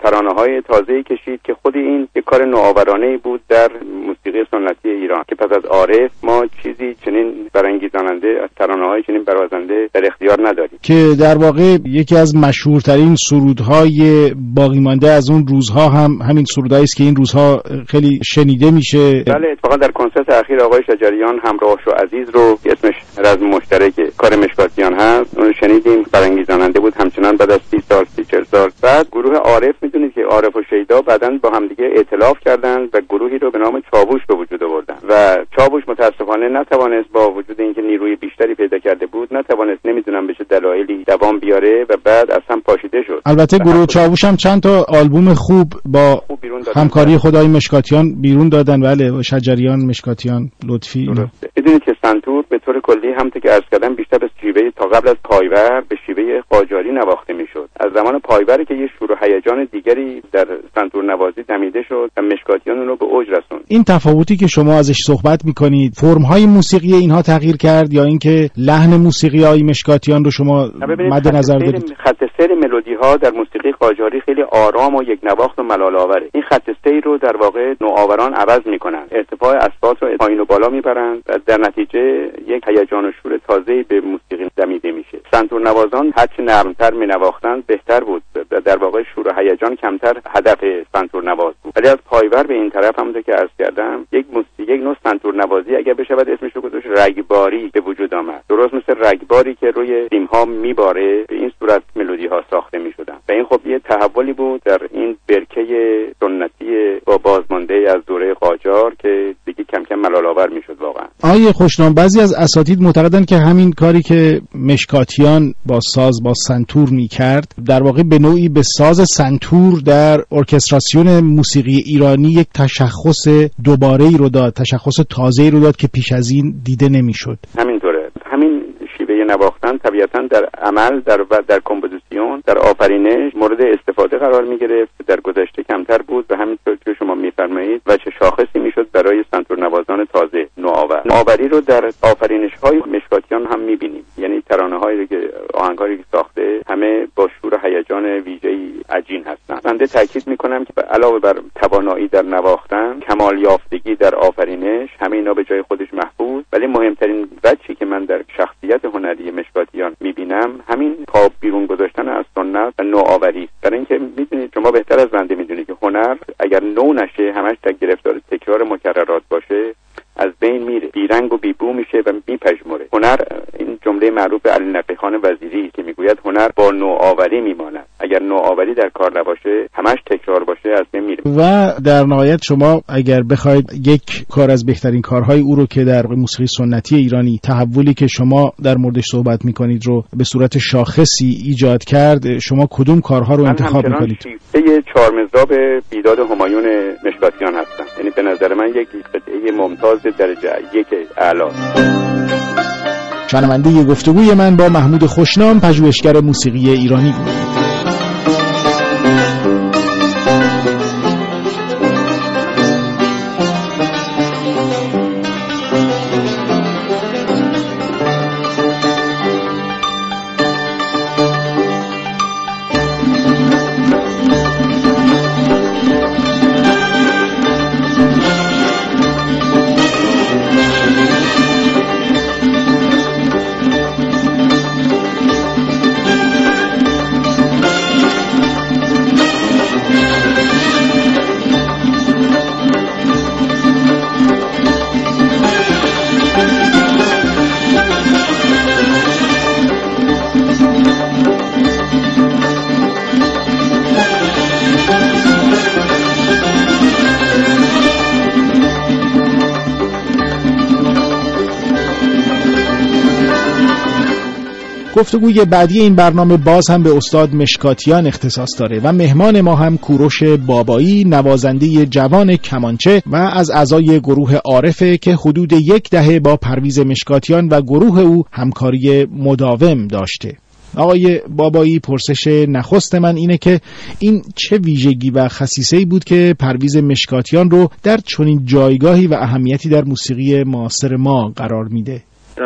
ترانه‌های تازه‌ای کشید که خود این یک کار نوآورانه‌ای بود در موسیقی سنتی ایران که پس از عارف ما چیزی چنین برانگیزاننده از ترانه‌های چنین برازنده در اختیار نداریم، که در واقع یکی از مشهورترین سرودهای باقی مانده از اون روزها هم همین سرودهایی است که این روزها خیلی شنیده میشه. بله، اتفاقا در کنسرت اخیر آقای شجریان همراه شو عزیز رو اسمش رزم مشترک کار مشکاتیان هست اون شنیدیم، برانگیزاننده بود. همچنان بعد از سی سال سی چهل سال بعد گروه عارف، میدونید که عارف و شیدا بعداً با همدیگه ائتلاف کردند و گروهی رو به نام چاووش به وجود آوردن و چاووش متاسفانه نتوانست با وجود اینکه نیروی بیشتری پیدا کرده بود نتوانست، نمیدونم به چه دلایلی دوام بیاره و بعد اصلا پاشیده شد. البته گروه چاووش هم چند تا آلبوم خوب با خوب همکاری خدای مشکاتیان بیرون دادن. بله، شجریان، مشکاتیان، لطفی. میدونید که سنتور به طور کلی همونطور که عرض کردم بیشتر به شیوه تا قبل از پایور به شیوه قاجاری نواخته میشد. از زمان پایور که یه شور و هیجان دیگری در سنتور نوازی دمیده شد و مشکاتیان اون رو به اوج رسوند. این تفاوتی که شما ازش صحبت میکنید، فرم‌های موسیقی اینها تغییر کرد یا اینکه لحن موسیقی‌های مشکاتیان رو شما مد نظر دارید؟ خط سیر ملودی‌ها در موسیقی قاجاری خیلی آرام و یک نواخت و ملال‌آوره. این خط سیر رو در واقع نوآوران عوض میکنن، ارتفاع اصوات رو پایین و بالا میبرن و در نتیجه یک هیجان و شور تازه‌ای به موسیقی دمیده میشه. سنتور نوازان هرچه نرمتر مینواختن بهتر بود، در واقع شور و هیجان کمتر هدف سنتور نواز بود. ولی از پایور به این طرف همونطور که عرض کردم یک موسیقی، یک نوع سنتور نوازی اگر بشه بعد اسمش رو گذاشت رگباری به وجود آمد. درست مثل رگباری که روی سیم‌ها میباره به این صورت ملودی‌ها ساخته میشدن و این خب یه تحولی بود در این برکه سنتی با بازمانده از دوره قاجار که دیگه کم کم ملال‌آور میشد واقعا. آیه خوشنام، بعضی از اساتید معتقدن که همین کاری که مشکاتیان با ساز با سنتور میکرد در واقع به نوعی به ساز سنتور در ارکستراسیون موسیقی ایرانی یک تشخص دوباره‌ای رو داد، تشخص تازه‌ای رو داد که پیش از این دیده نمیشد. همینطوره. همین شیوه نواختن طبیعتاً در عمل در در کمپوزیسیون در آفرینش مورد استفاده قرار می‌گرفت، در گذشته کمتر بود و همینطور که شما می‌فرمایید و چه شاخصی میشد برای سنتور نوازان تازه نوآور. نوآوری رو در آفرینش‌های مشکاتیان هم می‌بینیم، یعنی ترانه‌هایی که آهنگاری که ساخته همه با شور و هیجان ویژه‌ای عجین هستند. بنده تاکید می‌کنم که علاوه بر توانایی در نواختن، کمال یافتگی در آفرینش، همه اینا به جای خودش محفوظ، ولی مهمترین وجهی که من در شخصیت هنری مشکاتیان می‌بینم همین پا بیرون گذاشتن از سنت و نوآوری است. برای اینکه می‌دونید شما بهتر از بنده می‌دونید که هنر اگر نو نشه، همش در گرفتار تکرار مکررات باشه، از بین میره، بیرنگ و بیبو میشه و میپژمره. هنر، این جمله معروف علی نقی خان وزیری که میگوید هنر با نوآوری میماند. اگر نوآوری در کار نباشه، همش تکرار باشه، از بین میره. و در نهایت شما اگر بخواید یک کار از بهترین کارهای او رو که در موسیقی سنتی ایرانی تحولی که شما در موردش صحبت میکنید رو به صورت شاخصی ایجاد کرد، شما کدوم کارها رو انتخاب میکنید؟ من همچنان چهارمزراب بیداد همایون مشکاتیان هستم. یعنی به نظر من یک قطعه ممتاز درجه یک اعلی. شنونده گفتگوی من با محمود خوشنام، پژوهشگر موسیقی ایرانی بود. گفتگوی بعدی این برنامه باز هم به استاد مشکاتیان اختصاص داره و مهمان ما هم کوروش بابایی، نوازنده جوان کمانچه و از اعضای گروه عارفه که حدود یک دهه با پرویز مشکاتیان و گروه او همکاری مداوم داشته. آقای بابایی، پرسش نخست من اینه که این چه ویژگی و خصیصه‌ای بود که پرویز مشکاتیان رو در چنین جایگاهی و اهمیتی در موسیقی معاصر ما قرار میده؟ در واقع اون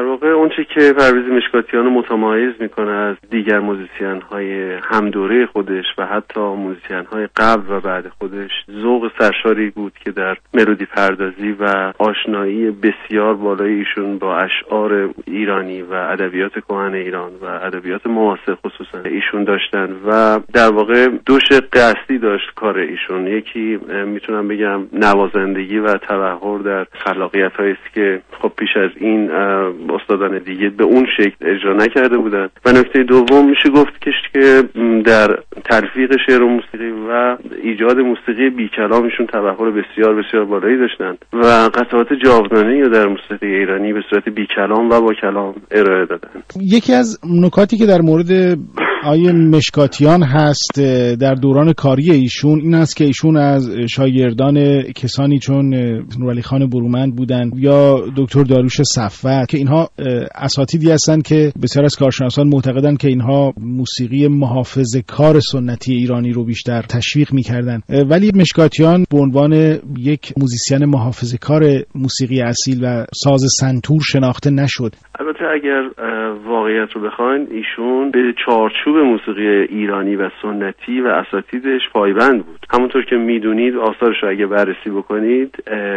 آنچه که پرویز مشکاتیان رو متمایز میکنه از دیگر موزیسین های همدوره خودش و حتی موزیسین های قبل و بعد خودش ذوق سرشاری بود که در ملودی پردازی و آشنایی بسیار بالای ایشون با اشعار ایرانی و ادبیات کهن ایران و ادبیات معاصر خصوصا ایشون داشتن و در واقع دو شق اصلی داشت کار ایشون. یکی میتونم بگم نوازندگی و تبحر در خلاقیت هایی است که خب پیش از این استادان دیگه به اون شکل اجرا نکرده بودن و نکته دوم میشه گفت که در تلفیق شعر و موسیقی و ایجاد موسیقی بی کلامشون تبحر بسیار بسیار بالایی داشتن و قطعات جاودانه‌ای رو در موسیقی ایرانی به صورت بی کلام و با کلام ارائه دادن. یکی از نکاتی که در مورد آیه مشکاتیان هست در دوران کاری ایشون این است که ایشون از شاگردان کسانی چون نورعلی خان برومند بودن یا دکتر داریوش صفوت که اینها اساتیدی هستند که بسیار از کارشناسان معتقدن که اینها موسیقی محافظه‌کار سنتی ایرانی رو بیشتر تشویق می‌کردن، ولی مشکاتیان به عنوان یک موزیسین محافظه‌کار موسیقی اصیل و ساز سنتور شناخته نشد. البته اگر واقعیت رو بخواین ایشون به چارچوب موسیقی ایرانی و سنتی و اساتیدش پایبند بود. همونطور که میدونید آثارش رو اگه بررسی بکنید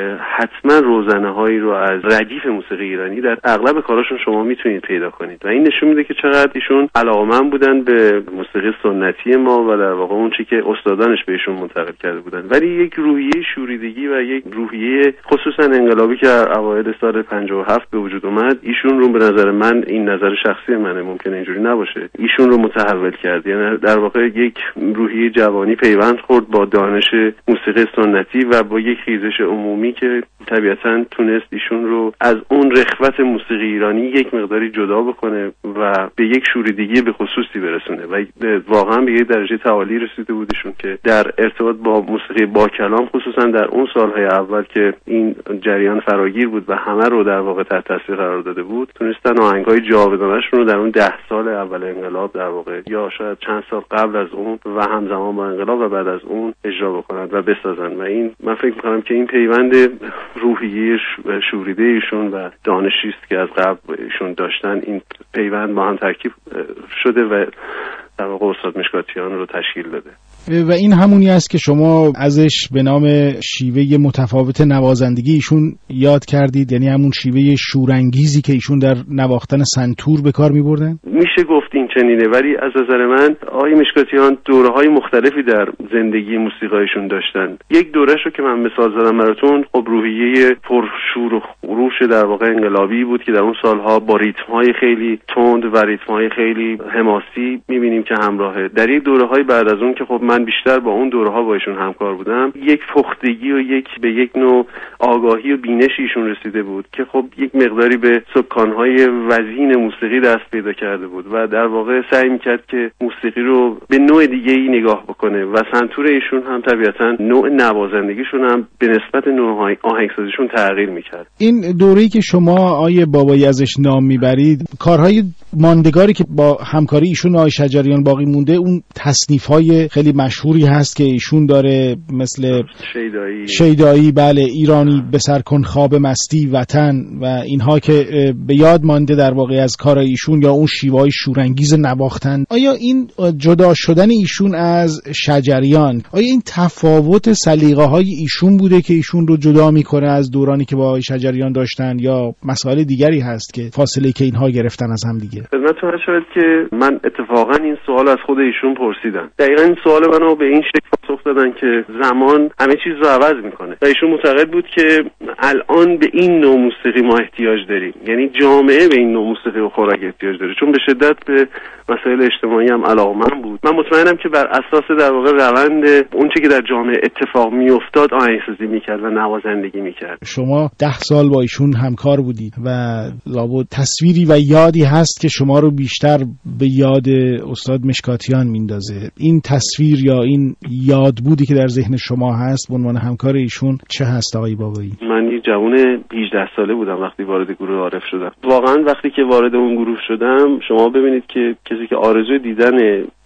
حتما روزنه‌هایی رو از ردیف موسیقی ایرانی در اغلب کاراشون شما میتونید پیدا کنید و این نشون میده که چقدر ایشون علاقه‌مند بودن به موسیقی سنتی ما و در واقع اون چیزی که استادانش بهشون منتقل کرده بودن. ولی یک روحیه شوریدگی و یک روحیه خصوصا انقلابی که اوایل سال پنجاه و هفت به وجود اومد ایشون رو به نظر من، این نظر شخصی منه، ممکنه اینجوری نباشه، ایشون رو متحول کرد. یعنی در واقع یک روحیه جوانی پیوند خورد با دانش موسیقی سنتی و با یک خیزش عمومی که طبیعتاً تونست ایشون رو از اون رخوت موسیقی ایرانی یک مقداری جدا بکنه و به یک شوریدگی به خصوصی برسونه و واقعا به یک درجه تعالی رسیده بودشون که در ارتباط با موسیقی با کلام خصوصا در اون سالهای اول که این جریان فراگیر بود و همه رو در واقع تحت تاثیر قرار داده بود تونستن آهنگ‌های جاودانه‌شون رو در اون ده سال اول انقلاب در واقع یا شاید چند سال قبل از اون و همزمان با انقلاب و بعد از اون اجرا بکنن و بسازن و این من فکر می‌کنم که این پیوند روحیه شوریده ایشون و دانشی است که از قبل ایشون داشتن، این پیوند با هم ترکیب شده و در واقع استاد مشکاتیان رو تشکیل داده. و این همونی است که شما ازش به نام شیوه متفاوت نوازندگی ایشون یاد کردید، یعنی همون شیوه شورانگیزی که ایشون در نواختن سنتور به کار می‌بردن؟ میشه گفت این چنینه، ولی از نظر من آقای مشکاتیان دوره‌های مختلفی در زندگی موسیقایشون داشتن. یک دوره‌شو که من مثال زدم براتون، خب روحیه پرشور و خروش در واقع انقلابی بود که در اون سالها با ریتم‌های خیلی تند و ریتم‌های خیلی حماسی می‌بینیم که همراهه. در یک دوره‌های بعد از اون که خب من بیشتر با اون دوره‌ها با ایشون همکار بودم، یک پختگی و یک به یک نوع آگاهی و بینش ایشون رسیده بود که خب یک مقداری به سکان‌های وزین موسیقی دست پیدا کرده بود و در واقع سعی می‌کرد که موسیقی رو به نوع دیگه‌ای نگاه بکنه و سنتور ایشون هم طبیعتاً نوع نوازندگیشون هم به نسبت نوع آهنگسازیشون تغییر می‌کرد. این دوره‌ای که شما آیه بابایی ازش نام میبرید، کارهای ماندگاری که با همکاری ایشون و آقای شجریان باقی مونده، اون تصنیف‌های خیلی مشهوری هست که ایشون داره، مثل شیدایی شیدایی بله، ایرانی به سر کن خواب مستی وطن و اینها که به یاد مانده در واقع از کار ایشون یا اون شیوه‌های شورانگیز نواختن. آیا این جدا شدن ایشون از شجریان، آیا این تفاوت سلیقه‌های ایشون بوده که ایشون رو جدا می‌کنه از دورانی که با شجریان داشتن یا مسائل دیگری هست که فاصله که اینها گرفتن از هم دیگه؟ خدمتتون شد که من اتفاقا این سوال از خود ایشون پرسیدم. دقیقاً این سوال منو به این شکل پاسخ دادن که زمان همه چیز رو عوض میکنه و ایشون معتقد بود که الان به این نوع موسیقی ما احتیاج داریم، یعنی جامعه به این نوع موسیقی و خوراک احتیاج داره، چون به شدت به مسائل اجتماعی هم علاقه‌مند بود. من مطمئنم که بر اساس در واقع روند اون چیزی که در جامعه اتفاق میافتاد آهنگسازی میکرد و نوازندگی میکرد. شما ده سال با ایشون همکار بودید و لابد تصویری و یادی هست که شما رو بیشتر به یاد استاد مشکاتیان میندازه. این تصویر یا این یاد بودی که در ذهن شما هست به عنوان همکار ایشون چه هست آقای بابایی؟ من یه جوان هجده ساله بودم وقتی وارد گروه عارف شدم. واقعا وقتی که وارد اون گروه شدم، شما ببینید که کسی که آرزوی دیدن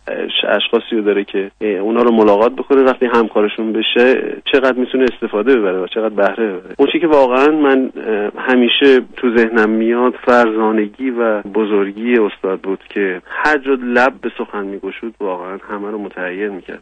اشخاصی رو داره که اونا رو ملاقات بکنه، وقتی همکارشون بشه چقدر میتونه استفاده ببره و چقدر بهره ببره. اون چیزی که واقعا من همیشه تو ذهنم میاد فرزانگی و بزرگی استاد بود که هر جا لب به سخن میگشود واقعا همه رو متحیر میکرد.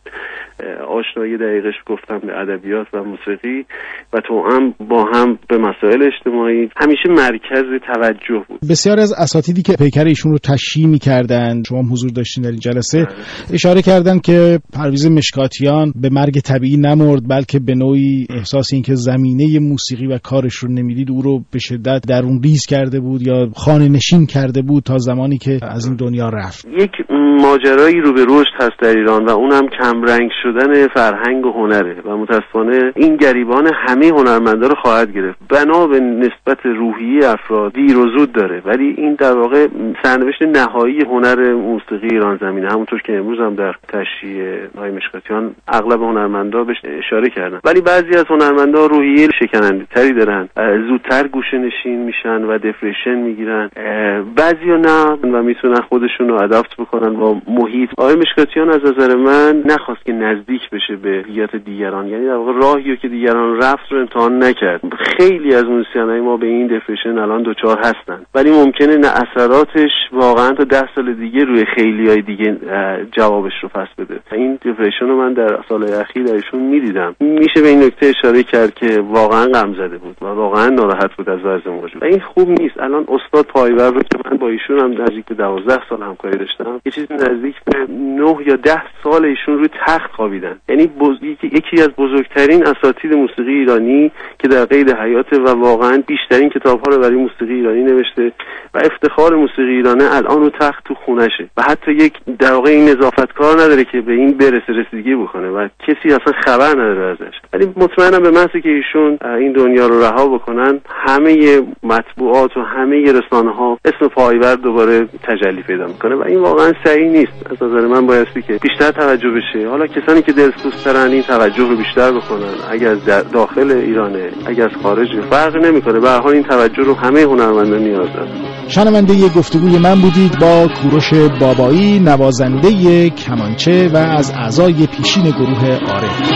آشنایی دقیقش گفتم به ادبیات و موسیقی و توأم با هم به مسائل اجتماعی همیشه مرکز توجه بود. بسیار از اساتیدی که پیکر ایشون رو تشییع می‌کردند، شما حضور داشتین در این جلسه، اشاره کردن که پرویز مشکاتیان به مرگ طبیعی نمرد، بلکه به نوعی احساس این که زمینه موسیقی و کارش رو نمیدید او رو به شدت درون ریز کرده بود یا خانه نشین کرده بود تا زمانی که از این دنیا رفت. یک ماجرایی رو به رشد هست در ایران و اونم کمرنگ شدن فرهنگ و هنره و متاسفانه این گریبان همه هنرمندا رو خواهد گرفت. بنا به نسبت روحی افراد دیر و زود داره، ولی این در واقع سرنوشت نهایی هنر موسیقی ایران زمینه. همونطور که امروز هم در تشییع آقای مشکاتیان اغلب هنرمندا بهش اشاره کردن، ولی بعضی از هنرمندا روحیه شکننده تری دارن، زودتر گوشه نشین میشن و دپرشن میگیرن، بعضیا نه و میتونن خودشون رو اداپت بکنن با محیط. آقای مشکاتیان از نظر من نخواست که نزدیک بشه به حیات دیگران، یعنی در واقع راهی که دیگران رفت رو امتحان نکرد. خیلی از موزیسینای ما به این دپرشن الان دوچار هستن، ولی ممکنه نه اثراتش واقعا تا ده سال دیگه روی خیلیای دیگه جوابش رو پس بده. این دپرشن رو من در سالهای اخیر درشون میدیدم. میشه به این نکته اشاره کرد که واقعا غم زده بود و واقعا ناراحت بود از وضع موجود و این خوب نیست. الان استاد پایور رو که من با ایشون هم نزدیک به دوازده سال همکاری داشتم، یه چیزی نزدیک به نه یا ده سال ایشون روی تخت خوابیدن. یعنی بز... یکی از بزرگترین اساتید موسیقی ایرانی که در قید حیات و واقعا بیشترین کتاب‌ها رو برای موسیقی ایرانی نوشته و افتخار موسیقی ایرانی الان رو تخت تو خونشه و حتی یک در واقع این نظافتکار نداره که به این برسه رسیدگی بکنه و کسی اصلا خبر نداره ازش. ولی مطمئنم به محضی که ایشون این دنیا رو رها بکنن، همه مطبوعات و همه رسانه‌ها اسم پایور دوباره تجلی پیدا میکنه و این واقعا صحیح نیست. از نظر من بایستی که بیشتر توجه بشه. حالا کسانی که دلسوزترن این توجه رو بیشتر بکنن، اگر از داخل ایرانه اگر از خارج، فرق نمیکنه، به هر حال این توجه رو همه هنرمندان نیاز دارن. شنونده گفتگوی من بودید با کوروش بابایی، نوازنده کمانچه و از اعضای پیشین گروه عارف.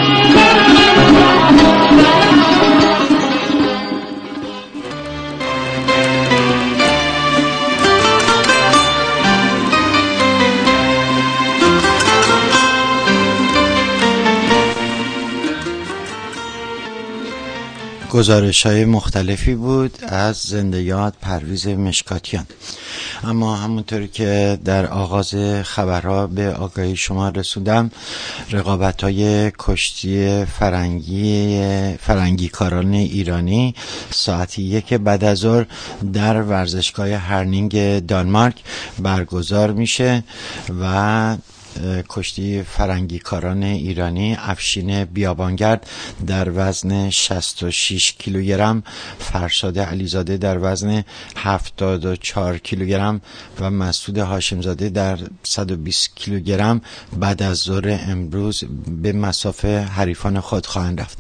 گزارش‌های مختلفی بود از زنده یاد پرویز مشکاتیان. اما همونطوری که در آغاز خبرها به آگاهی شما رسوندم، رقابت‌های کشتی فرنگی فرنگی کاران ایرانی ساعت یک بعد از ظهر در ورزشگاه هرنینگ دانمارک برگزار میشه و کشتی فرنگی کاران ایرانی افشین بیابانگرد در وزن شصت و شش کیلوگرم، فرشاد علیزاده در وزن هفتاد و چهار کیلوگرم و مسعود هاشمزاده در صد و بیست کیلوگرم بعد از ظهر امروز به مسافه حریفان خود خواهند رفت.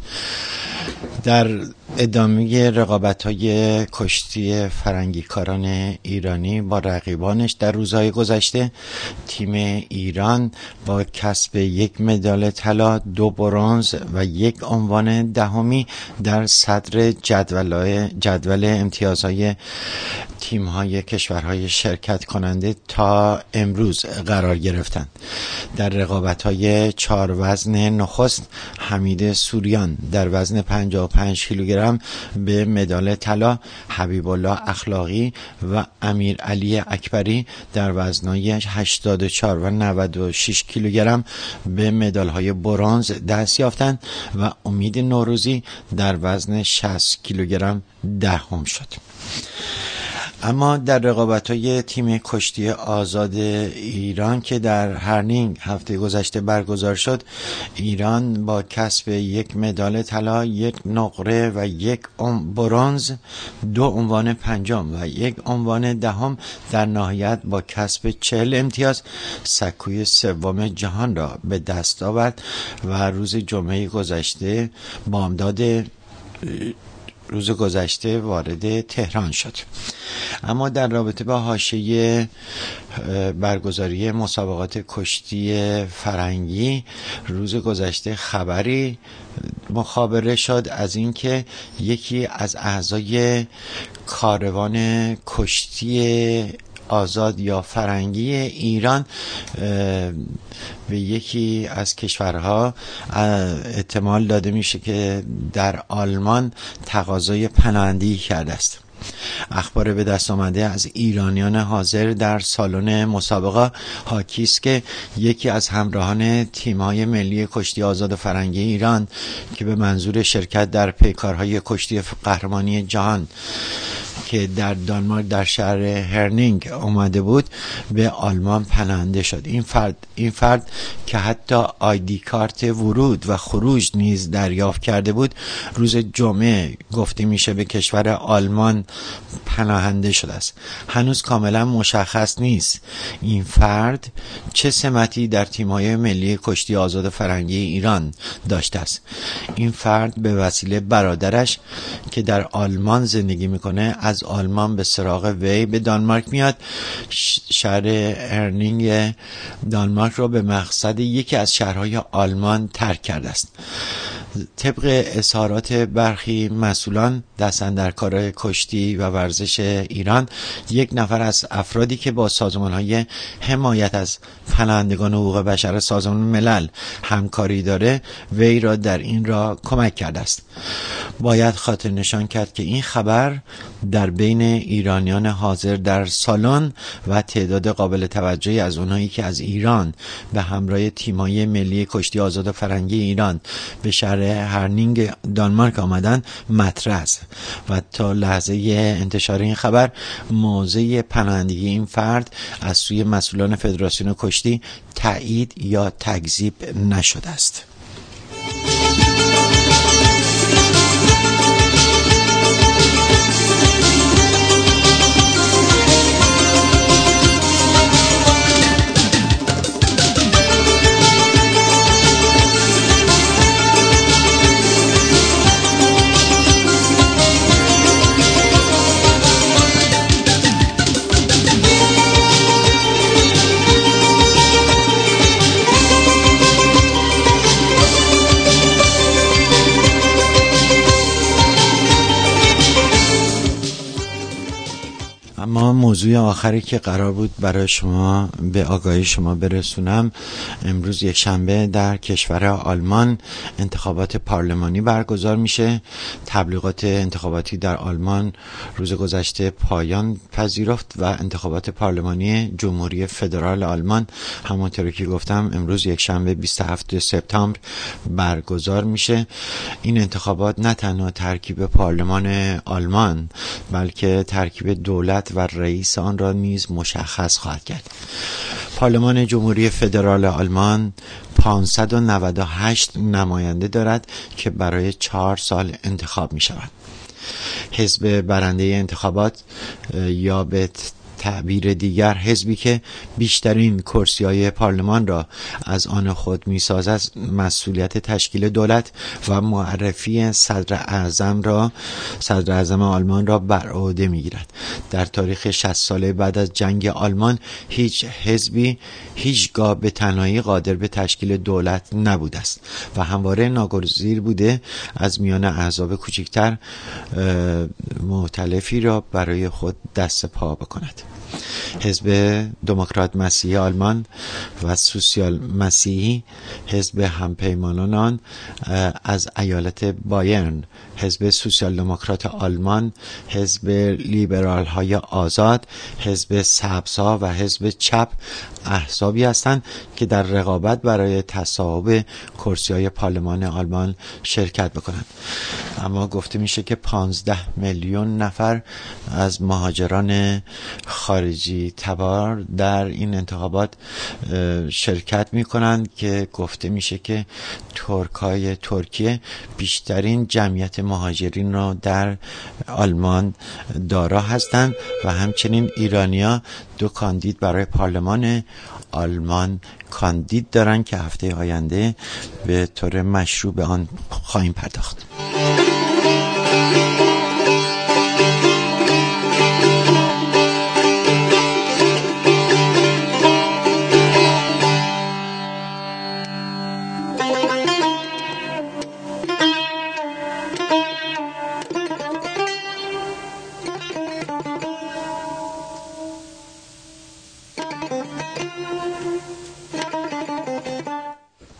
در ادامه رقابت‌های کشتی فرنگی کاران ایرانی با رقیبانش در روزهای گذشته، تیم ایران با کسب یک مدال طلا، دو برنز و یک عنوان دهمی در صدر جدول جدول امتیازهای تیم‌های کشورهای شرکت کننده تا امروز قرار گرفتند. در رقابت‌های چهار وزن نخست، حمید سوریان در وزن پنجاه و پنج کیلوگرم به مدال طلا، حبیب الله اخلاقی و امیر علی اکبری در وزن‌های هشتاد و چهار و نود و شش کیلوگرم به مدال‌های برنز دست یافتند و امید نوروزی در وزن شصت کیلوگرم دهم شد. اما در رقابت‌های تیم کشتی آزاد ایران که در هرنینگ هفته گذشته برگزار شد، ایران با کسب یک مدال طلا، یک نقره و یک برنز، دو عنوان پنجم و یک عنوان دهم در نهایت با کسب چهل امتیاز سکوی سوم جهان را به دست آورد و روز جمعه گذشته بامداد روز گذشته وارد تهران شد. اما در رابطه با حاشیه برگزاری مسابقات کشتی فرنگی روز گذشته خبری مخابره شد از اینکه یکی از اعضای کاروان کشتی آزاد یا فرنگی ایران به یکی از کشورها احتمال داده میشه که در آلمان تقاضای پناهندگی کرده است. اخبار به دست آمده از ایرانیان حاضر در سالن مسابقه حاکی است که یکی از همراهان تیم‌های ملی کشتی آزاد فرنگی ایران که به منظور شرکت در پیکارهای کشتی قهرمانی جهان که در دانمارک در شهر هرنینگ اومده بود به آلمان پناهنده شد. این فرد این فرد که حتی آیدی کارت ورود و خروج نیز دریافت کرده بود روز جمعه گفته میشه به کشور آلمان پناهنده شده است. هنوز کاملا مشخص نیست این فرد چه سمتی در تیم‌های ملی کشتی آزاد فرنگی ایران داشته است. این فرد به وسیله برادرش که در آلمان زندگی میکنه از آلمان به سراغ وی به دانمارک میاد. شهر هرنینگ دانمارک را به مقصد یکی از شهرهای آلمان ترک کرده است. طبق اظهارات برخی مسئولان دست‌اندرکار کشتی و ورزش ایران، یک نفر از افرادی که با سازمان‌های حمایت از پناهندگان حقوق بشر سازمان ملل همکاری داره وی را در این راه کمک کرده است. باید خاطر نشان کرد که این خبر در بین ایرانیان حاضر در سالن و تعداد قابل توجهی از اونایی که از ایران به همراه تیم‌های ملی کشتی آزاد فرنگی ایران به شهر هرنینگ دانمارک آمدن مطرح است و تا لحظه انتشار این خبر موضع پناهندگی این فرد از سوی مسئولان فدراسیون کشتی تایید یا تکذیب نشده است. اما موضوع آخری که قرار بود برای شما به آگاهی شما برسونم، امروز یک شنبه در کشور آلمان انتخابات پارلمانی برگزار میشه. تبلیغات انتخاباتی در آلمان روز گذشته پایان پذیرفت و انتخابات پارلمانی جمهوری فدرال آلمان همونطوری که گفتم امروز یک شنبه بیست و هفتم سپتامبر برگزار میشه. این انتخابات نه تنها ترکیب پارلمان آلمان بلکه ترکیب دولت و رئیس آن را نیز مشخص خواهد کرد. پارلمان جمهوری فدرال آلمان پانصد و نود و هشت نماینده دارد که برای چهار سال انتخاب می شود. حزب برنده انتخابات یا به تعبیر دیگر حزبی که بیشترین کرسی‌های پارلمان را از آن خود می‌سازد مسئولیت تشکیل دولت و معرفی صدر اعظم را صدر اعظم آلمان را بر عهده می‌گیرد. در تاریخ شصت ساله بعد از جنگ آلمان هیچ حزبی هیچگاه به تنهایی قادر به تشکیل دولت نبوده است و همواره ناگزیر بوده از میان احزاب کوچکتر مختلفی را برای خود دست پا بکند. حزب دموکرات مسیحی آلمان و سوسیال مسیحی، حزب همپیمانان از ایالت بایرن، حزب سوسیال دموکرات آلمان، حزب لیبرال های آزاد، حزب سبزها و حزب چپ احزابی هستند که در رقابت برای تصاحب کرسی های پارلمان آلمان شرکت بکنند. اما گفته میشه که پانزده میلیون نفر از مهاجران خارجی تبار در این انتخابات شرکت میکنند که گفته میشه که ترکای ترکیه بیشترین جمعیت مهاجرین را در آلمان دارا هستند و همچنین ایرانیا دو کاندید برای پارلمان آلمان کاندید دارند که هفته آینده به طور مشروع به آن خواهیم پرداخت.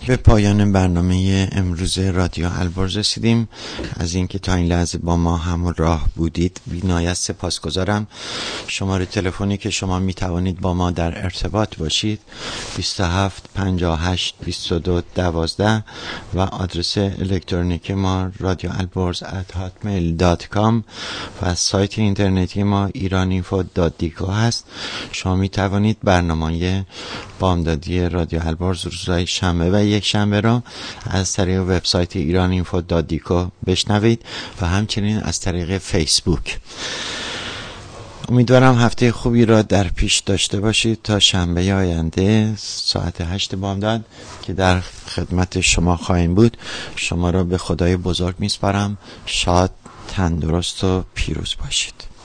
به پایان برنامه امروز رادیو البرز رسیدیم. از اینکه تا این لحظه با ما همراه بودید بی‌نهایت سپاسگزارم. شماره تلفنی که شما می توانید با ما در ارتباط باشید بیست و هفت پنجاه و هشت بیست و دو دوازده و آدرس الکترونیکی ما رادیو البرز ات هاتمیل دات کام و سایت اینترنتی ما ایران اینفو دات دیکو هست. شما می توانید برنامه بامدادی رادیو البرز روزهای شنبه و یک شنبه را از طریق وبسایت ایران اینفو دات دیکو بشنوید و همچنین از طریق فیسبوک. امیدوارم هفته خوبی را در پیش داشته باشید تا شنبه آینده ساعت هشت بامداد که در خدمت شما خواهیم بود. شما را به خدای بزرگ میسپارم. شاد، تندرست و پیروز باشید.